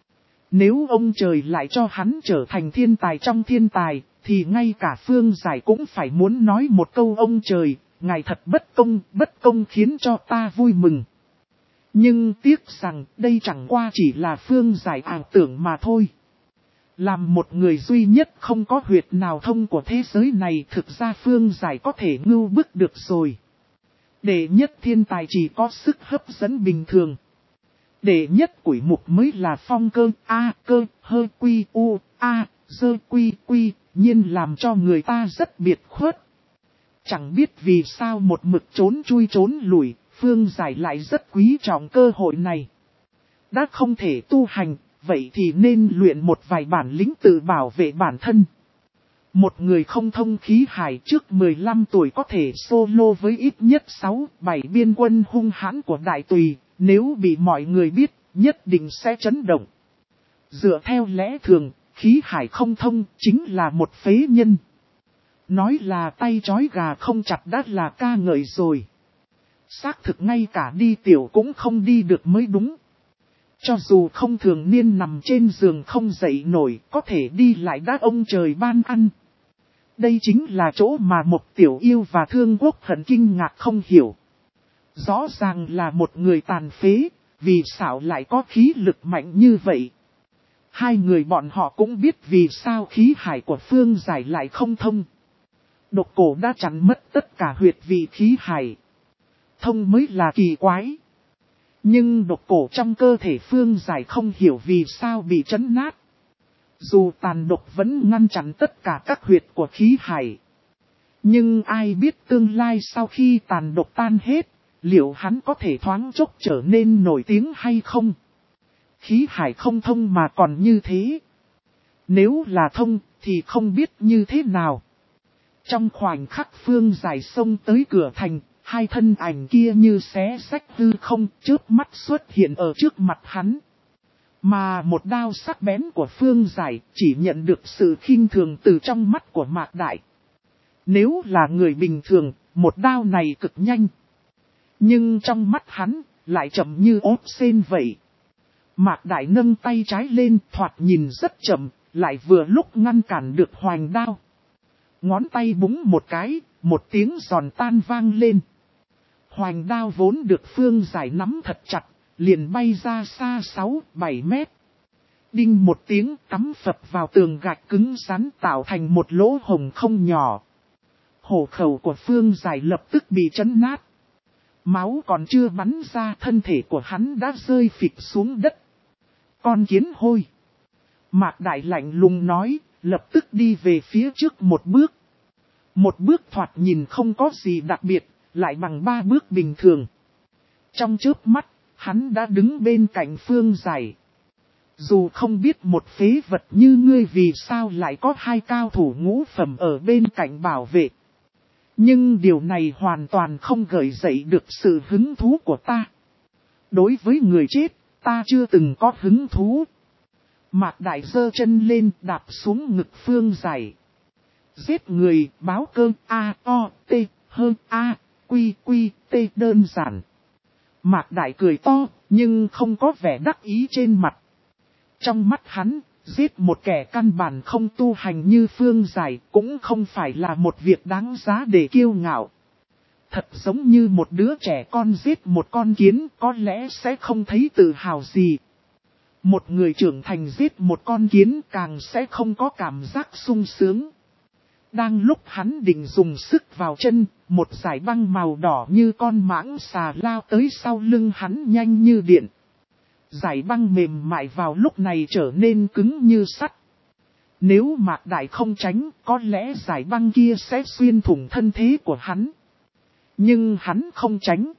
Nếu ông trời lại cho hắn trở thành thiên tài trong thiên tài, thì ngay cả Phương Giải cũng phải muốn nói một câu ông trời, ngài thật bất công khiến cho ta vui mừng. Nhưng tiếc rằng đây chẳng qua chỉ là Phương Giải ảo tưởng mà thôi. Làm một người duy nhất không có huyệt nào thông của thế giới này, thực ra Phương Giải có thể ngưu bức được rồi. Đệ nhất thiên tài chỉ có sức hấp dẫn bình thường. Đệ nhất quỷ mục mới là phong cơ, cơ, hơ quy u, dơ quy quy, nhiên làm cho người ta rất biệt khuất. Chẳng biết vì sao một mực trốn chui trốn lủi, Phương Giải lại rất quý trọng cơ hội này. Đã không thể tu hành, vậy thì nên luyện một vài bản lĩnh tự bảo vệ bản thân. Một người không thông khí hải trước 15 tuổi có thể solo với ít nhất 6-7 biên quân hung hãn của Đại Tùy, nếu bị mọi người biết, nhất định sẽ chấn động. Dựa theo lẽ thường, khí hải không thông chính là một phế nhân. Nói là tay trói gà không chặt đã là ca ngợi rồi. Xác thực ngay cả đi tiểu cũng không đi được mới đúng. Cho dù không thường niên nằm trên giường không dậy nổi, có thể đi lại đã ông trời ban ăn. Đây chính là chỗ mà một tiểu yêu và thương quốc hận kinh ngạc không hiểu. Rõ ràng là một người tàn phế, vì sao lại có khí lực mạnh như vậy. Hai người bọn họ cũng biết vì sao khí hải của Phương Giải lại không thông. Độc Cổ đã chặn mất tất cả huyệt vị khí hải. Thông mới là kỳ quái. Nhưng độc cổ trong cơ thể Phương Giải không hiểu vì sao bị trấn nát. Dù tàn độc vẫn ngăn chặn tất cả các huyệt của khí hải. Nhưng ai biết tương lai sau khi tàn độc tan hết, liệu hắn có thể thoáng chốc trở nên nổi tiếng hay không? Khí hải không thông mà còn như thế. Nếu là thông thì không biết như thế nào. Trong khoảnh khắc Phương Giải xông tới cửa thành, hai thân ảnh kia như xé xách hư không, chớp mắt xuất hiện ở trước mặt hắn. Mà một đao sắc bén của Phương Giải chỉ nhận được sự khinh thường từ trong mắt của Mạc Đại. Nếu là người bình thường, một đao này cực nhanh. Nhưng trong mắt hắn, lại chậm như ốp sên vậy. Mạc Đại nâng tay trái lên, thoạt nhìn rất chậm, lại vừa lúc ngăn cản được hoành đao. Ngón tay búng một cái, một tiếng giòn tan vang lên. Hoành đao vốn được Phương Giải nắm thật chặt, liền bay ra xa 6-7 mét. Đinh một tiếng cắm phập vào tường gạch cứng rắn tạo thành một lỗ hổng không nhỏ. Hổ khẩu của Phương Giải lập tức bị chấn nát. Máu còn chưa bắn ra, thân thể của hắn đã rơi phịch xuống đất. Con kiến hôi. Mạc Đại lạnh lùng nói, lập tức đi về phía trước một bước. Một bước thoạt nhìn không có gì đặc biệt, lại bằng 3 bước bình thường. Trong chớp mắt, hắn đã đứng bên cạnh Phương Giải. Dù không biết một phế vật như ngươi vì sao lại có hai cao thủ ngũ phẩm ở bên cạnh bảo vệ. Nhưng điều này hoàn toàn không gợi dậy được sự hứng thú của ta. Đối với người chết, ta chưa từng có hứng thú. Mạc Đại giơ chân lên đạp xuống ngực Phương Giải. Giết người, báo cơ, A-O-T, hơn A-Quy-Quy-T đơn giản. Mạc Đại cười to, nhưng không có vẻ đắc ý trên mặt. Trong mắt hắn, giết một kẻ căn bản không tu hành như Phương Giải cũng không phải là một việc đáng giá để kiêu ngạo. Thật giống như một đứa trẻ con giết một con kiến có lẽ sẽ không thấy tự hào gì. Một người trưởng thành giết một con kiến càng sẽ không có cảm giác sung sướng. Đang lúc hắn định dùng sức vào chân, một dải băng màu đỏ như con mãng xà lao tới sau lưng hắn nhanh như điện. Dải băng mềm mại vào lúc này trở nên cứng như sắt. Nếu Mạc Đại không tránh, có lẽ dải băng kia sẽ xuyên thủng thân thế của hắn. Nhưng hắn không tránh.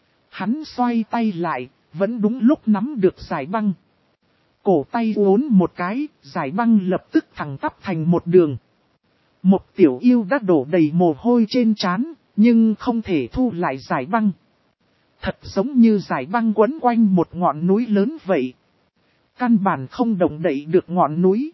Hắn xoay tay lại, vẫn đúng lúc nắm được dải băng. Cổ tay uốn một cái, dải băng lập tức thẳng tắp thành một đường. Một tiểu yêu đã đổ đầy mồ hôi trên trán, nhưng không thể thu lại dải băng. Thật giống như dải băng quấn quanh một ngọn núi lớn vậy. Căn bản không động đậy được ngọn núi.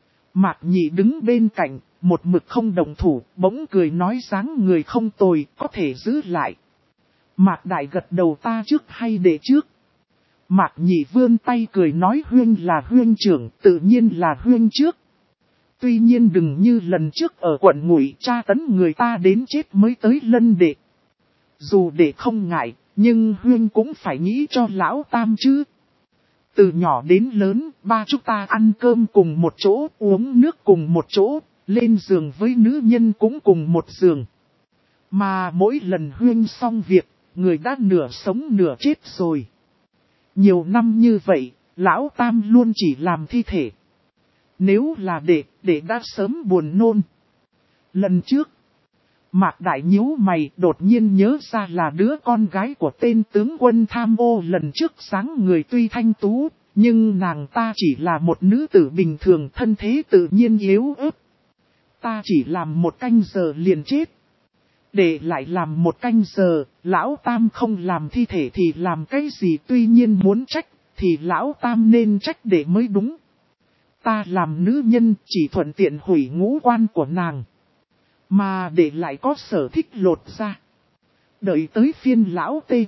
Mạc Nhị đứng bên cạnh, một mực không động thủ, bỗng cười nói dáng người không tồi, có thể giữ lại. Mạc Đại gật đầu, ta trước hay để trước? Mạc Nhị vươn tay cười nói Huyên là Huyên trưởng, tự nhiên là Huyên trước. Tuy nhiên đừng như lần trước ở quận Ngụy tra tấn người ta đến chết mới tới lân đệ. Dù đệ không ngại, nhưng Huyên cũng phải nghĩ cho lão tam chứ. Từ nhỏ đến lớn, ba chúng ta ăn cơm cùng một chỗ, uống nước cùng một chỗ, lên giường với nữ nhân cũng cùng một giường. Mà mỗi lần Huyên xong việc, người đã nửa sống nửa chết rồi. Nhiều năm như vậy, lão tam luôn chỉ làm thi thể. Nếu là đệ đã sớm buồn nôn. Lần trước, Mạc Đại nhíu mày đột nhiên nhớ ra là đứa con gái của tên tướng quân tham ô lần trước sáng người tuy thanh tú, nhưng nàng ta chỉ là một nữ tử bình thường thân thế tự nhiên yếu ớt. Ta chỉ làm một canh giờ liền chết. Để lại làm một canh giờ, lão tam không làm thi thể thì làm cái gì tuy nhiên muốn trách, thì lão tam nên trách để mới đúng. Ta làm nữ nhân chỉ thuận tiện hủy ngũ quan của nàng. Mà để lại có sở thích lột ra. Đợi tới phiên lão tê,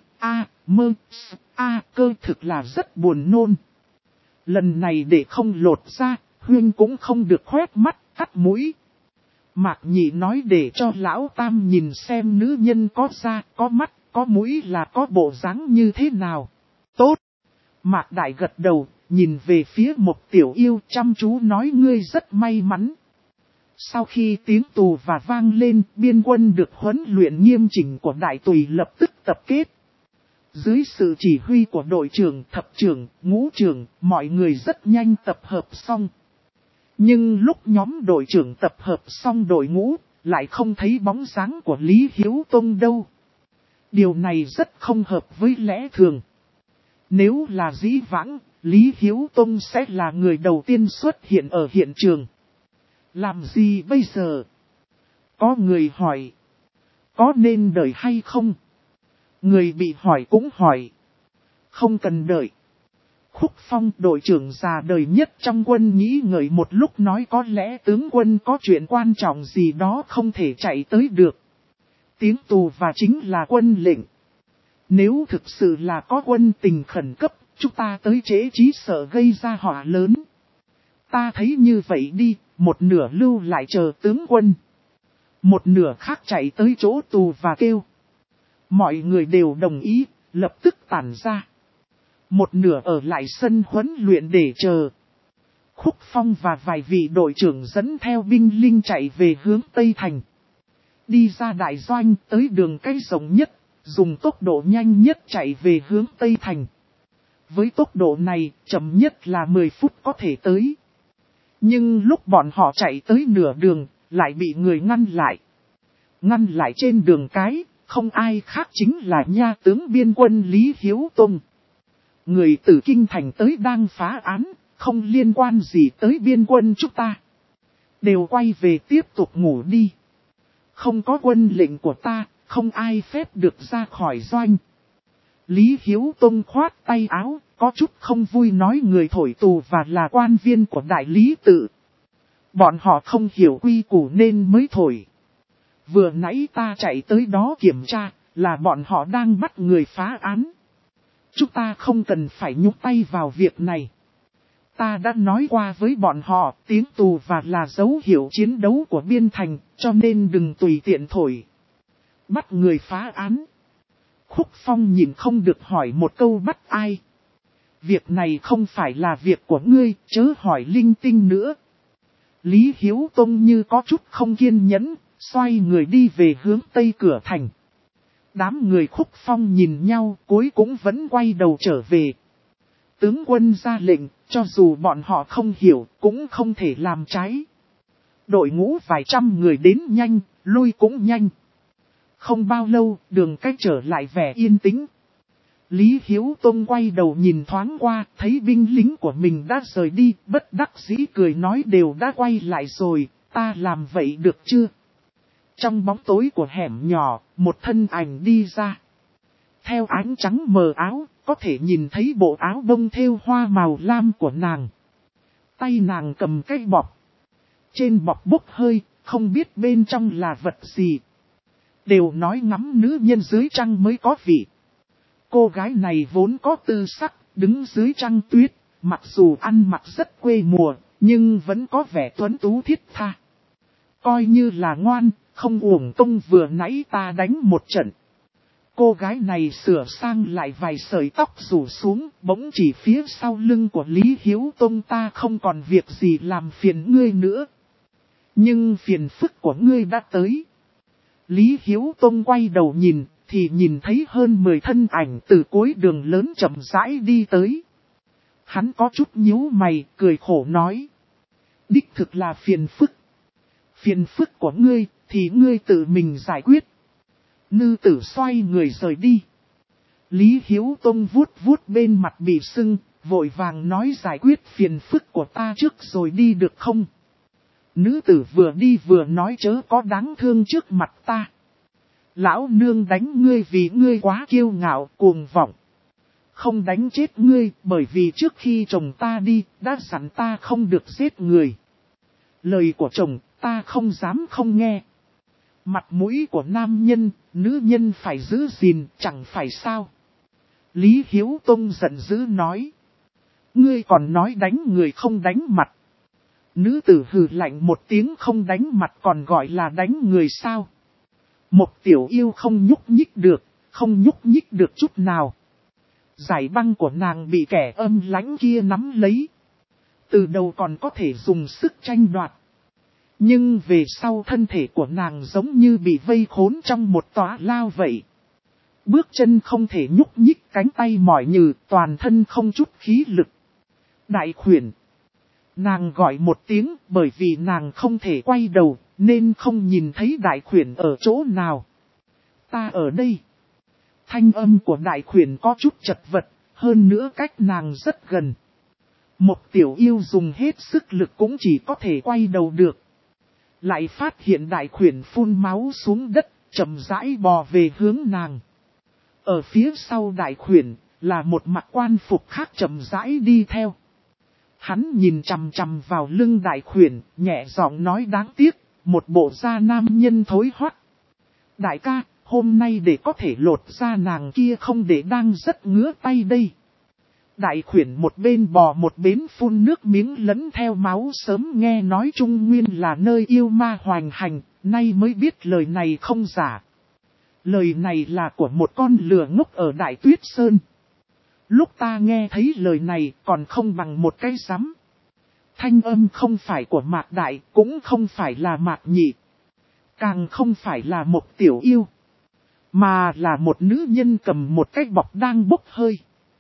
cơ thực là rất buồn nôn. Lần này để không lột ra, Huyên cũng không được khoét mắt, cắt mũi. Mạc Nhị nói để cho lão tam nhìn xem nữ nhân có da, có mắt, có mũi là có bộ dáng như thế nào. Tốt. Mạc Đại gật đầu, nhìn về phía một tiểu yêu chăm chú nói ngươi rất may mắn. Sau khi tiếng tù và vang lên, biên quân được huấn luyện nghiêm chỉnh của Đại Tùy lập tức tập kết. Dưới sự chỉ huy của đội trưởng, thập trưởng, ngũ trưởng, mọi người rất nhanh tập hợp xong. Nhưng lúc nhóm đội trưởng tập hợp xong đội ngũ, lại không thấy bóng dáng của Lý Hiếu Tông đâu. Điều này rất không hợp với lẽ thường. Nếu là dĩ vãng, Lý Hiếu Tông sẽ là người đầu tiên xuất hiện ở hiện trường. Làm gì bây giờ? Có người hỏi. Có nên đợi hay không? Người bị hỏi cũng hỏi. Không cần đợi. Khúc Phong đội trưởng già đời nhất trong quân nghĩ ngợi một lúc nói có lẽ tướng quân có chuyện quan trọng gì đó không thể chạy tới được. Tiếng tù và chính là quân lệnh. Nếu thực sự là có quân tình khẩn cấp, chúng ta tới trễ chí sợ gây ra họa lớn. Ta thấy như vậy đi, một nửa lưu lại chờ tướng quân. Một nửa khác chạy tới chỗ tù và kêu. Mọi người đều đồng ý, lập tức tản ra. Một nửa ở lại sân huấn luyện để chờ. Khúc Phong và vài vị đội trưởng dẫn theo binh linh chạy về hướng Tây Thành. Đi ra đại doanh tới đường cây rộng nhất, dùng tốc độ nhanh nhất chạy về hướng Tây Thành. Với tốc độ này, chậm nhất là 10 phút có thể tới. Nhưng lúc bọn họ chạy tới nửa đường, lại bị người ngăn lại. Ngăn lại trên đường cái, không ai khác chính là nha tướng biên quân Lý Hiếu Tông. Người từ Kinh Thành tới đang phá án, không liên quan gì tới biên quân chúng ta. Đều quay về tiếp tục ngủ đi. Không có quân lệnh của ta, không ai phép được ra khỏi doanh. Lý Hiếu Tông khoát tay áo, có chút không vui nói người thổi tù và là quan viên của đại lý tự. Bọn họ không hiểu quy củ nên mới thổi. Vừa nãy ta chạy tới đó kiểm tra, là bọn họ đang bắt người phá án. Chúng ta không cần phải nhúc tay vào việc này. Ta đã nói qua với bọn họ, tiếng tù và là dấu hiệu chiến đấu của biên thành, cho nên đừng tùy tiện thổi. Bắt người phá án. Khúc Phong nhìn không được hỏi một câu bắt ai. Việc này không phải là việc của ngươi, chớ hỏi linh tinh nữa. Lý Hiếu Tông như có chút không kiên nhẫn, xoay người đi về hướng tây cửa thành. Đám người Khúc Phong nhìn nhau, cuối cũng vẫn quay đầu trở về. Tướng quân ra lệnh, cho dù bọn họ không hiểu, cũng không thể làm trái. Đội ngũ vài trăm người đến nhanh, lui cũng nhanh. Không bao lâu, đường cách trở lại vẻ yên tĩnh. Lý Hiếu Tông quay đầu nhìn thoáng qua, thấy binh lính của mình đã rời đi, bất đắc dĩ cười nói đều đã quay lại rồi, ta làm vậy được chưa? Trong bóng tối của hẻm nhỏ, một thân ảnh đi ra. Theo ánh trắng mờ áo, có thể nhìn thấy bộ áo bông thêu hoa màu lam của nàng. Tay nàng cầm cái bọc. Trên bọc bốc hơi, không biết bên trong là vật gì. Đều nói ngắm nữ nhân dưới trăng mới có vị. Cô gái này vốn có tư sắc, đứng dưới trăng tuyết, mặc dù ăn mặc rất quê mùa, nhưng vẫn có vẻ tuấn tú thiết tha. Coi như là ngoan, không uổng công vừa nãy ta đánh một trận. Cô gái này sửa sang lại vài sợi tóc rủ xuống, bỗng chỉ phía sau lưng của Lý Hiếu Tông, ta không còn việc gì làm phiền ngươi nữa. Nhưng phiền phức của ngươi đã tới. Lý Hiếu Tông quay đầu nhìn, thì nhìn thấy hơn 10 thân ảnh từ cuối đường lớn chậm rãi đi tới. Hắn có chút nhíu mày, cười khổ nói. Đích thực là phiền phức. Phiền phức của ngươi, thì ngươi tự mình giải quyết. Nữ tử xoay người rời đi. Lý Hiếu Tông vuốt vuốt bên mặt bị sưng, vội vàng nói giải quyết phiền phức của ta trước rồi đi được không? Nữ tử vừa đi vừa nói chớ có đáng thương trước mặt ta. Lão nương đánh ngươi vì ngươi quá kiêu ngạo, cuồng vọng. Không đánh chết ngươi bởi vì trước khi chồng ta đi, đã dặn ta không được giết người. Lời của chồng ta không dám không nghe. Mặt mũi của nam nhân, nữ nhân phải giữ gìn, chẳng phải sao. Lý Hiếu Tông giận dữ nói. Ngươi còn nói đánh người không đánh mặt. Nữ tử hừ lạnh một tiếng, không đánh mặt còn gọi là đánh người sao. Một tiểu yêu không nhúc nhích được, không nhúc nhích được chút nào. Giải băng của nàng bị kẻ âm lãnh kia nắm lấy. Từ đầu còn có thể dùng sức tranh đoạt. Nhưng về sau thân thể của nàng giống như bị vây khốn trong một tòa lao vậy. Bước chân không thể nhúc nhích, cánh tay mỏi nhừ, toàn thân không chút khí lực. Đại khuyển. Nàng gọi một tiếng bởi vì nàng không thể quay đầu, nên không nhìn thấy đại khuyển ở chỗ nào. Ta ở đây. Thanh âm của đại khuyển có chút chật vật, hơn nữa cách nàng rất gần. Một tiểu yêu dùng hết sức lực cũng chỉ có thể quay đầu được. Lại phát hiện đại khuyển phun máu xuống đất, chậm rãi bò về hướng nàng. Ở phía sau đại khuyển, là một mặc quan phục khác chậm rãi đi theo. Hắn nhìn chằm chằm vào lưng đại khuyển, nhẹ giọng nói đáng tiếc, một bộ da nam nhân thối hoắt. Đại ca, hôm nay để có thể lột da nàng kia không để đang rất ngứa tay đây. Đại khuyển một bên bò một bên phun nước miếng lẫn theo máu, sớm nghe nói Trung Nguyên là nơi yêu ma hoành hành, nay mới biết lời này không giả. Lời này là của một con lừa ngốc ở Đại Tuyết Sơn. Lúc ta nghe thấy lời này còn không bằng một cái rắm. Thanh âm không phải của Mạc Đại, cũng không phải là Mạc Nhị. Càng không phải là một tiểu yêu. Mà là một nữ nhân cầm một cái bọc đang bốc hơi.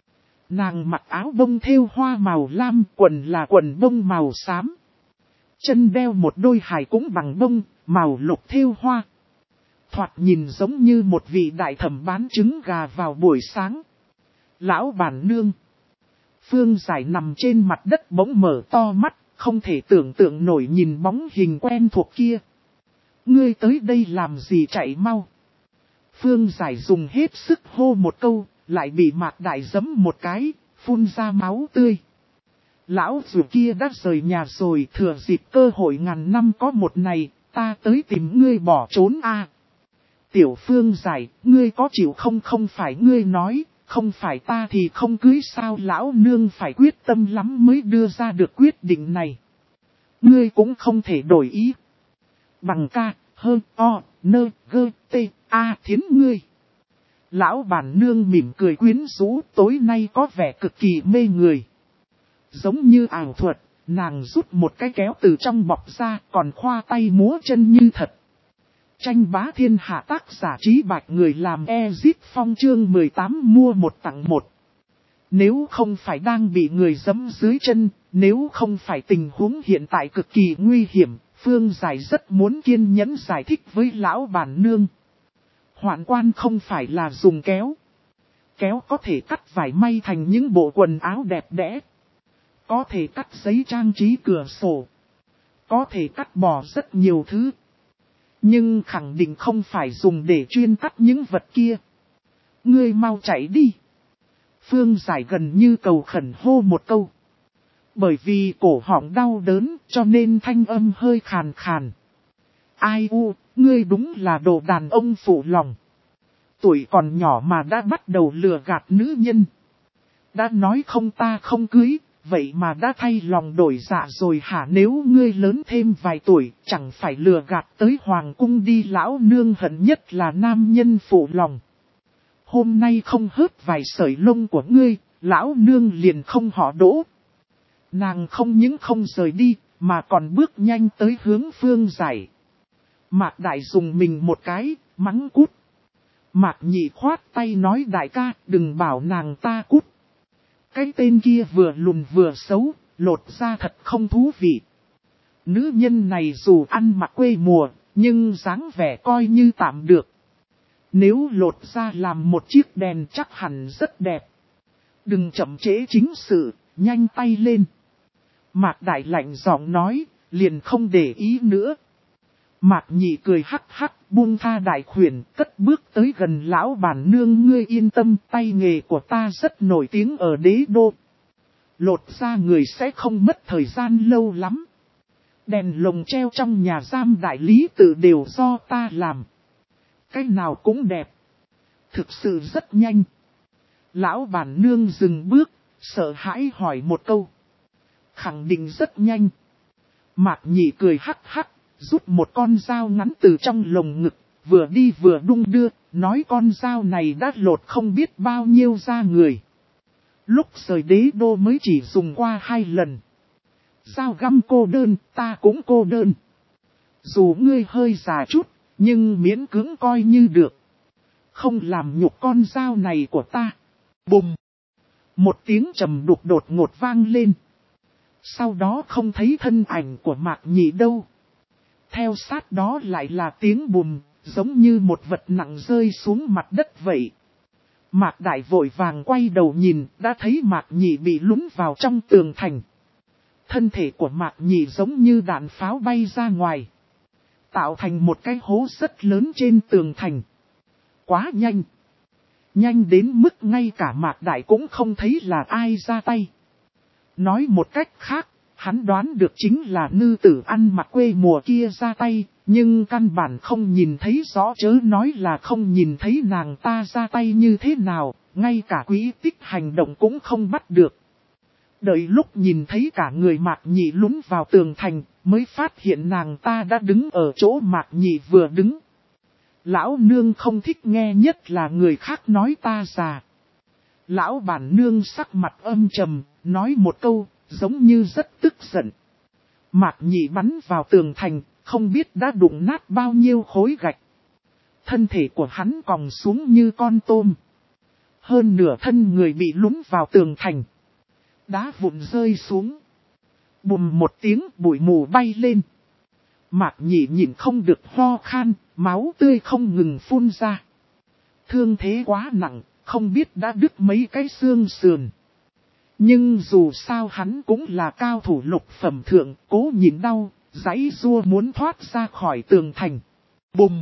Nàng mặc áo bông thêu hoa màu lam, quần là quần bông màu xám. Chân đeo một đôi hài cũng bằng bông, màu lục thêu hoa. Thoạt nhìn giống như một vị đại thẩm bán trứng gà vào buổi sáng. Lão bản nương. Phương Giải nằm trên mặt đất bỗng mở to mắt, không thể tưởng tượng nổi nhìn bóng hình quen thuộc kia. Ngươi tới đây làm gì, chạy mau. Phương Giải dùng hết sức hô một câu, lại bị Mạc Đại giẫm một cái, phun ra máu tươi. Lão dù kia đã rời nhà rồi, thừa dịp cơ hội ngàn năm có một này, ta tới tìm ngươi bỏ trốn a. Tiểu Phương Giải, ngươi có chịu không? Không phải ngươi nói, không phải ta thì không cưới sao? Lão nương phải quyết tâm lắm mới đưa ra được quyết định này. Ngươi cũng không thể đổi ý. Bằng ca, hơn, o, nơ, gơ, tê, a thiến ngươi. Lão bản nương mỉm cười quyến rũ, tối nay có vẻ cực kỳ mê người. Giống như ảo thuật, nàng rút một cái kéo từ trong bọc ra, còn khoa tay múa chân như thật. Tranh bá thiên hạ, tác giả Trí Bạch, người làm Ezip Phong, chương 18 mua một tặng một. Nếu không phải đang bị người giẫm dưới chân, nếu không phải tình huống hiện tại cực kỳ nguy hiểm, Phương Giải rất muốn kiên nhẫn giải thích với lão bản nương. Hoạn quan không phải là dùng kéo. Kéo có thể cắt vải may thành những bộ quần áo đẹp đẽ. Có thể cắt giấy trang trí cửa sổ. Có thể cắt bỏ rất nhiều thứ. Nhưng khẳng định không phải dùng để chuyên cắt những vật kia. Ngươi mau chạy đi. Phương Giải gần như cầu khẩn hô một câu. Bởi vì cổ họng đau đớn cho nên thanh âm hơi khàn khàn. Ai u, ngươi đúng là đồ đàn ông phụ lòng. Tuổi còn nhỏ mà đã bắt đầu lừa gạt nữ nhân. Đã nói không ta không cưới, vậy mà đã thay lòng đổi dạ rồi hả? Nếu ngươi lớn thêm vài tuổi, chẳng phải lừa gạt tới hoàng cung đi. Lão nương hận nhất là nam nhân phụ lòng. Hôm nay không hớt vài sợi lông của ngươi, lão nương liền không họ Đỗ. Nàng không những không rời đi, mà còn bước nhanh tới hướng Phương Giải. Mạc Đại dùng mình một cái, mắng cút. Mạc Nhị khoát tay nói đại ca, đừng bảo nàng ta cút. Cái tên kia vừa lùn vừa xấu, lột ra thật không thú vị. Nữ nhân này dù ăn mặc quê mùa, nhưng dáng vẻ coi như tạm được. Nếu lột ra làm một chiếc đèn chắc hẳn rất đẹp. Đừng chậm trễ chính sự, nhanh tay lên. Mạc Đại lạnh giọng nói, liền không để ý nữa. Mạc Nhị cười hắc hắc, buông tha Đại khuyển, cất bước tới gần lão bản nương. Ngươi yên tâm, tay nghề của ta rất nổi tiếng ở đế đô. Lột ra người sẽ không mất thời gian lâu lắm. Đèn lồng treo trong nhà giam đại lý tự đều do ta làm. Cái nào cũng đẹp. Thực sự rất nhanh. Lão bản nương dừng bước, sợ hãi hỏi một câu. Khẳng định rất nhanh. Mạc Nhị cười hắc hắc, rút một con dao ngắn từ trong lồng ngực, vừa đi vừa đung đưa, nói con dao này đã lột không biết bao nhiêu da người. Lúc rời đế đô mới chỉ dùng qua 2 lần. Dao găm cô đơn, ta cũng cô đơn. Dù ngươi hơi già chút, nhưng miễn cưỡng coi như được. Không làm nhục con dao này của ta. Bùm! Một tiếng trầm đục đột ngột vang lên. Sau đó không thấy thân ảnh của Mạc Nhị đâu. Theo sát đó lại là tiếng bùm, giống như một vật nặng rơi xuống mặt đất vậy. Mạc Đại vội vàng quay đầu nhìn, đã thấy Mạc Nhị bị lún vào trong tường thành. Thân thể của Mạc Nhị giống như đạn pháo bay ra ngoài, tạo thành một cái hố rất lớn trên tường thành. Quá nhanh. Nhanh đến mức ngay cả Mạc Đại cũng không thấy là ai ra tay. Nói một cách khác, hắn đoán được chính là nữ tử ăn mặc quê mùa kia ra tay, nhưng căn bản không nhìn thấy rõ, chớ nói là không nhìn thấy nàng ta ra tay như thế nào, ngay cả quỹ tích hành động cũng không bắt được. Đợi lúc nhìn thấy cả người Mạc Nhị lún vào tường thành, mới phát hiện nàng ta đã đứng ở chỗ Mạc Nhị vừa đứng. Lão nương không thích nghe nhất là người khác nói ta già. Lão bản nương sắc mặt âm trầm, nói một câu, giống như rất tức giận. Mạc Nhị bắn vào tường thành, không biết đã đụng nát bao nhiêu khối gạch. Thân thể của hắn còng xuống như con tôm. Hơn nửa thân người bị lún vào tường thành. Đá vụn rơi xuống. Bùm một tiếng bụi mù bay lên. Mạc Nhị nhìn không được ho khan, máu tươi không ngừng phun ra. Thương thế quá nặng, không biết đã đứt mấy cái xương sườn. Nhưng dù sao hắn cũng là cao thủ lục phẩm thượng, cố nhịn đau, giãy giụa muốn thoát ra khỏi tường thành. Bùm!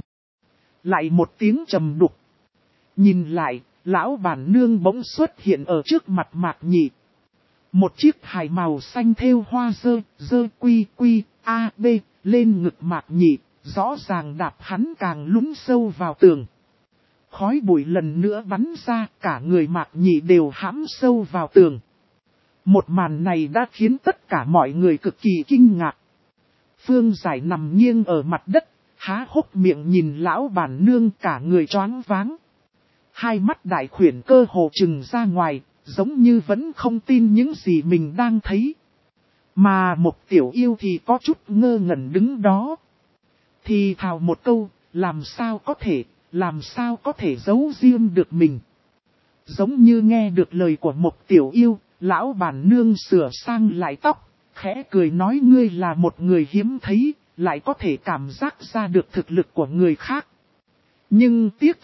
Lại một tiếng trầm đục. Nhìn lại, lão bản nương bỗng xuất hiện ở trước mặt Mạc Nhị. Một chiếc hài màu xanh thêu hoa dơ quy quy a b lên ngực Mạc Nhị, rõ ràng đạp hắn càng lún sâu vào tường. Khói bụi lần nữa bắn ra, cả người Mạc Nhị đều hãm sâu vào tường. Một màn này đã khiến tất cả mọi người cực kỳ kinh ngạc. Phương Giải nằm nghiêng ở mặt đất, há hốc miệng nhìn lão bản nương, cả người choáng váng. Hai mắt Đại khuyển cơ hồ trừng ra ngoài, giống như vẫn không tin những gì mình đang thấy. Mà một tiểu yêu thì có chút ngơ ngẩn đứng đó. Thì thào một câu, làm sao có thể giấu riêng được mình. Giống như nghe được lời của một tiểu yêu, lão bản nương sửa sang lại tóc, khẽ cười nói ngươi là một người hiếm thấy, lại có thể cảm giác ra được thực lực của người khác. Nhưng tiếc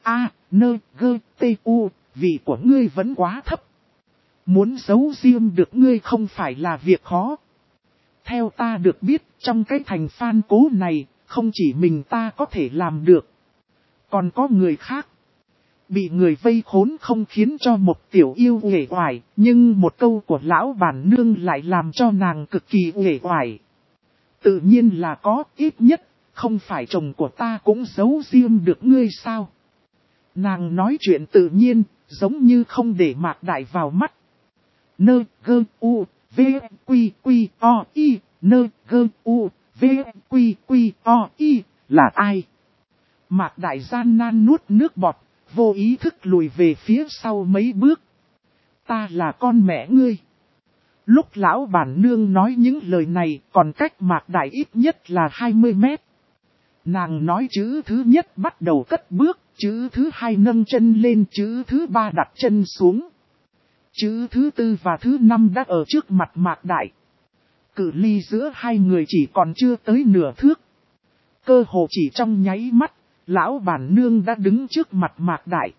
vị của ngươi vẫn quá thấp. Muốn giấu riêng được ngươi không phải là việc khó. Theo ta được biết, trong cái thành Phan Cố này, không chỉ mình ta có thể làm được. Còn có người khác. Bị người vây khốn không khiến cho một tiểu yêu uể oải, nhưng một câu của lão bản nương lại làm cho nàng cực kỳ uể oải. Tự nhiên là có, ít nhất, không phải chồng của ta cũng giấu riêng được ngươi sao. Nàng nói chuyện tự nhiên, giống như không để Mạc Đại vào mắt. Nơ gơ u, v, quy quy o y, nơ gơ u, v, quy quy o y, là ai? Mạc Đại gian nan nuốt nước bọt, vô ý thức lùi về phía sau mấy bước. Ta là con mẹ ngươi. Lúc lão bản nương nói những lời này còn cách Mạc Đại ít nhất là 20 mét. Nàng nói chữ thứ nhất bắt đầu cất bước, chữ thứ hai nâng chân lên, chữ thứ ba đặt chân xuống. Chữ thứ tư và thứ năm đã ở trước mặt Mạc Đại. Cự ly giữa hai người chỉ còn chưa tới nửa thước. Cơ hồ chỉ trong nháy mắt, lão bản nương đã đứng trước mặt Mạc Đại.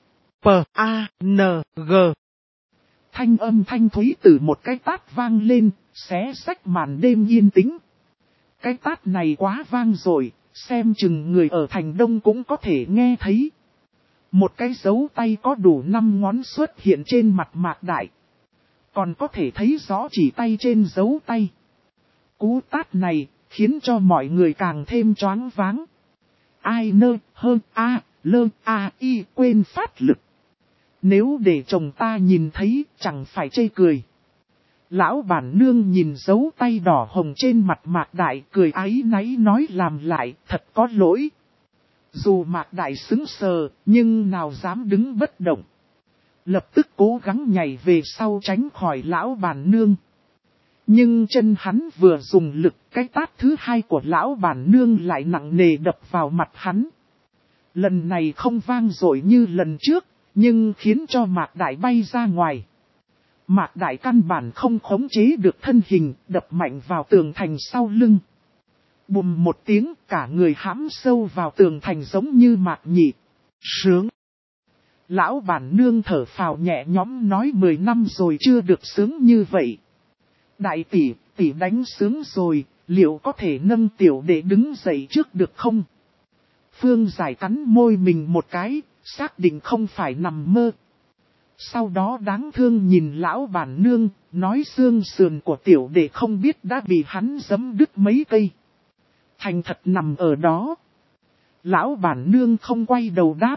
P-A-N-G. Thanh âm thanh thúy từ một cái tát vang lên, xé xách màn đêm yên tĩnh. Cái tát này quá vang rồi, xem chừng người ở thành đông cũng có thể nghe thấy. Một cái dấu tay có đủ 5 ngón xuất hiện trên mặt Mạc Đại. Còn có thể thấy rõ chỉ tay trên dấu tay. Cú tát này khiến cho mọi người càng thêm choáng váng. Ai nơ hơn a lơ a y quên phát lực. Nếu để chồng ta nhìn thấy chẳng phải chê cười. Lão bản nương nhìn dấu tay đỏ hồng trên mặt Mạc Đại cười áy náy nói làm lại thật có lỗi. Dù Mạc Đại sững sờ nhưng nào dám đứng bất động. Lập tức cố gắng nhảy về sau tránh khỏi lão bản nương. Nhưng chân hắn vừa dùng lực cái tát thứ hai của lão bản nương lại nặng nề đập vào mặt hắn. Lần này không vang dội như lần trước, nhưng khiến cho Mạc Đại bay ra ngoài. Mạc Đại căn bản không khống chế được thân hình, đập mạnh vào tường thành sau lưng. Bùm một tiếng, cả người hãm sâu vào tường thành giống như Mạc Nhị. Sướng. Lão bản nương thở phào nhẹ nhõm nói 10 năm rồi chưa được sướng như vậy. Đại tỷ đánh sướng rồi, liệu có thể nâng tiểu để đứng dậy trước được không? Phương Giải cắn môi mình một cái, xác định không phải nằm mơ. Sau đó đáng thương nhìn lão bản nương, nói xương sườn của tiểu đệ không biết đã bị hắn giẫm đứt mấy cây. Thành thật nằm ở đó. Lão bản nương không quay đầu đáp.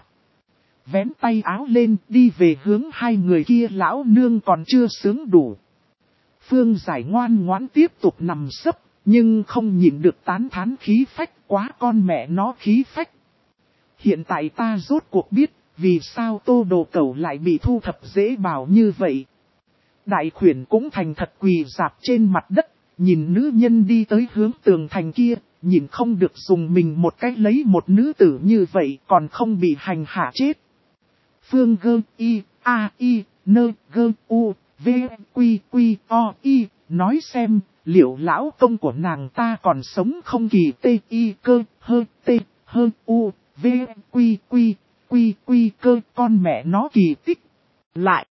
Vén tay áo lên đi về hướng hai người kia lão nương còn chưa sướng đủ. Phương Giải ngoan ngoãn tiếp tục nằm sấp, nhưng không nhịn được tán thán khí phách quá con mẹ nó khí phách. Hiện tại ta rốt cuộc biết, vì sao Tô Đồ Cẩu lại bị thu thập dễ bảo như vậy. Đại khuyển cũng thành thật quỳ rạp trên mặt đất, nhìn nữ nhân đi tới hướng tường thành kia, nhìn không được dùng mình một cách lấy một nữ tử như vậy còn không bị hành hạ chết. Phương gơ y, a y, nơ gơ u, v, quy quy o y, nói xem, liệu lão công của nàng ta còn sống không kỳ t y cơ hơ t hơ u, v, quy quy, quy quy cơ con mẹ nó kỳ tích. Lại,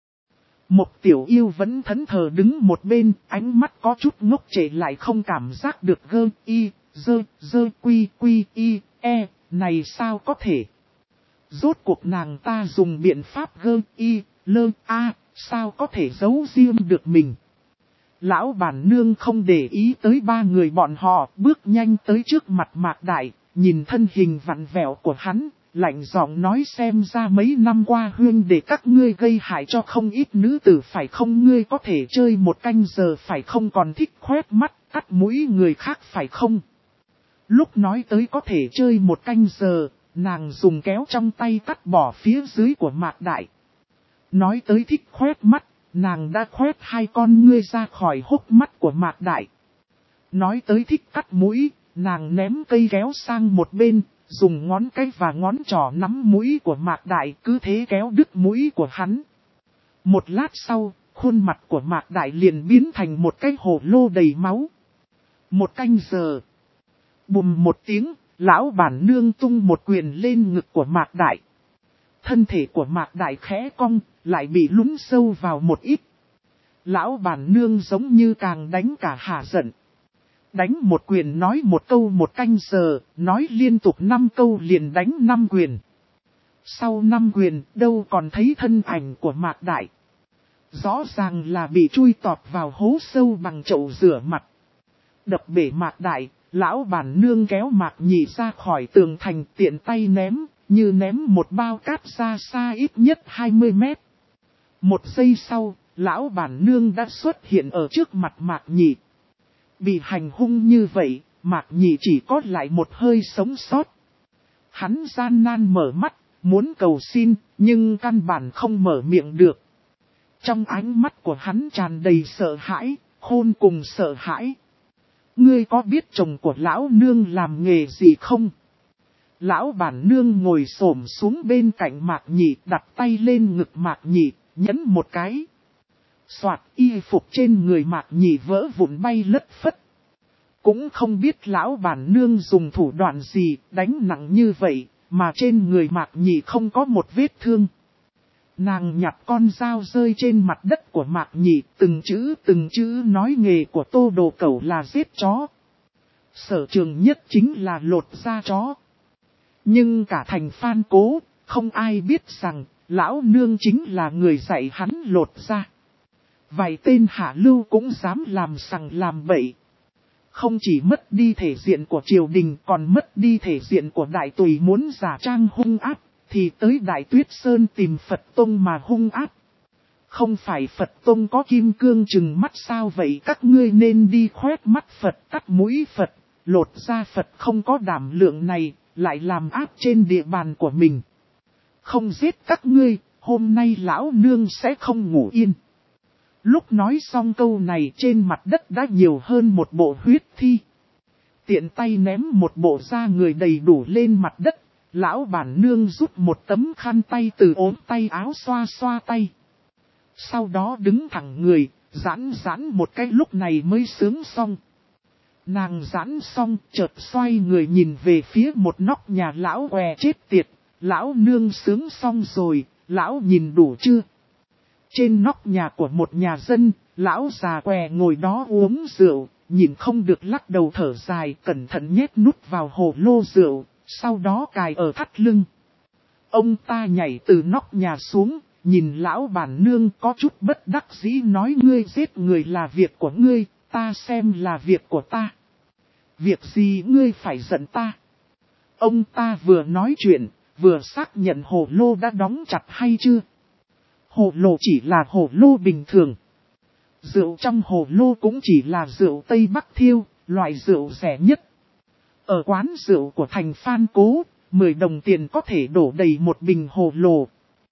một tiểu yêu vẫn thẫn thờ đứng một bên, ánh mắt có chút ngốc trệ lại không cảm giác được gơ y, dơ quy quy y, e, này sao có thể. Rốt cuộc nàng ta dùng biện pháp gơ y, lơ a, sao có thể giấu riêng được mình. Lão bản nương không để ý tới ba người bọn họ, bước nhanh tới trước mặt Mạc Đại, nhìn thân hình vặn vẹo của hắn, lạnh giọng nói xem ra mấy năm qua huyên để các ngươi gây hại cho không ít nữ tử phải không, ngươi có thể chơi một canh giờ phải không, còn thích khoét mắt, cắt mũi người khác phải không. Lúc nói tới có thể chơi một canh giờ, nàng dùng kéo trong tay cắt bỏ phía dưới của Mạc Đại. Nói tới thích khoét mắt, nàng đã khoét hai con ngươi ra khỏi hốc mắt của Mạc Đại. Nói tới thích cắt mũi, nàng ném cây kéo sang một bên, dùng ngón cái và ngón trỏ nắm mũi của Mạc Đại cứ thế kéo đứt mũi của hắn. Một lát sau, khuôn mặt của Mạc Đại liền biến thành một cái hồ lô đầy máu. Một canh giờ. Bùm một tiếng, lão bản nương tung một quyền lên ngực của Mạc Đại. Thân thể của Mạc Đại khẽ cong, lại bị lún sâu vào một ít. Lão bản nương giống như càng đánh cả hả giận. Đánh một quyền nói một câu một canh giờ, nói liên tục 5 câu liền đánh 5 quyền. Sau 5 quyền, đâu còn thấy thân ảnh của Mạc Đại. Rõ ràng là bị chui tọt vào hố sâu bằng chậu rửa mặt. Đập bể Mạc Đại, lão bản nương kéo Mạc Nhị ra khỏi tường thành tiện tay ném, như ném một bao cát ra xa ít nhất 20 mét. Một giây sau, lão bản nương đã xuất hiện ở trước mặt Mạc Nhị. Bị hành hung như vậy, Mạc Nhị chỉ có lại một hơi sống sót. Hắn gian nan mở mắt, muốn cầu xin, nhưng căn bản không mở miệng được. Trong ánh mắt của hắn tràn đầy sợ hãi, khôn cùng sợ hãi. Ngươi có biết chồng của lão nương làm nghề gì không? Lão bản nương ngồi xổm xuống bên cạnh Mạc Nhị, đặt tay lên ngực Mạc Nhị, nhấn một cái. Soạt, y phục trên người Mạc Nhị vỡ vụn bay lất phất. Cũng không biết lão bản nương dùng thủ đoạn gì đánh nặng như vậy, mà trên người Mạc Nhị không có một vết thương. Nàng nhặt con dao rơi trên mặt đất của Mạc Nhị, từng chữ nói nghề của Tô Đồ Cẩu là giết chó. Sở trường nhất chính là lột da chó. Nhưng cả thành Phan Cố, không ai biết rằng, lão nương chính là người dạy hắn lột da. Vài tên hạ lưu cũng dám làm sằng làm bậy. Không chỉ mất đi thể diện của triều đình còn mất đi thể diện của đại tùy muốn giả trang hung ác, thì tới Đại Tuyết Sơn tìm Phật Tông mà hung ác. Không phải Phật Tông có kim cương trừng mắt sao vậy, các ngươi nên đi khoét mắt Phật, cắt mũi Phật, lột da Phật, không có đảm lượng này, lại làm ác trên địa bàn của mình. Không giết các ngươi, hôm nay lão nương sẽ không ngủ yên. Lúc nói xong câu này trên mặt đất đã nhiều hơn một bộ huyết thi. Tiện tay ném một bộ da người đầy đủ lên mặt đất, lão bản nương rút một tấm khăn tay từ ốm tay áo xoa xoa tay. Sau đó đứng thẳng người, giãn một cái, lúc này mới sướng xong. Nàng giãn xong, chợt xoay người nhìn về phía một nóc nhà lão què chết tiệt. Lão nương sướng xong rồi, lão nhìn đủ chưa? Trên nóc nhà của một nhà dân, lão già què ngồi đó uống rượu, nhìn không được lắc đầu thở dài, cẩn thận nhét nút vào hồ lô rượu, sau đó cài ở thắt lưng. Ông ta nhảy từ nóc nhà xuống, nhìn lão bản nương có chút bất đắc dĩ nói, ngươi giết người là việc của ngươi, ta xem là việc của ta. Việc gì ngươi phải giận ta? Ông ta vừa nói chuyện, vừa xác nhận hồ lô đã đóng chặt hay chưa. Hồ lô chỉ là hồ lô bình thường. Rượu trong hồ lô cũng chỉ là rượu Tây Bắc Thiêu, loại rượu rẻ nhất. Ở quán rượu của thành Phan Cố, 10 đồng tiền có thể đổ đầy một bình hồ lô.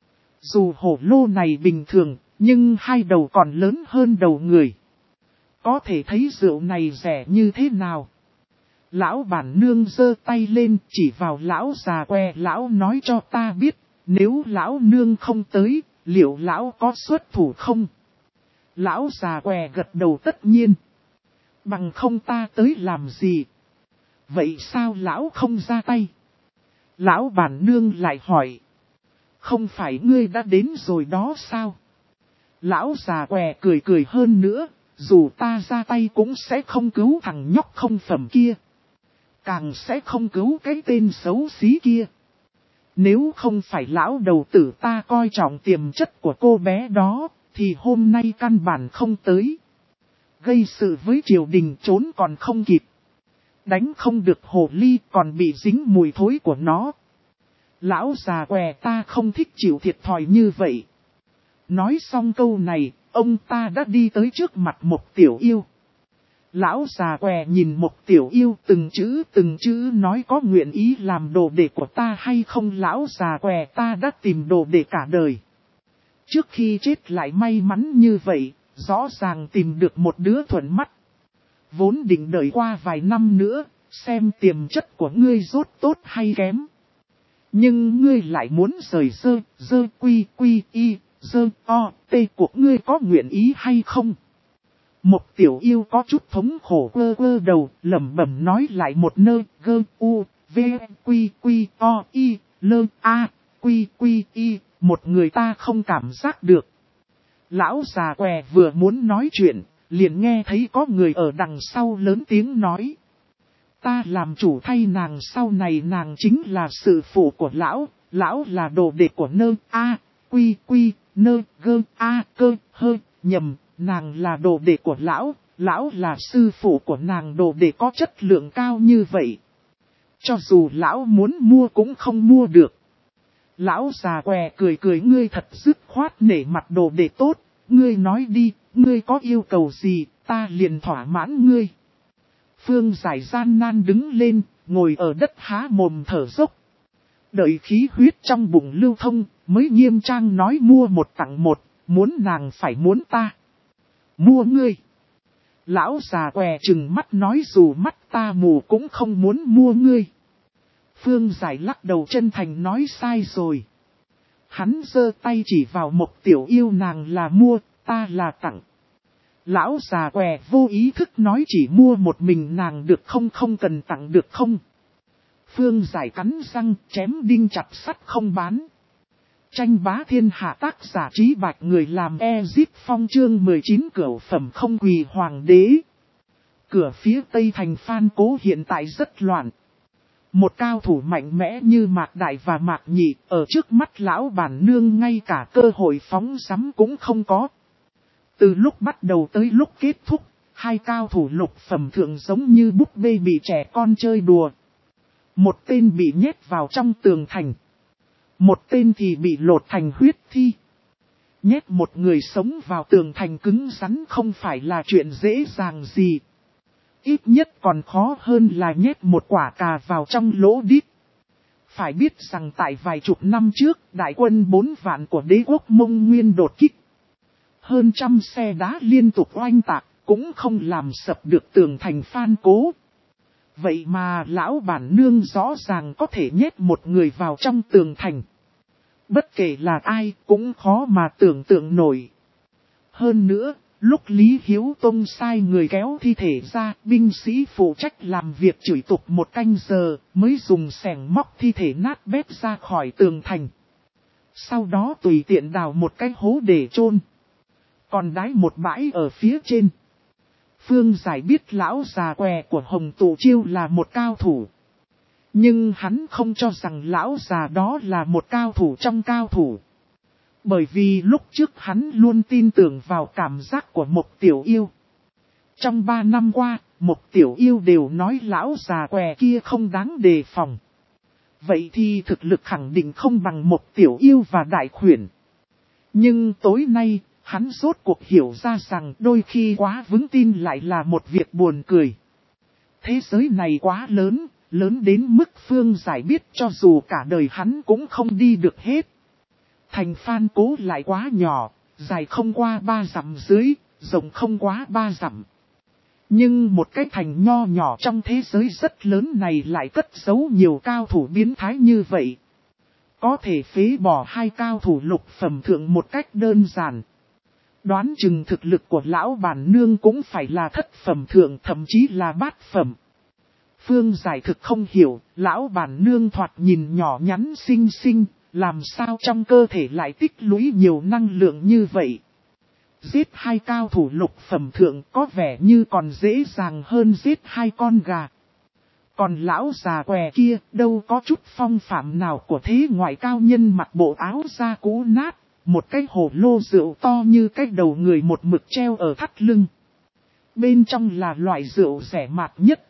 Dù hồ lô này bình thường, nhưng hai đầu còn lớn hơn đầu người. Có thể thấy rượu này rẻ như thế nào. Lão bản nương giơ tay lên chỉ vào lão già què, lão nói cho ta biết, nếu lão nương không tới, liệu lão có xuất thủ không? Lão già què gật đầu tất nhiên. Bằng không ta tới làm gì? Vậy sao lão không ra tay? Lão bản nương lại hỏi. Không phải ngươi đã đến rồi đó sao? Lão già què cười hơn nữa, dù ta ra tay cũng sẽ không cứu thằng nhóc không phẩm kia. Càng sẽ không cứu cái tên xấu xí kia. Nếu không phải lão đầu tử ta coi trọng tiềm chất của cô bé đó, thì hôm nay căn bản không tới. Gây sự với triều đình trốn còn không kịp. Đánh không được hồ ly còn bị dính mùi thối của nó. Lão già què ta không thích chịu thiệt thòi như vậy. Nói xong câu này, ông ta đã đi tới trước mặt một tiểu yêu. Lão già què nhìn một tiểu yêu từng chữ nói, có nguyện ý làm đồ đệ của ta hay không? Lão già què ta đã tìm đồ đệ cả đời. Trước khi chết lại may mắn như vậy, rõ ràng tìm được một đứa thuận mắt. Vốn định đợi qua vài năm nữa, xem tiềm chất của ngươi rốt tốt hay kém. Nhưng ngươi lại muốn rời quy y, tê của ngươi, có nguyện ý hay không? Một tiểu yêu có chút thống khổ quơ đầu, lẩm bẩm nói lại một nơi, quy y, một người ta không cảm giác được. Lão già què vừa muốn nói chuyện, liền nghe thấy có người ở đằng sau lớn tiếng nói. Ta làm chủ thay nàng, sau này nàng chính là sự phụ của lão, lão là đồ đệ của nhầm, nàng là đồ đệ của lão, lão là sư phụ của nàng, đồ đệ có chất lượng cao như vậy. Cho dù lão muốn mua cũng không mua được. Lão già què cười cười, ngươi thật dứt khoát nể mặt đồ đệ tốt, ngươi nói đi, ngươi có yêu cầu gì, ta liền thỏa mãn ngươi. Phương Giải gian nan đứng lên, ngồi ở đất há mồm thở dốc. Đợi khí huyết trong bụng lưu thông, mới nghiêm trang nói mua một tặng một, muốn nàng phải muốn ta. Mua ngươi. Lão già què trừng mắt nói dù mắt ta mù cũng không muốn mua ngươi. Phương Giải lắc đầu chân thành nói sai rồi. Hắn giơ tay chỉ vào Mộc Tiểu Yêu, nàng là mua, ta là tặng. Lão già què vô ý thức nói chỉ mua một mình nàng được không, không cần tặng được không. Phương Giải cắn răng chém đinh chặt sắt không bán. Tranh bá thiên hạ, tác giả Trí Bạch, người làm Ezip Phong, chương 19 cửu phẩm không quỳ hoàng đế. Cửa phía tây thành Phan Cố hiện tại rất loạn. Một cao thủ mạnh mẽ như Mạc Đại và Mạc Nhị ở trước mắt lão bản nương ngay cả cơ hội phóng sắm cũng không có. Từ lúc bắt đầu tới lúc kết thúc, hai cao thủ lục phẩm thượng giống như búp bê bị trẻ con chơi đùa. Một tên bị nhét vào trong tường thành. Một tên thì bị lột thành huyết thi. Nhét một người sống vào tường thành cứng rắn không phải là chuyện dễ dàng gì. Ít nhất còn khó hơn là nhét một quả cà vào trong lỗ đít. Phải biết rằng tại vài chục năm trước, đại quân 4 vạn của đế quốc Mông Nguyên đột kích. Hơn trăm xe đá liên tục oanh tạc, cũng không làm sập được tường thành Phan Cố. Vậy mà lão bản nương rõ ràng có thể nhét một người vào trong tường thành. Bất kể là ai cũng khó mà tưởng tượng nổi. Hơn nữa, lúc Lý Hiếu Tông sai người kéo thi thể ra, binh sĩ phụ trách làm việc chửi tục 1 canh giờ, mới dùng xẻng móc thi thể nát bét ra khỏi tường thành. Sau đó tùy tiện đào một cái hố để chôn, còn đái một bãi ở phía trên. Phương Giải biết lão già què của Hồng Tụ Chiêu là một cao thủ. Nhưng hắn không cho rằng lão già đó là một cao thủ trong cao thủ. Bởi vì lúc trước hắn luôn tin tưởng vào cảm giác của Mộc Tiểu Yêu. Trong 3 năm qua, Mộc Tiểu Yêu đều nói lão già què kia không đáng đề phòng. Vậy thì thực lực khẳng định không bằng Mộc Tiểu Yêu và Đại Khuyển. Nhưng tối nay, hắn rốt cuộc hiểu ra rằng đôi khi quá vững tin lại là một việc buồn cười. Thế giới này quá lớn, lớn đến mức Phương Giải biết cho dù cả đời hắn cũng không đi được hết. Thành Phan Cố lại quá nhỏ, dài không qua 3 dặm dưới, rộng không quá 3 dặm. Nhưng một cái thành nho nhỏ trong thế giới rất lớn này lại cất giấu nhiều cao thủ biến thái như vậy. Có thể phế bỏ 2 cao thủ lục phẩm thượng một cách đơn giản. Đoán chừng thực lực của lão bản nương cũng phải là thất phẩm thượng, thậm chí là bát phẩm. Phương Giải thực không hiểu, lão bản nương thoạt nhìn nhỏ nhắn xinh xinh, làm sao trong cơ thể lại tích lũy nhiều năng lượng như vậy. Giết 2 cao thủ lục phẩm thượng có vẻ như còn dễ dàng hơn giết 2 con gà. Còn lão già què kia đâu có chút phong phạm nào của thế ngoại cao nhân mặc bộ áo da cũ nát, một cái hồ lô rượu to như cái đầu người một mực treo ở thắt lưng. Bên trong là loại rượu rẻ mạt nhất.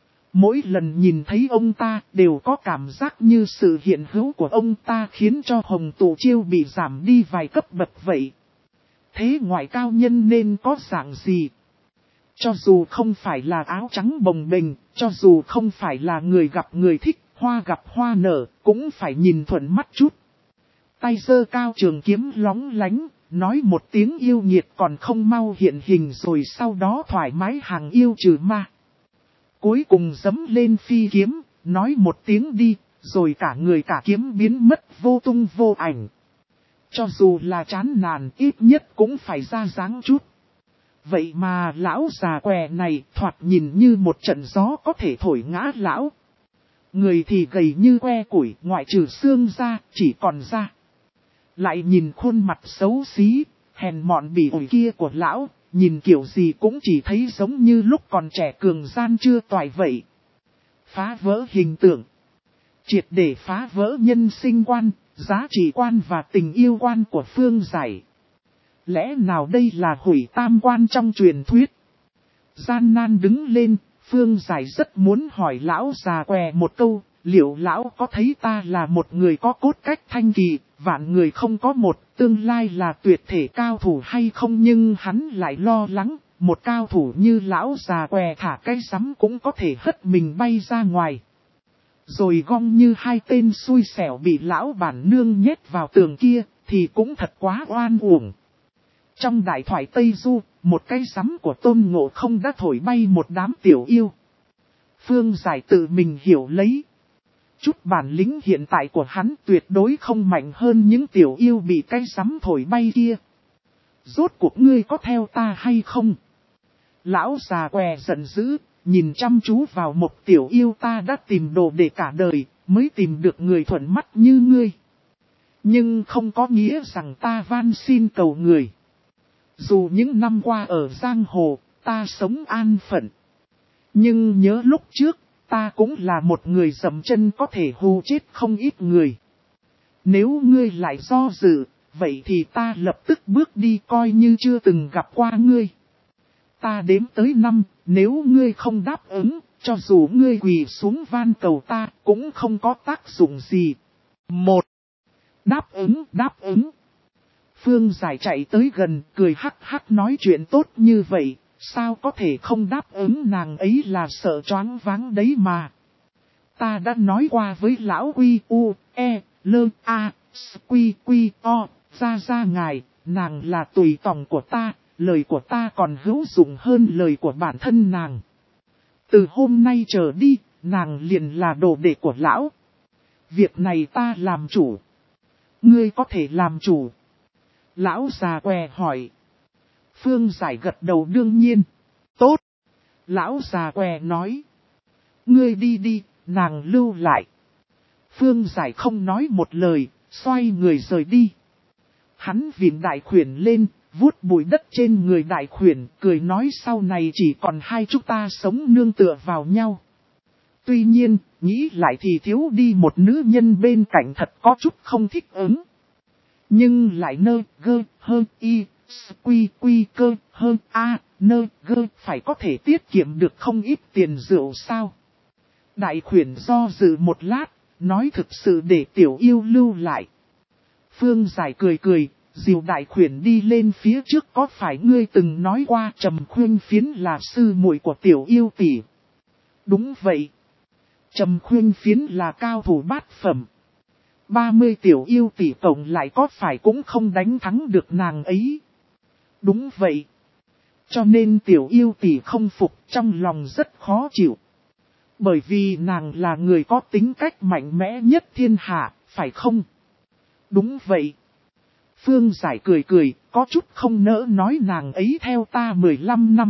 Mỗi lần nhìn thấy ông ta đều có cảm giác như sự hiện hữu của ông ta khiến cho Hồng Tụ Chiêu bị giảm đi vài cấp bậc vậy. Thế ngoại cao nhân nên có dạng gì? Cho dù không phải là áo trắng bồng bềnh, cho dù không phải là người gặp người thích, hoa gặp hoa nở, cũng phải nhìn thuận mắt chút. Tay giơ cao trường kiếm lóng lánh, nói một tiếng yêu nghiệt còn không mau hiện hình rồi sau đó thoải mái hàng yêu trừ ma. Cuối cùng giẫm lên phi kiếm, nói một tiếng đi, rồi cả người cả kiếm biến mất vô tung vô ảnh. Cho dù là chán nản ít nhất cũng phải ra dáng chút. Vậy mà lão già què này thoạt nhìn như một trận gió có thể thổi ngã lão. Người thì gầy như que củi, ngoại trừ xương ra, chỉ còn da. Lại nhìn khuôn mặt xấu xí, hèn mọn bỉ ổi kia của lão, nhìn kiểu gì cũng chỉ thấy giống như lúc còn trẻ cường gian chưa toại vậy. Phá vỡ hình tượng. Triệt để phá vỡ nhân sinh quan, giá trị quan và tình yêu quan của Phương Giải. Lẽ nào đây là hủy tam quan trong truyền thuyết? Gian nan đứng lên, Phương Giải rất muốn hỏi lão già què một câu, Liệu lão có thấy ta là một người có cốt cách thanh kỳ, vạn người không có một, tương lai là tuyệt thể cao thủ hay không, nhưng hắn lại lo lắng, một cao thủ như lão già què thả cái rắm cũng có thể hất mình bay ra ngoài. Rồi gong như hai tên xui xẻo bị lão bản nương nhét vào tường kia, thì cũng thật quá oan uổng. Trong đại thoại Tây Du, một cái rắm của Tôn Ngộ Không đã thổi bay một đám tiểu yêu. Phương Giải tự mình hiểu lấy. Chút bản lĩnh hiện tại của hắn tuyệt đối không mạnh hơn những tiểu yêu bị cái rắm thổi bay kia. Rốt cuộc ngươi có theo ta hay không? Lão già què giận dữ, nhìn chăm chú vào một tiểu yêu, ta đã tìm đồ để cả đời, mới tìm được người thuận mắt như ngươi. Nhưng không có nghĩa rằng ta van xin cầu người. Dù những năm qua ở giang hồ, ta sống an phận. Nhưng nhớ lúc trước, ta cũng là một người dậm chân có thể hù chết không ít người. Nếu ngươi lại do dự, vậy thì ta lập tức bước đi coi như chưa từng gặp qua ngươi. Ta đếm tới 5, nếu ngươi không đáp ứng, cho dù ngươi quỳ xuống van cầu ta, cũng không có tác dụng gì. 1. Đáp ứng, đáp ứng. Phương Giải chạy tới gần, cười hắc hắc nói chuyện tốt như vậy, sao có thể không đáp ứng, nàng ấy là sợ choáng váng đấy mà. Ta đã nói qua với lão Quy U, E, Lơ, A, Quy Quy O, ra ngài, nàng là tùy tòng của ta, lời của ta còn hữu dụng hơn lời của bản thân nàng. Từ hôm nay trở đi, nàng liền là đồ đệ của lão. Việc này ta làm chủ. Ngươi có thể làm chủ. Lão già què hỏi. Phương Giải gật đầu đương nhiên. Tốt. Lão già què nói. Ngươi đi đi, nàng lưu lại. Phương Giải không nói một lời, xoay người rời đi. Hắn vịn đại khuyển lên, vuốt bụi đất trên người đại khuyển, cười nói sau này chỉ còn hai chúng ta sống nương tựa vào nhau. Tuy nhiên, nghĩ lại thì thiếu đi một nữ nhân bên cạnh thật có chút không thích ứng. Nhưng lại nơ, gơ, hơ, y, quy, quy, cơ, hơ, a, nơ, gơ, phải có thể tiết kiệm được không ít tiền rượu sao. Đại khuyển do dự một lát, nói thực sự để tiểu yêu lưu lại. Phương Giải cười cười, dìu đại khuyển đi lên phía trước, có phải ngươi từng nói qua Trầm Khuyên Phiến là sư muội của tiểu yêu tỷ? Đúng vậy. Trầm Khuyên Phiến là cao thủ bát phẩm. 30 tiểu yêu tỷ tổng lại có phải cũng không đánh thắng được nàng ấy. Đúng vậy. Cho nên tiểu yêu tỷ không phục, trong lòng rất khó chịu. Bởi vì nàng là người có tính cách mạnh mẽ nhất thiên hạ, phải không? Đúng vậy. Phương Giải cười cười, có chút không nỡ nói nàng ấy theo ta 15 năm.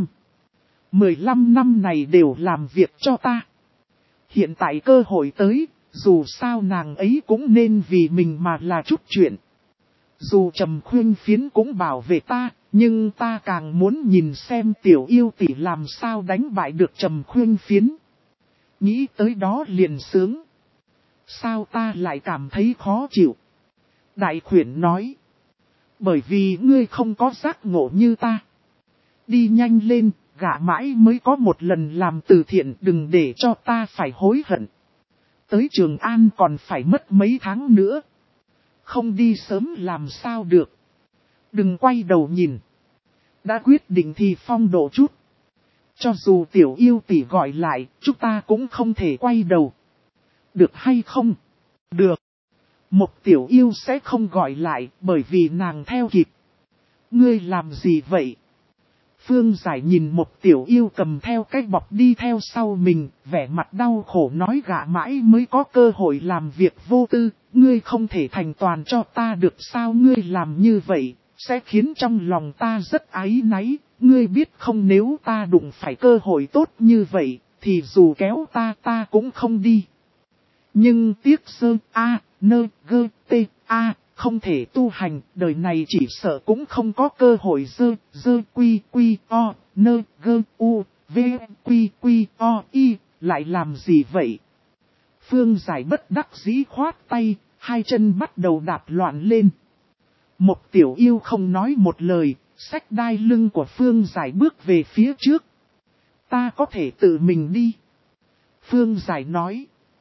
15 năm này đều làm việc cho ta. Hiện tại cơ hội tới, dù sao nàng ấy cũng nên vì mình mà là chút chuyện. Dù Trầm Khuyên Phiến cũng bảo vệ ta, nhưng ta càng muốn nhìn xem tiểu yêu tỷ làm sao đánh bại được Trầm Khuyên Phiến. Nghĩ tới đó liền sướng. Sao ta lại cảm thấy khó chịu? Đại khuyển nói. Bởi vì ngươi không có giác ngộ như ta. Đi nhanh lên, gả mãi mới có một lần làm từ thiện, đừng để cho ta phải hối hận. Tới Trường An còn phải mất mấy tháng nữa. Không đi sớm làm sao được. Đừng quay đầu nhìn. Đã quyết định thì phong độ chút. Cho dù tiểu yêu tỷ gọi lại, chúng ta cũng không thể quay đầu. Được hay không? Được. Một tiểu yêu sẽ không gọi lại bởi vì nàng theo kịp. Ngươi làm gì vậy? Phương Giải nhìn một tiểu yêu cầm theo cái bọc đi theo sau mình, vẻ mặt đau khổ nói gả mãi mới có cơ hội làm việc vô tư, ngươi không thể thành toàn cho ta được sao, ngươi làm như vậy, sẽ khiến trong lòng ta rất áy náy, ngươi biết không, nếu ta đụng phải cơ hội tốt như vậy, thì dù kéo ta cũng không đi. Nhưng tiếc sơ a, nơ, gơ, tê, a. Không thể tu hành, đời này chỉ sợ cũng không có cơ hội dơ quy quy o, nơ gơ u, v quy quy o y, lại làm gì vậy? Phương Giải bất đắc dĩ khoát tay, hai chân bắt đầu đạp loạn lên. Một tiểu yêu không nói một lời, xách đai lưng của Phương Giải bước về phía trước. Ta có thể tự mình đi. Phương Giải nói.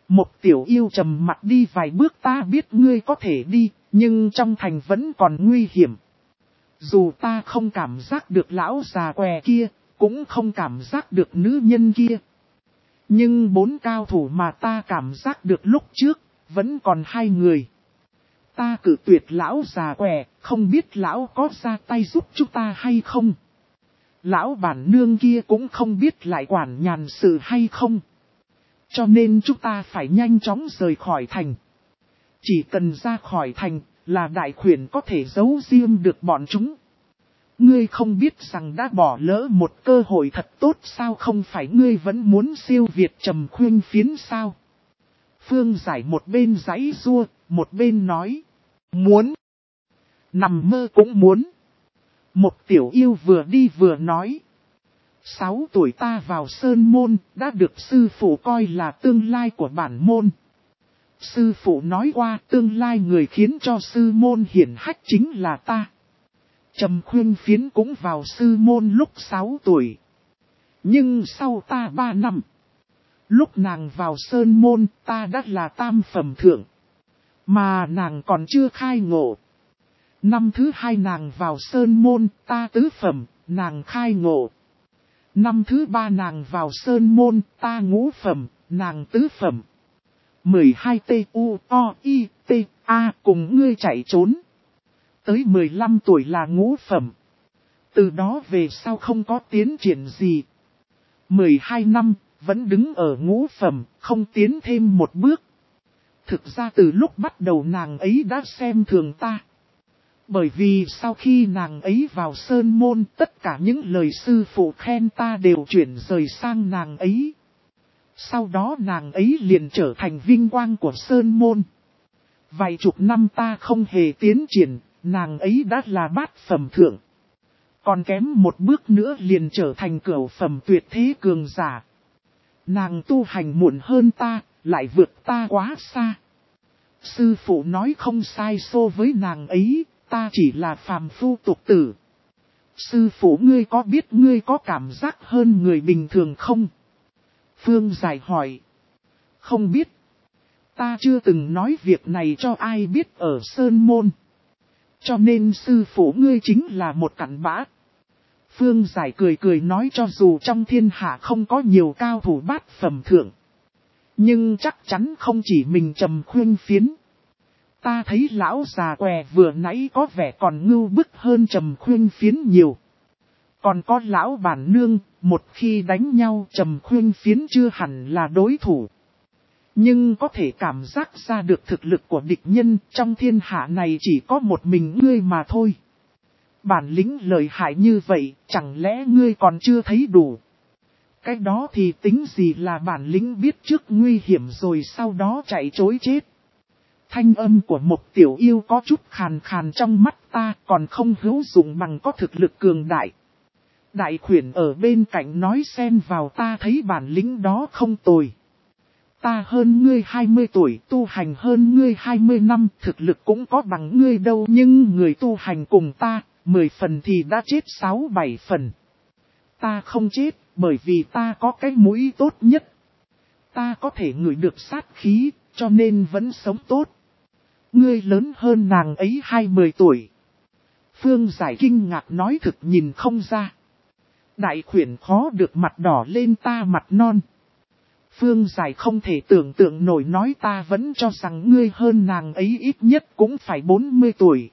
Một tiểu yêu trầm mặt đi vài bước, ta biết ngươi có thể đi, nhưng trong thành vẫn còn nguy hiểm. Dù ta không cảm giác được lão già què kia, cũng không cảm giác được nữ nhân kia. Nhưng 4 cao thủ mà ta cảm giác được lúc trước, vẫn còn 2 người. Ta cự tuyệt lão già què, không biết lão có ra tay giúp chúng ta hay không. Lão bản nương kia cũng không biết lại quản nhàn sự hay không. Cho nên chúng ta phải nhanh chóng rời khỏi thành. Chỉ cần ra khỏi thành là đại khuyển có thể giấu riêng được bọn chúng. Ngươi không biết rằng đã bỏ lỡ một cơ hội thật tốt sao, không phải ngươi vẫn muốn siêu việt Trầm Khuyên Phiến sao? Phương Giải một bên giãy giụa, một bên nói. Muốn. Nằm mơ cũng muốn. Một tiểu yêu vừa đi vừa nói. 6 tuổi ta vào sơn môn, đã được sư phụ coi là tương lai của bản môn. Sư phụ nói qua tương lai người khiến cho sư môn hiển hách chính là ta. Trầm Khuyên Phiến cũng vào sư môn lúc 6 tuổi. Nhưng sau ta 3 năm, lúc nàng vào sơn môn ta đã là tam phẩm thượng. Mà nàng còn chưa khai ngộ. Năm thứ 2 nàng vào sơn môn, ta tứ phẩm, nàng khai ngộ. Năm thứ 3 nàng vào sơn môn, ta ngũ phẩm, nàng tứ phẩm. 12 T-U-O-I-T-A cùng ngươi chạy trốn. Tới 15 tuổi là ngũ phẩm. Từ đó về sau không có tiến triển gì. 12 năm, vẫn đứng ở ngũ phẩm, không tiến thêm một bước. Thực ra từ lúc bắt đầu nàng ấy đã xem thường ta. Bởi vì sau khi nàng ấy vào sơn môn, tất cả những lời sư phụ khen ta đều chuyển rời sang nàng ấy. Sau đó nàng ấy liền trở thành vinh quang của sơn môn. Vài chục năm ta không hề tiến triển, nàng ấy đã là bát phẩm thượng. Còn kém một bước nữa liền trở thành cửu phẩm tuyệt thế cường giả. Nàng tu hành muộn hơn ta, lại vượt ta quá xa. Sư phụ nói không sai so với nàng ấy, ta chỉ là phàm phu tục tử. Sư phụ ngươi có biết ngươi có cảm giác hơn người bình thường không? Phương Giải hỏi. Không biết. Ta chưa từng nói việc này cho ai biết ở Sơn Môn. Cho nên sư phụ ngươi chính là một cặn bã. Phương Giải cười cười nói cho dù trong thiên hạ không có nhiều cao thủ bát phẩm thượng. Nhưng chắc chắn không chỉ mình Trầm Khuyên Phiến. Ta thấy lão già què vừa nãy có vẻ còn ngưu bức hơn Trầm Khuyên Phiến nhiều. Còn có lão bản nương, một khi đánh nhau Trầm Khuyên Phiến chưa hẳn là đối thủ. Nhưng có thể cảm giác ra được thực lực của địch nhân trong thiên hạ này chỉ có một mình ngươi mà thôi. Bản lĩnh lợi hại như vậy, chẳng lẽ ngươi còn chưa thấy đủ? Cái đó thì tính gì là bản lĩnh, biết trước nguy hiểm rồi sau đó chạy trối chết. Thanh âm của một tiểu yêu có chút khàn khàn trong mắt ta, còn không hữu dụng bằng có thực lực cường đại. Đại khuyển ở bên cạnh nói xen vào, ta thấy bản lĩnh đó không tồi. Ta hơn ngươi 20 tuổi, tu hành hơn ngươi 20 năm, thực lực cũng có bằng ngươi đâu, nhưng người tu hành cùng ta, 10 phần thì đã chết 6-7 phần. Ta không chết, bởi vì ta có cái mũi tốt nhất. Ta có thể ngửi được sát khí, cho nên vẫn sống tốt. Ngươi lớn hơn nàng ấy 20 tuổi. Phương Giải kinh ngạc nói, thực nhìn không ra. Đại khuyển khó được mặt đỏ lên, ta mặt non. Phương Giải không thể tưởng tượng nổi nói, ta vẫn cho rằng ngươi hơn nàng ấy ít nhất cũng phải 40 tuổi.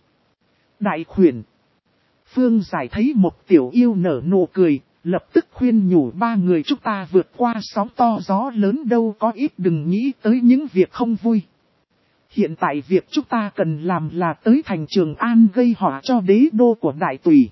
Đại khuyển. Phương Giải thấy một tiểu yêu nở nụ cười, lập tức khuyên nhủ, 3 người chúng ta vượt qua sóng to gió lớn, đâu có ít đừng nghĩ tới những việc không vui. Hiện tại việc chúng ta cần làm là tới thành Trường An gây họa cho đế đô của Đại Tùy.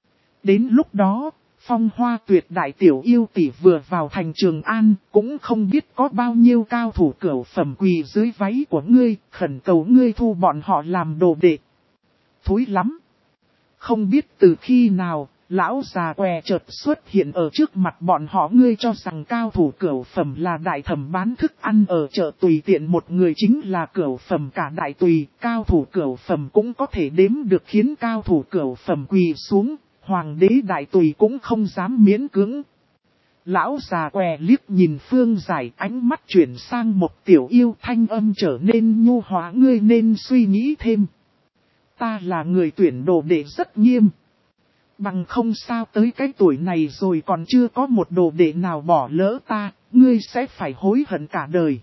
Đến lúc đó, Phong Hoa Tuyệt đại tiểu yêu tỷ vừa vào thành Trường An, cũng không biết có bao nhiêu cao thủ cửu phẩm quỳ dưới váy của ngươi, khẩn cầu ngươi thu bọn họ làm đồ đệ. Thối lắm. Không biết từ khi nào, lão già què chợt xuất hiện ở trước mặt bọn họ, ngươi cho rằng cao thủ cửu phẩm là đại thẩm bán thức ăn ở chợ tùy tiện một người chính là cửu phẩm cả Đại Tùy, cao thủ cửu phẩm cũng có thể đếm được, khiến cao thủ cửu phẩm quỳ xuống, hoàng đế Đại Tùy cũng không dám miễn cưỡng. Lão già què liếc nhìn Phương Giải, ánh mắt chuyển sang một tiểu yêu, thanh âm trở nên nhu hóa. Ngươi nên suy nghĩ thêm. Ta là người tuyển đồ đệ rất nghiêm. Bằng không sao tới cái tuổi này rồi còn chưa có một đồ đệ nào bỏ lỡ ta, ngươi sẽ phải hối hận cả đời.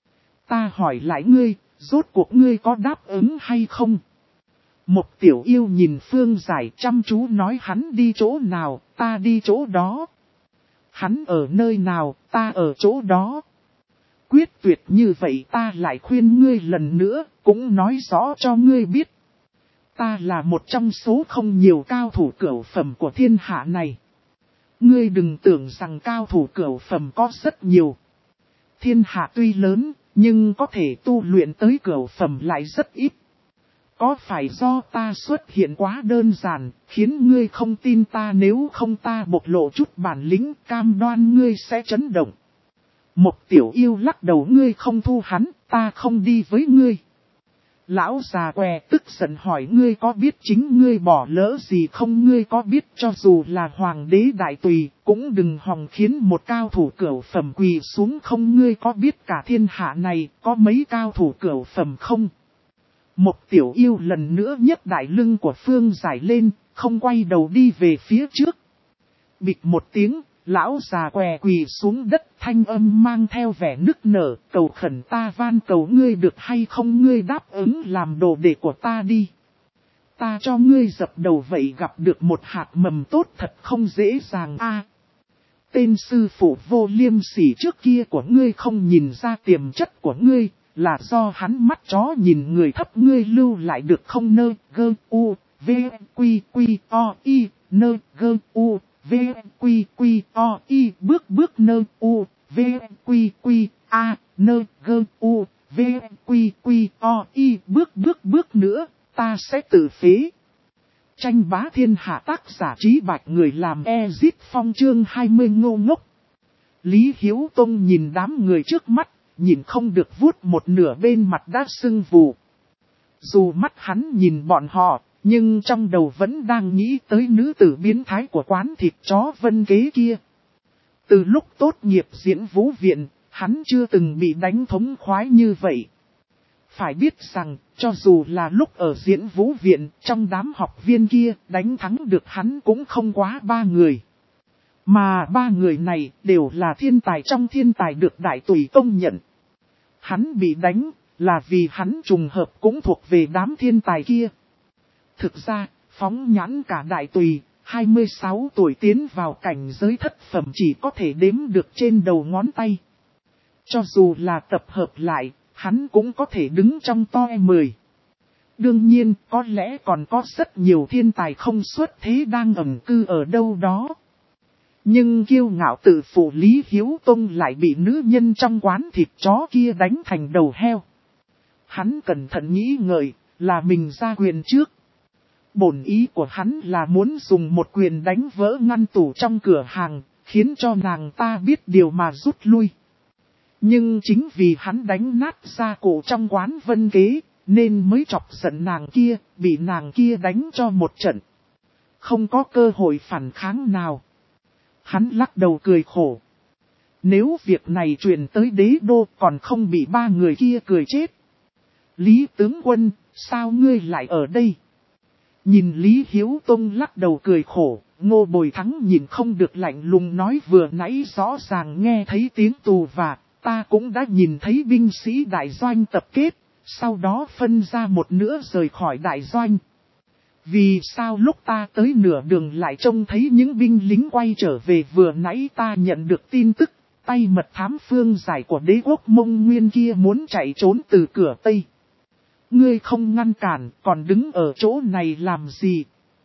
Ta hỏi lại ngươi, rốt cuộc ngươi có đáp ứng hay không? Một tiểu yêu nhìn Phương Giải chăm chú nói, hắn đi chỗ nào, ta đi chỗ đó. Hắn ở nơi nào, ta ở chỗ đó. Quyết tuyệt như vậy ta lại khuyên ngươi lần nữa, cũng nói rõ cho ngươi biết. Ta là một trong số không nhiều cao thủ cửu phẩm của thiên hạ này. Ngươi đừng tưởng rằng cao thủ cửu phẩm có rất nhiều. Thiên hạ tuy lớn, nhưng có thể tu luyện tới cửu phẩm lại rất ít. Có phải do ta xuất hiện quá đơn giản, khiến ngươi không tin ta? Nếu không ta bộc lộ chút bản lĩnh, cam đoan ngươi sẽ chấn động. Một tiểu yêu lắc đầu, ngươi không thu hắn, ta không đi với ngươi. Lão già què tức giận hỏi, ngươi có biết chính ngươi bỏ lỡ gì không? Ngươi có biết cho dù là hoàng đế đại tùy, cũng đừng hòng khiến một cao thủ cửu phẩm quỳ xuống không? Ngươi có biết cả thiên hạ này có mấy cao thủ cửu phẩm không? Một tiểu yêu lần nữa nhấc đại lưng của Phương Giải lên, không quay đầu đi về phía trước. Bịch một tiếng, lão già què quỳ xuống đất, thanh âm mang theo vẻ nức nở, cầu khẩn, ta van cầu ngươi được hay không? Ngươi đáp ứng làm đồ đệ của ta đi. Ta cho ngươi dập đầu vậy, gặp được một hạt mầm tốt thật không dễ dàng a. Tên sư phụ vô liêm sỉ trước kia của ngươi không nhìn ra tiềm chất của ngươi, là do hắn mắt chó nhìn người thấp. Ngươi lưu lại được không? Nơ gơ u v quy quy o i nơ gơ u v quy quy o i bước bước nơ u v quy quy a nơ gơ u v quy quy o i bước bước nữa, ta sẽ tự phế. Tranh bá thiên hạ, tác giả Trí Bạch, người làm Ezit Phong, chương 20 ngô ngốc. Lý Hiếu Tông nhìn đám người trước mắt, nhìn không được vuốt một nửa bên mặt đã sưng vù. Dù mắt hắn nhìn bọn họ, nhưng trong đầu vẫn đang nghĩ tới nữ tử biến thái của quán thịt chó Vân Kế kia. Từ lúc tốt nghiệp Diễn Vũ Viện, hắn chưa từng bị đánh thống khoái như vậy. Phải biết rằng, cho dù là lúc ở Diễn Vũ Viện, trong đám học viên kia, đánh thắng được hắn cũng không quá 3 người. Mà 3 người này đều là thiên tài trong thiên tài được Đại Tùy công nhận. Hắn bị đánh là vì hắn trùng hợp cũng thuộc về đám thiên tài kia. Thực ra, phóng nhãn cả Đại Tùy, 26 tuổi tiến vào cảnh giới thất phẩm chỉ có thể đếm được trên đầu ngón tay. Cho dù là tập hợp lại, hắn cũng có thể đứng trong top 10. Đương nhiên, có lẽ còn có rất nhiều thiên tài không xuất thế đang ẩn cư ở đâu đó. Nhưng kiêu ngạo tự phụ Lý Hiếu Tông lại bị nữ nhân trong quán thịt chó kia đánh thành đầu heo. Hắn cẩn thận nghĩ ngợi, là mình ra quyền trước. Bổn ý của hắn là muốn dùng một quyền đánh vỡ ngăn tủ trong cửa hàng, khiến cho nàng ta biết điều mà rút lui. Nhưng chính vì hắn đánh nát gia cụ trong quán Vân Kế, nên mới chọc giận nàng kia, bị nàng kia đánh cho một trận. Không có cơ hội phản kháng nào. Hắn lắc đầu cười khổ. Nếu việc này truyền tới đế đô còn không bị 3 người kia cười chết. Lý tướng quân, sao ngươi lại ở đây? Nhìn Lý Hiếu Tông lắc đầu cười khổ, Ngô Bồi Thắng nhìn không được lạnh lùng nói, vừa nãy rõ ràng nghe thấy tiếng tù và ta cũng đã nhìn thấy binh sĩ đại doanh tập kết, sau đó phân ra một nửa rời khỏi đại doanh. Vì sao lúc ta tới nửa đường lại trông thấy những binh lính quay trở về? Vừa nãy ta nhận được tin tức, tay mật thám Phương Giải của đế quốc Mông Nguyên kia muốn chạy trốn từ cửa Tây. Ngươi không ngăn cản, còn đứng ở chỗ này làm gì?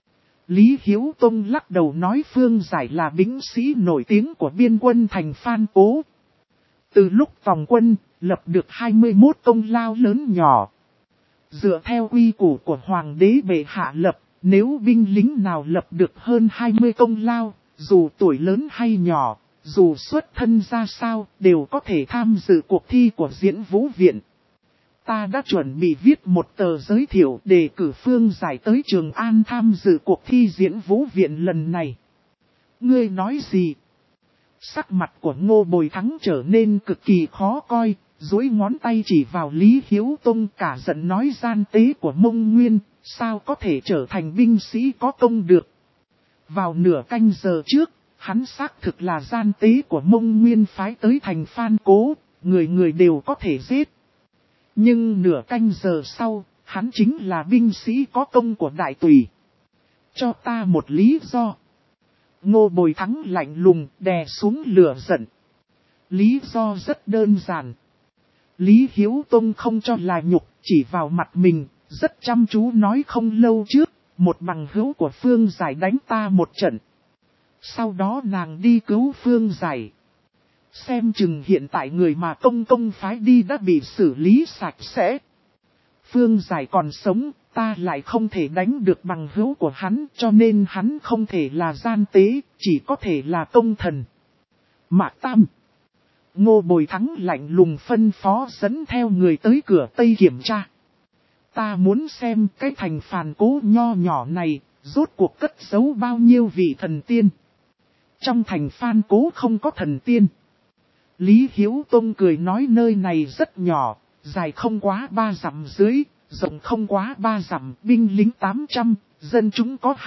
Lý Hiếu Tông lắc đầu nói, Phương Giải là binh sĩ nổi tiếng của biên quân thành Phan Cố. Từ lúc tòng quân, lập được 21 công lao lớn nhỏ. Dựa theo quy củ của Hoàng đế bệ hạ lập, nếu binh lính nào lập được hơn 20 công lao, dù tuổi lớn hay nhỏ, dù xuất thân ra sao, đều có thể tham dự cuộc thi của Diễn Vũ Viện. Ta đã chuẩn bị viết một tờ giới thiệu để cử Phương Giải tới Trường An tham dự cuộc thi Diễn Vũ Viện lần này. Ngươi nói gì? Sắc mặt của Ngô Bồi Thắng trở nên cực kỳ khó coi, duỗi ngón tay chỉ vào Lý Hiếu Tông cả giận nói gian tế của Mông Nguyên, sao có thể trở thành binh sĩ có công được. Vào nửa canh giờ trước, hắn xác thực là gian tế của Mông Nguyên phái tới thành Phan Cố, người người đều có thể giết. Nhưng nửa canh giờ sau, hắn chính là binh sĩ có công của đại tùy. Cho ta một lý do. Ngô Bồi Thắng lạnh lùng đè xuống lửa giận. Lý do rất đơn giản. Lý Hiếu Tông không cho là nhục, chỉ vào mặt mình, rất chăm chú nói không lâu trước, một bằng hữu của Phương Giải đánh ta một trận. Sau đó nàng đi cứu Phương Giải. Xem chừng hiện tại người mà công phái đi đã bị xử lý sạch sẽ. Phương Giải còn sống, ta lại không thể đánh được bằng hữu của hắn, cho nên hắn không thể là gian tế, chỉ có thể là công thần. Mạc Tam. Ngô Bồi Thắng lạnh lùng phân phó dẫn theo người tới cửa Tây kiểm tra. Ta muốn xem cái thành Phàn Cố nho nhỏ này, rốt cuộc cất giấu bao nhiêu vị thần tiên. Trong thành Phan Cố không có thần tiên. Lý Hiếu Tông cười nói nơi này rất nhỏ, dài không quá 3 dặm dưới, rộng không quá 3 dặm, binh lính 800, dân chúng có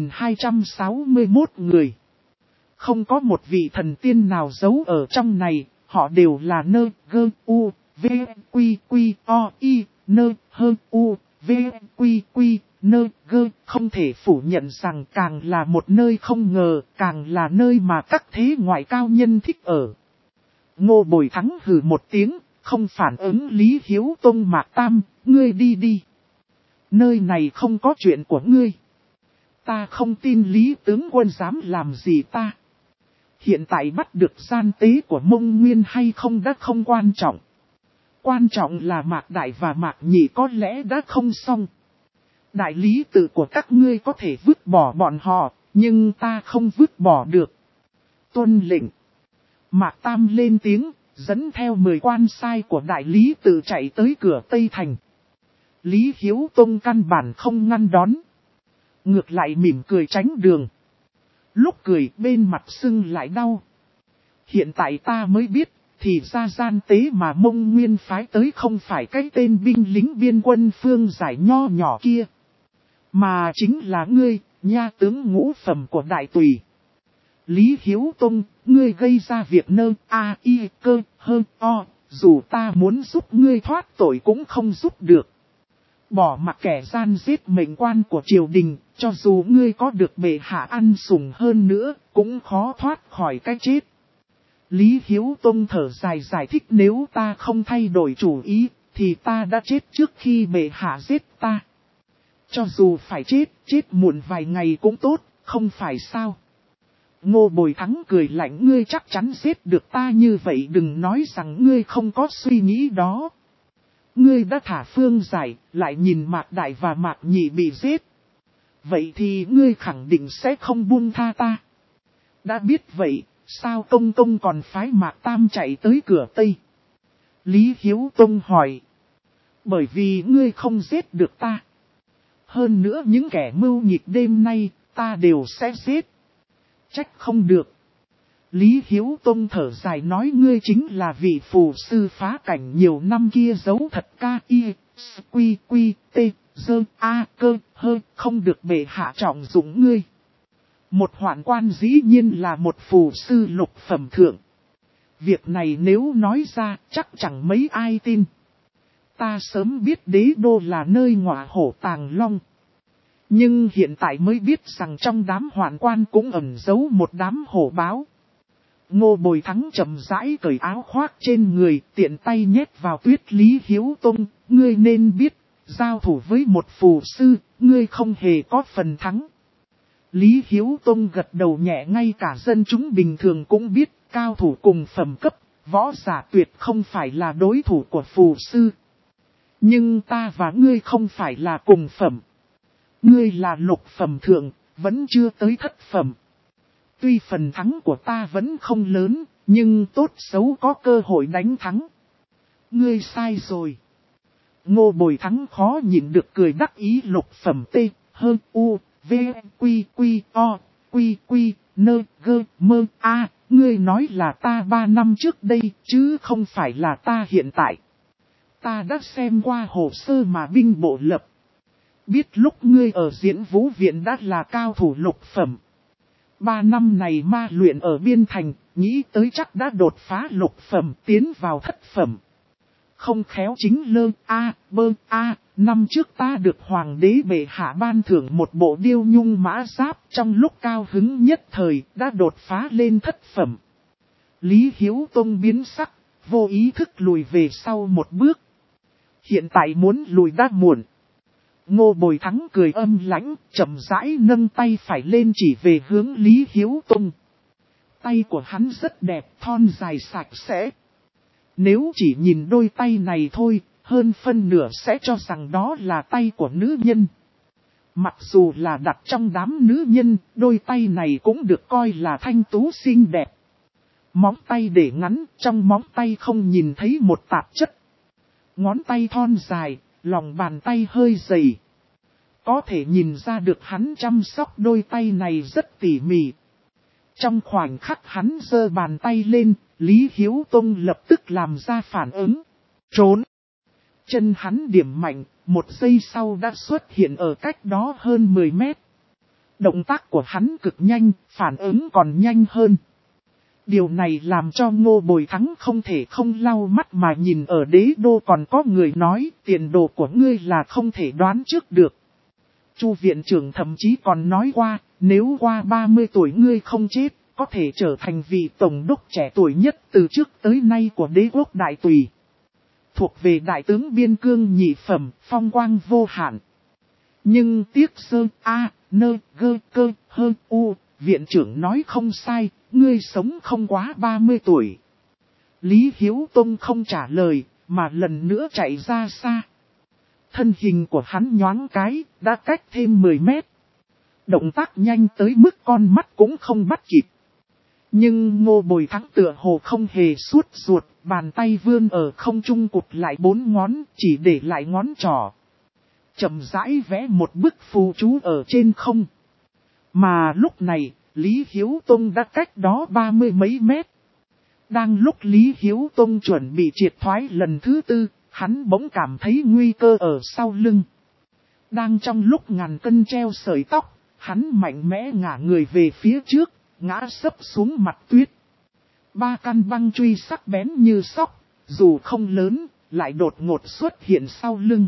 2261 người. Không có một vị thần tiên nào giấu ở trong này, họ đều là nơ, gơ, u, v, quy, quy, o, y, nơ, hơ, u, v, quy, quy, nơ, gơ. Không thể phủ nhận rằng càng là một nơi không ngờ, càng là nơi mà các thế ngoại cao nhân thích ở. Ngô Bồi Thắng hừ một tiếng, không phản ứng Lý Hiếu Tông. Mạc Tam, ngươi đi đi. Nơi này không có chuyện của ngươi. Ta không tin Lý tướng quân dám làm gì ta. Hiện tại bắt được gian tế của Mông Nguyên hay không đã không quan trọng. Quan trọng là Mạc Đại và Mạc Nhị có lẽ đã không xong. Đại lý tự của các ngươi có thể vứt bỏ bọn họ, nhưng ta không vứt bỏ được. Tuân lệnh. Mạc Tam lên tiếng, dẫn theo 10 quan sai của đại lý tự chạy tới cửa Tây Thành. Lý Hiếu Tông căn bản không ngăn đón. Ngược lại mỉm cười tránh đường. Lúc cười bên mặt sưng lại đau. Hiện tại ta mới biết, thì ra gian tế mà Mông Nguyên phái tới không phải cái tên binh lính biên quân Phương Giải nho nhỏ kia. Mà chính là ngươi, nha tướng ngũ phẩm của đại tùy. Lý Hiếu Tông, ngươi gây ra việc nơ, a, y, cơ, hơ, o, dù ta muốn giúp ngươi thoát tội cũng không giúp được. Bỏ mặc kẻ gian giết mệnh quan của triều đình, cho dù ngươi có được bệ hạ ăn sủng hơn nữa, cũng khó thoát khỏi cái chết. Lý Hiếu Tông thở dài giải thích nếu ta không thay đổi chủ ý, thì ta đã chết trước khi bệ hạ giết ta. Cho dù phải chết muộn vài ngày cũng tốt, không phải sao. Ngô Bồi Thắng cười lạnh ngươi chắc chắn giết được ta như vậy đừng nói rằng ngươi không có suy nghĩ đó. Ngươi đã thả Phương Giải, lại nhìn Mạc Đại và Mạc Nhị bị giết. Vậy thì ngươi khẳng định sẽ không buông tha ta. Đã biết vậy, sao công còn phái Mạc Tam chạy tới cửa Tây? Lý Hiếu Tông hỏi. Bởi vì ngươi không giết được ta. Hơn nữa những kẻ mưu nghịch đêm nay, ta đều sẽ giết. Trách không được. Lý Hiếu Tông thở dài nói ngươi chính là vị phù sư phá cảnh nhiều năm kia giấu thật ca y, quy quy, t, dơ, a, cơ, hơ, không được bệ hạ trọng dụng ngươi. Một hoạn quan dĩ nhiên là một phù sư lục phẩm thượng. Việc này nếu nói ra chắc chẳng mấy ai tin. Ta sớm biết đế đô là nơi ngọa hổ tàng long. Nhưng hiện tại mới biết rằng trong đám hoạn quan cũng ẩn giấu một đám hổ báo. Ngô Bồi Thắng chậm rãi cởi áo khoác trên người, tiện tay nhét vào tuyết. Lý Hiếu Tông, ngươi nên biết, giao thủ với một phù sư, ngươi không hề có phần thắng. Lý Hiếu Tông gật đầu nhẹ, ngay cả dân chúng bình thường cũng biết, cao thủ cùng phẩm cấp, võ giả tuyệt không phải là đối thủ của phù sư. Nhưng ta và ngươi không phải là cùng phẩm. Ngươi là lục phẩm thượng, vẫn chưa tới thất phẩm. Tuy phần thắng của ta vẫn không lớn, nhưng tốt xấu có cơ hội đánh thắng. Ngươi sai rồi. Ngô Bồi Thắng khó nhịn được cười đắc ý. Lục phẩm T, hơn U, V, Quy, Quy, O, Quy, Quy, Nơ, Gơ, Mơ, A, Ngươi nói là ta 3 năm trước đây, chứ không phải là ta hiện tại. Ta đã xem qua hồ sơ mà binh bộ lập. Biết lúc ngươi ở Diễn Vũ Viện đã là cao thủ lục phẩm. 3 năm này ma luyện ở Biên Thành, nghĩ tới chắc đã đột phá lục phẩm tiến vào thất phẩm. Không khéo chính năm trước ta được Hoàng đế bệ hạ ban thưởng một bộ điêu nhung mã giáp, trong lúc cao hứng nhất thời đã đột phá lên thất phẩm. Lý Hiếu Tông biến sắc, vô ý thức lùi về sau một bước. Hiện tại muốn lùi đã muộn. Ngô Bồi Thắng cười âm lãnh, chậm rãi nâng tay phải lên chỉ về hướng Lý Hiếu Tông. Tay của hắn rất đẹp, thon dài sạch sẽ. Nếu chỉ nhìn đôi tay này thôi, hơn phân nửa sẽ cho rằng đó là tay của nữ nhân. Mặc dù là đặt trong đám nữ nhân, đôi tay này cũng được coi là thanh tú xinh đẹp. Móng tay để ngắn, trong móng tay không nhìn thấy một tạp chất. Ngón tay thon dài, lòng bàn tay hơi dày. Có thể nhìn ra được hắn chăm sóc đôi tay này rất tỉ mỉ. Trong khoảnh khắc hắn giơ bàn tay lên, Lý Hiếu Tông lập tức làm ra phản ứng. Trốn! Chân hắn điểm mạnh, một giây sau đã xuất hiện ở cách đó hơn 10 mét. Động tác của hắn cực nhanh, phản ứng còn nhanh hơn. Điều này làm cho Ngô Bồi Thắng không thể không lau mắt mà nhìn ở đế đô, còn có người nói tiền đồ của ngươi là không thể đoán trước được. Chu viện trưởng thậm chí còn nói qua, nếu qua 30 tuổi ngươi không chết, có thể trở thành vị tổng đốc trẻ tuổi nhất từ trước tới nay của đế quốc Đại Tùy. Thuộc về đại tướng biên cương nhị phẩm, phong quang vô hạn. Nhưng tiếc viện trưởng nói không sai, ngươi sống không quá 30 tuổi. Lý Hiếu Tông không trả lời, mà lần nữa chạy ra xa. Thân hình của hắn nhoáng cái, đã cách thêm 10 mét. Động tác nhanh tới mức con mắt cũng không bắt kịp. Nhưng Ngô Bồi Thắng tựa hồ không hề suốt ruột, bàn tay vươn ở không trung cụt lại 4 ngón, chỉ để lại ngón trỏ. Chậm rãi vẽ một bức phù chú ở trên không. Mà lúc này, Lý Hiếu Tông đã cách đó 30 mấy mét. Đang lúc Lý Hiếu Tông chuẩn bị triệt thoái lần thứ 4, hắn bỗng cảm thấy nguy cơ ở sau lưng. Đang trong lúc ngàn cân treo sợi tóc, hắn mạnh mẽ ngả người về phía trước, ngã sấp xuống mặt tuyết. 3 căn băng truy sắc bén như sóc, dù không lớn, lại đột ngột xuất hiện sau lưng.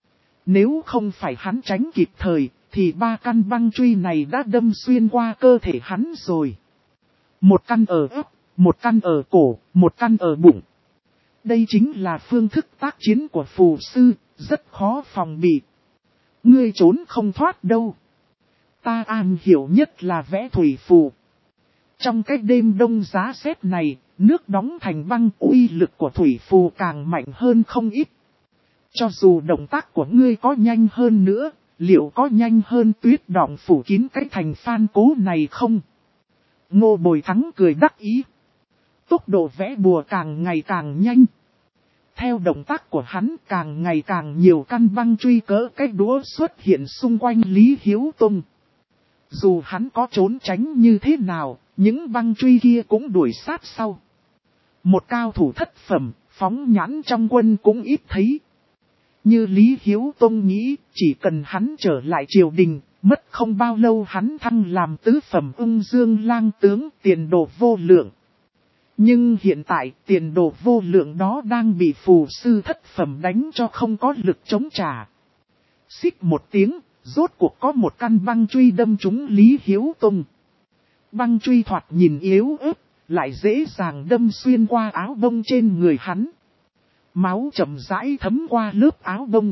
Nếu không phải hắn tránh kịp thời, thì 3 căn băng truy này đã đâm xuyên qua cơ thể hắn rồi. Một căn ở ấp, một căn ở cổ, một căn ở bụng. Đây chính là phương thức tác chiến của phù sư, rất khó phòng bị. Ngươi trốn không thoát đâu. Ta am hiểu nhất là vẽ thủy phù. Trong cái đêm đông giá rét này, nước đóng thành băng, uy lực của thủy phù càng mạnh hơn không ít. Cho dù động tác của ngươi có nhanh hơn nữa, liệu có nhanh hơn tuyết đọng phủ kín cái thành Phan Cố này không? Ngô Bồi Thắng cười đắc ý. Tốc độ vẽ bùa càng ngày càng nhanh. Theo động tác của hắn càng ngày càng nhiều căn băng truy cỡ cái đũa xuất hiện xung quanh Lý Hiếu Tông. Dù hắn có trốn tránh như thế nào, những băng truy kia cũng đuổi sát sau. Một cao thủ thất phẩm, phóng nhãn trong quân cũng ít thấy. Như Lý Hiếu Tông nghĩ, chỉ cần hắn trở lại triều đình, mất không bao lâu hắn thăng làm tứ phẩm Ung Dương lang tướng, tiền đồ vô lượng. Nhưng hiện tại tiền đồ vô lượng đó đang bị phù sư thất phẩm đánh cho không có lực chống trả. Xích một tiếng, rốt cuộc có một căn băng truy đâm trúng Lý Hiếu Tông. Băng truy thoạt nhìn yếu ớt, lại dễ dàng đâm xuyên qua áo bông trên người hắn. Máu chậm rãi thấm qua lớp áo bông.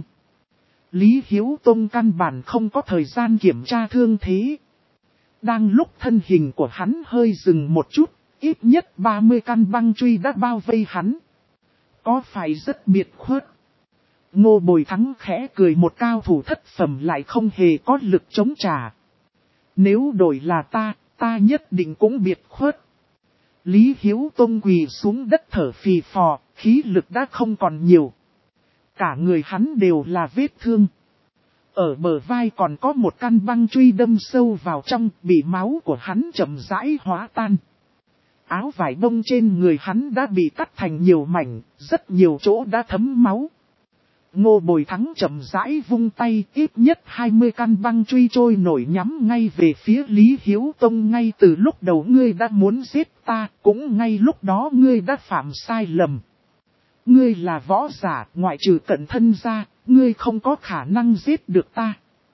Lý Hiếu Tông căn bản không có thời gian kiểm tra thương thế. Đang lúc thân hình của hắn hơi dừng một chút, ít nhất 30 căn băng truy đã bao vây hắn. Có phải rất biệt khuất? Ngô Bồi Thắng khẽ cười, một cao thủ thất phẩm lại không hề có lực chống trả. Nếu đổi là ta nhất định cũng biệt khuất. Lý Hiếu Tông quỳ xuống đất thở phì phò, khí lực đã không còn nhiều. Cả người hắn đều là vết thương. Ở bờ vai còn có một căn băng truy đâm sâu vào trong, bị máu của hắn chậm rãi hóa tan. áo vải bông trên người hắn đã bị cắt thành nhiều mảnh, rất nhiều chỗ đã thấm máu. Ngô Bồi Thắng chậm rãi vung tay, ít nhất 20 căn băng truy trôi nổi nhắm ngay về phía Lý Hiếu Tông. Ngay từ lúc đầu ngươi đã muốn giết ta, cũng ngay lúc đó ngươi đã phạm sai lầm. Ngươi là võ giả, ngoại trừ cận thân ra, ngươi không có khả năng giết được ta.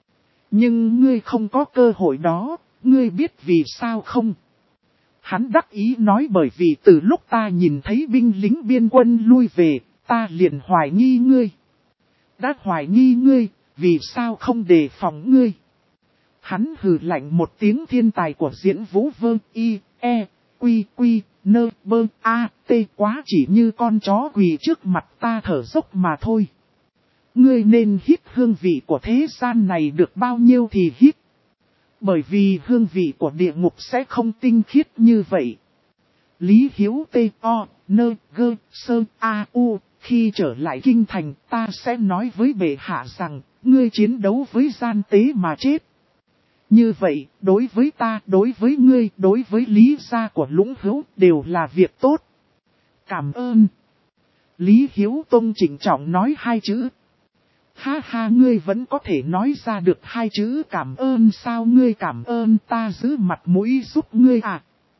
Nhưng ngươi không có cơ hội đó, ngươi biết vì sao không? Hắn đắc ý nói bởi vì từ lúc ta nhìn thấy binh lính biên quân lui về, ta liền hoài nghi ngươi. Đã hoài nghi ngươi, vì sao không đề phòng ngươi? Hắn hừ lạnh một tiếng thiên tài của diễn vũ vơ y, e, quy quy, nơ bơ a, t quá chỉ như con chó quỳ trước mặt ta thở dốc mà thôi. Ngươi nên hít hương vị của thế gian này được bao nhiêu thì hít. Bởi vì hương vị của địa ngục sẽ không tinh khiết như vậy. Lý Hiếu T.O. Nơ Gơ Sơ A U. Khi trở lại kinh thành ta sẽ nói với bệ hạ rằng, ngươi chiến đấu với gian tế mà chết. Như vậy, đối với ta, đối với ngươi, đối với Lý gia của Lũng Hữu đều là việc tốt. Cảm ơn. Lý Hiếu Tông chỉnh trọng nói hai chữ. Ha ha, ngươi vẫn có thể nói ra được hai chữ cảm ơn sao? Ngươi cảm ơn ta giữ mặt mũi giúp ngươi à?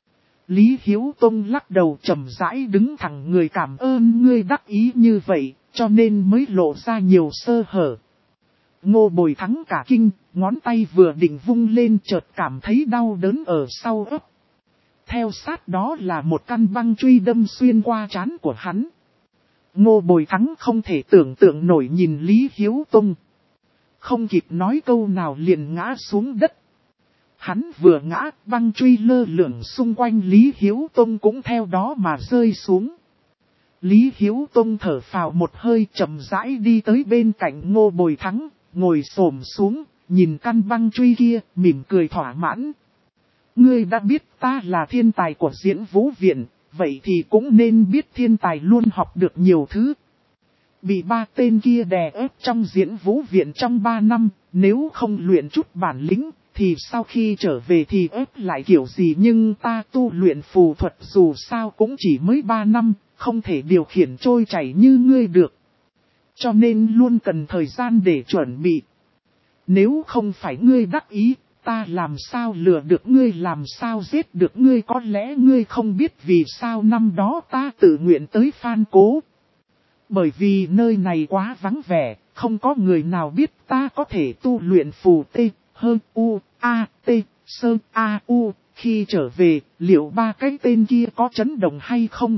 Lý Hiếu Tông lắc đầu chậm rãi đứng thẳng người. Cảm ơn ngươi đắc ý như vậy, cho nên mới lộ ra nhiều sơ hở. Ngô Bồi Thắng cả kinh, ngón tay vừa định vung lên chợt cảm thấy đau đớn ở sau ấp. Theo sát đó là một căn băng truy đâm xuyên qua trán của hắn. Ngô Bồi Thắng không thể tưởng tượng nổi nhìn Lý Hiếu Tông. Không kịp nói câu nào liền ngã xuống đất. Hắn vừa ngã, băng truy lơ lửng xung quanh Lý Hiếu Tông cũng theo đó mà rơi xuống. Lý Hiếu Tông thở phào một hơi chậm rãi đi tới bên cạnh Ngô Bồi Thắng, ngồi xổm xuống, nhìn căn băng truy kia, mỉm cười thỏa mãn. Ngươi đã biết ta là thiên tài của diễn vũ viện, vậy thì cũng nên biết thiên tài luôn học được nhiều thứ. Bị ba tên kia đè ép trong diễn vũ viện trong 3 năm, nếu không luyện chút bản lĩnh, thì sau khi trở về thì ép lại kiểu gì. Nhưng ta tu luyện phù thuật dù sao cũng chỉ mới 3 năm, không thể điều khiển trôi chảy như ngươi được. Cho nên luôn cần thời gian để chuẩn bị. Nếu không phải ngươi đắc ý, ta làm sao lừa được ngươi, làm sao giết được ngươi. Có lẽ ngươi không biết vì sao năm đó ta tự nguyện tới Phan Cố. Bởi vì nơi này quá vắng vẻ, không có người nào biết ta có thể tu luyện phù T, hơn U, A, T, Sơ, A, U. Khi trở về, liệu ba cái tên kia có chấn động hay không?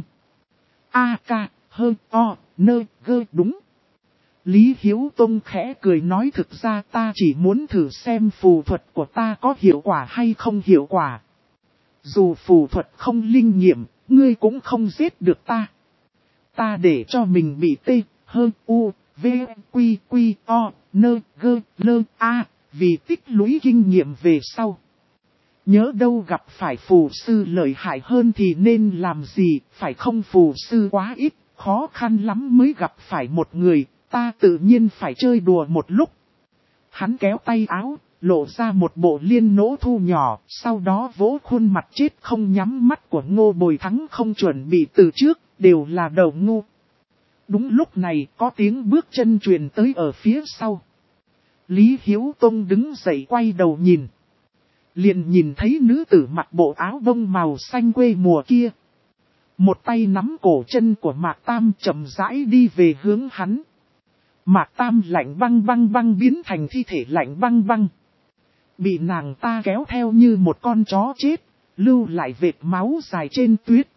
A, K, hơn O, Nơ, Gơ đúng. Lý Hiếu Tông khẽ cười nói thực ra ta chỉ muốn thử xem phù thuật của ta có hiệu quả hay không hiệu quả. Dù phù thuật không linh nghiệm, ngươi cũng không giết được ta. Ta để cho mình bị T, hơn U, V, Quy, Quy, O, Nơ, Gơ, Lơ, A, vì tích lũy kinh nghiệm về sau. Nhớ đâu gặp phải phù sư lợi hại hơn thì nên làm gì, phải không? Phù sư quá ít, khó khăn lắm mới gặp phải một người, ta tự nhiên phải chơi đùa một lúc. Hắn kéo tay áo, lộ ra một bộ liên nỗ thu nhỏ, sau đó vỗ khuôn mặt chết không nhắm mắt của Ngô Bồi Thắng không chuẩn bị từ trước, đều là đầu ngu. Đúng lúc này có tiếng bước chân truyền tới ở phía sau. Lý Hiếu Tông đứng dậy quay đầu nhìn. Liền nhìn thấy nữ tử mặc bộ áo bông màu xanh quê mùa kia. Một tay nắm cổ chân của Mạc Tam chậm rãi đi về hướng hắn. Mạc Tam lạnh băng băng băng biến thành thi thể lạnh băng băng. Bị nàng ta kéo theo như một con chó chết, lưu lại vệt máu dài trên tuyết.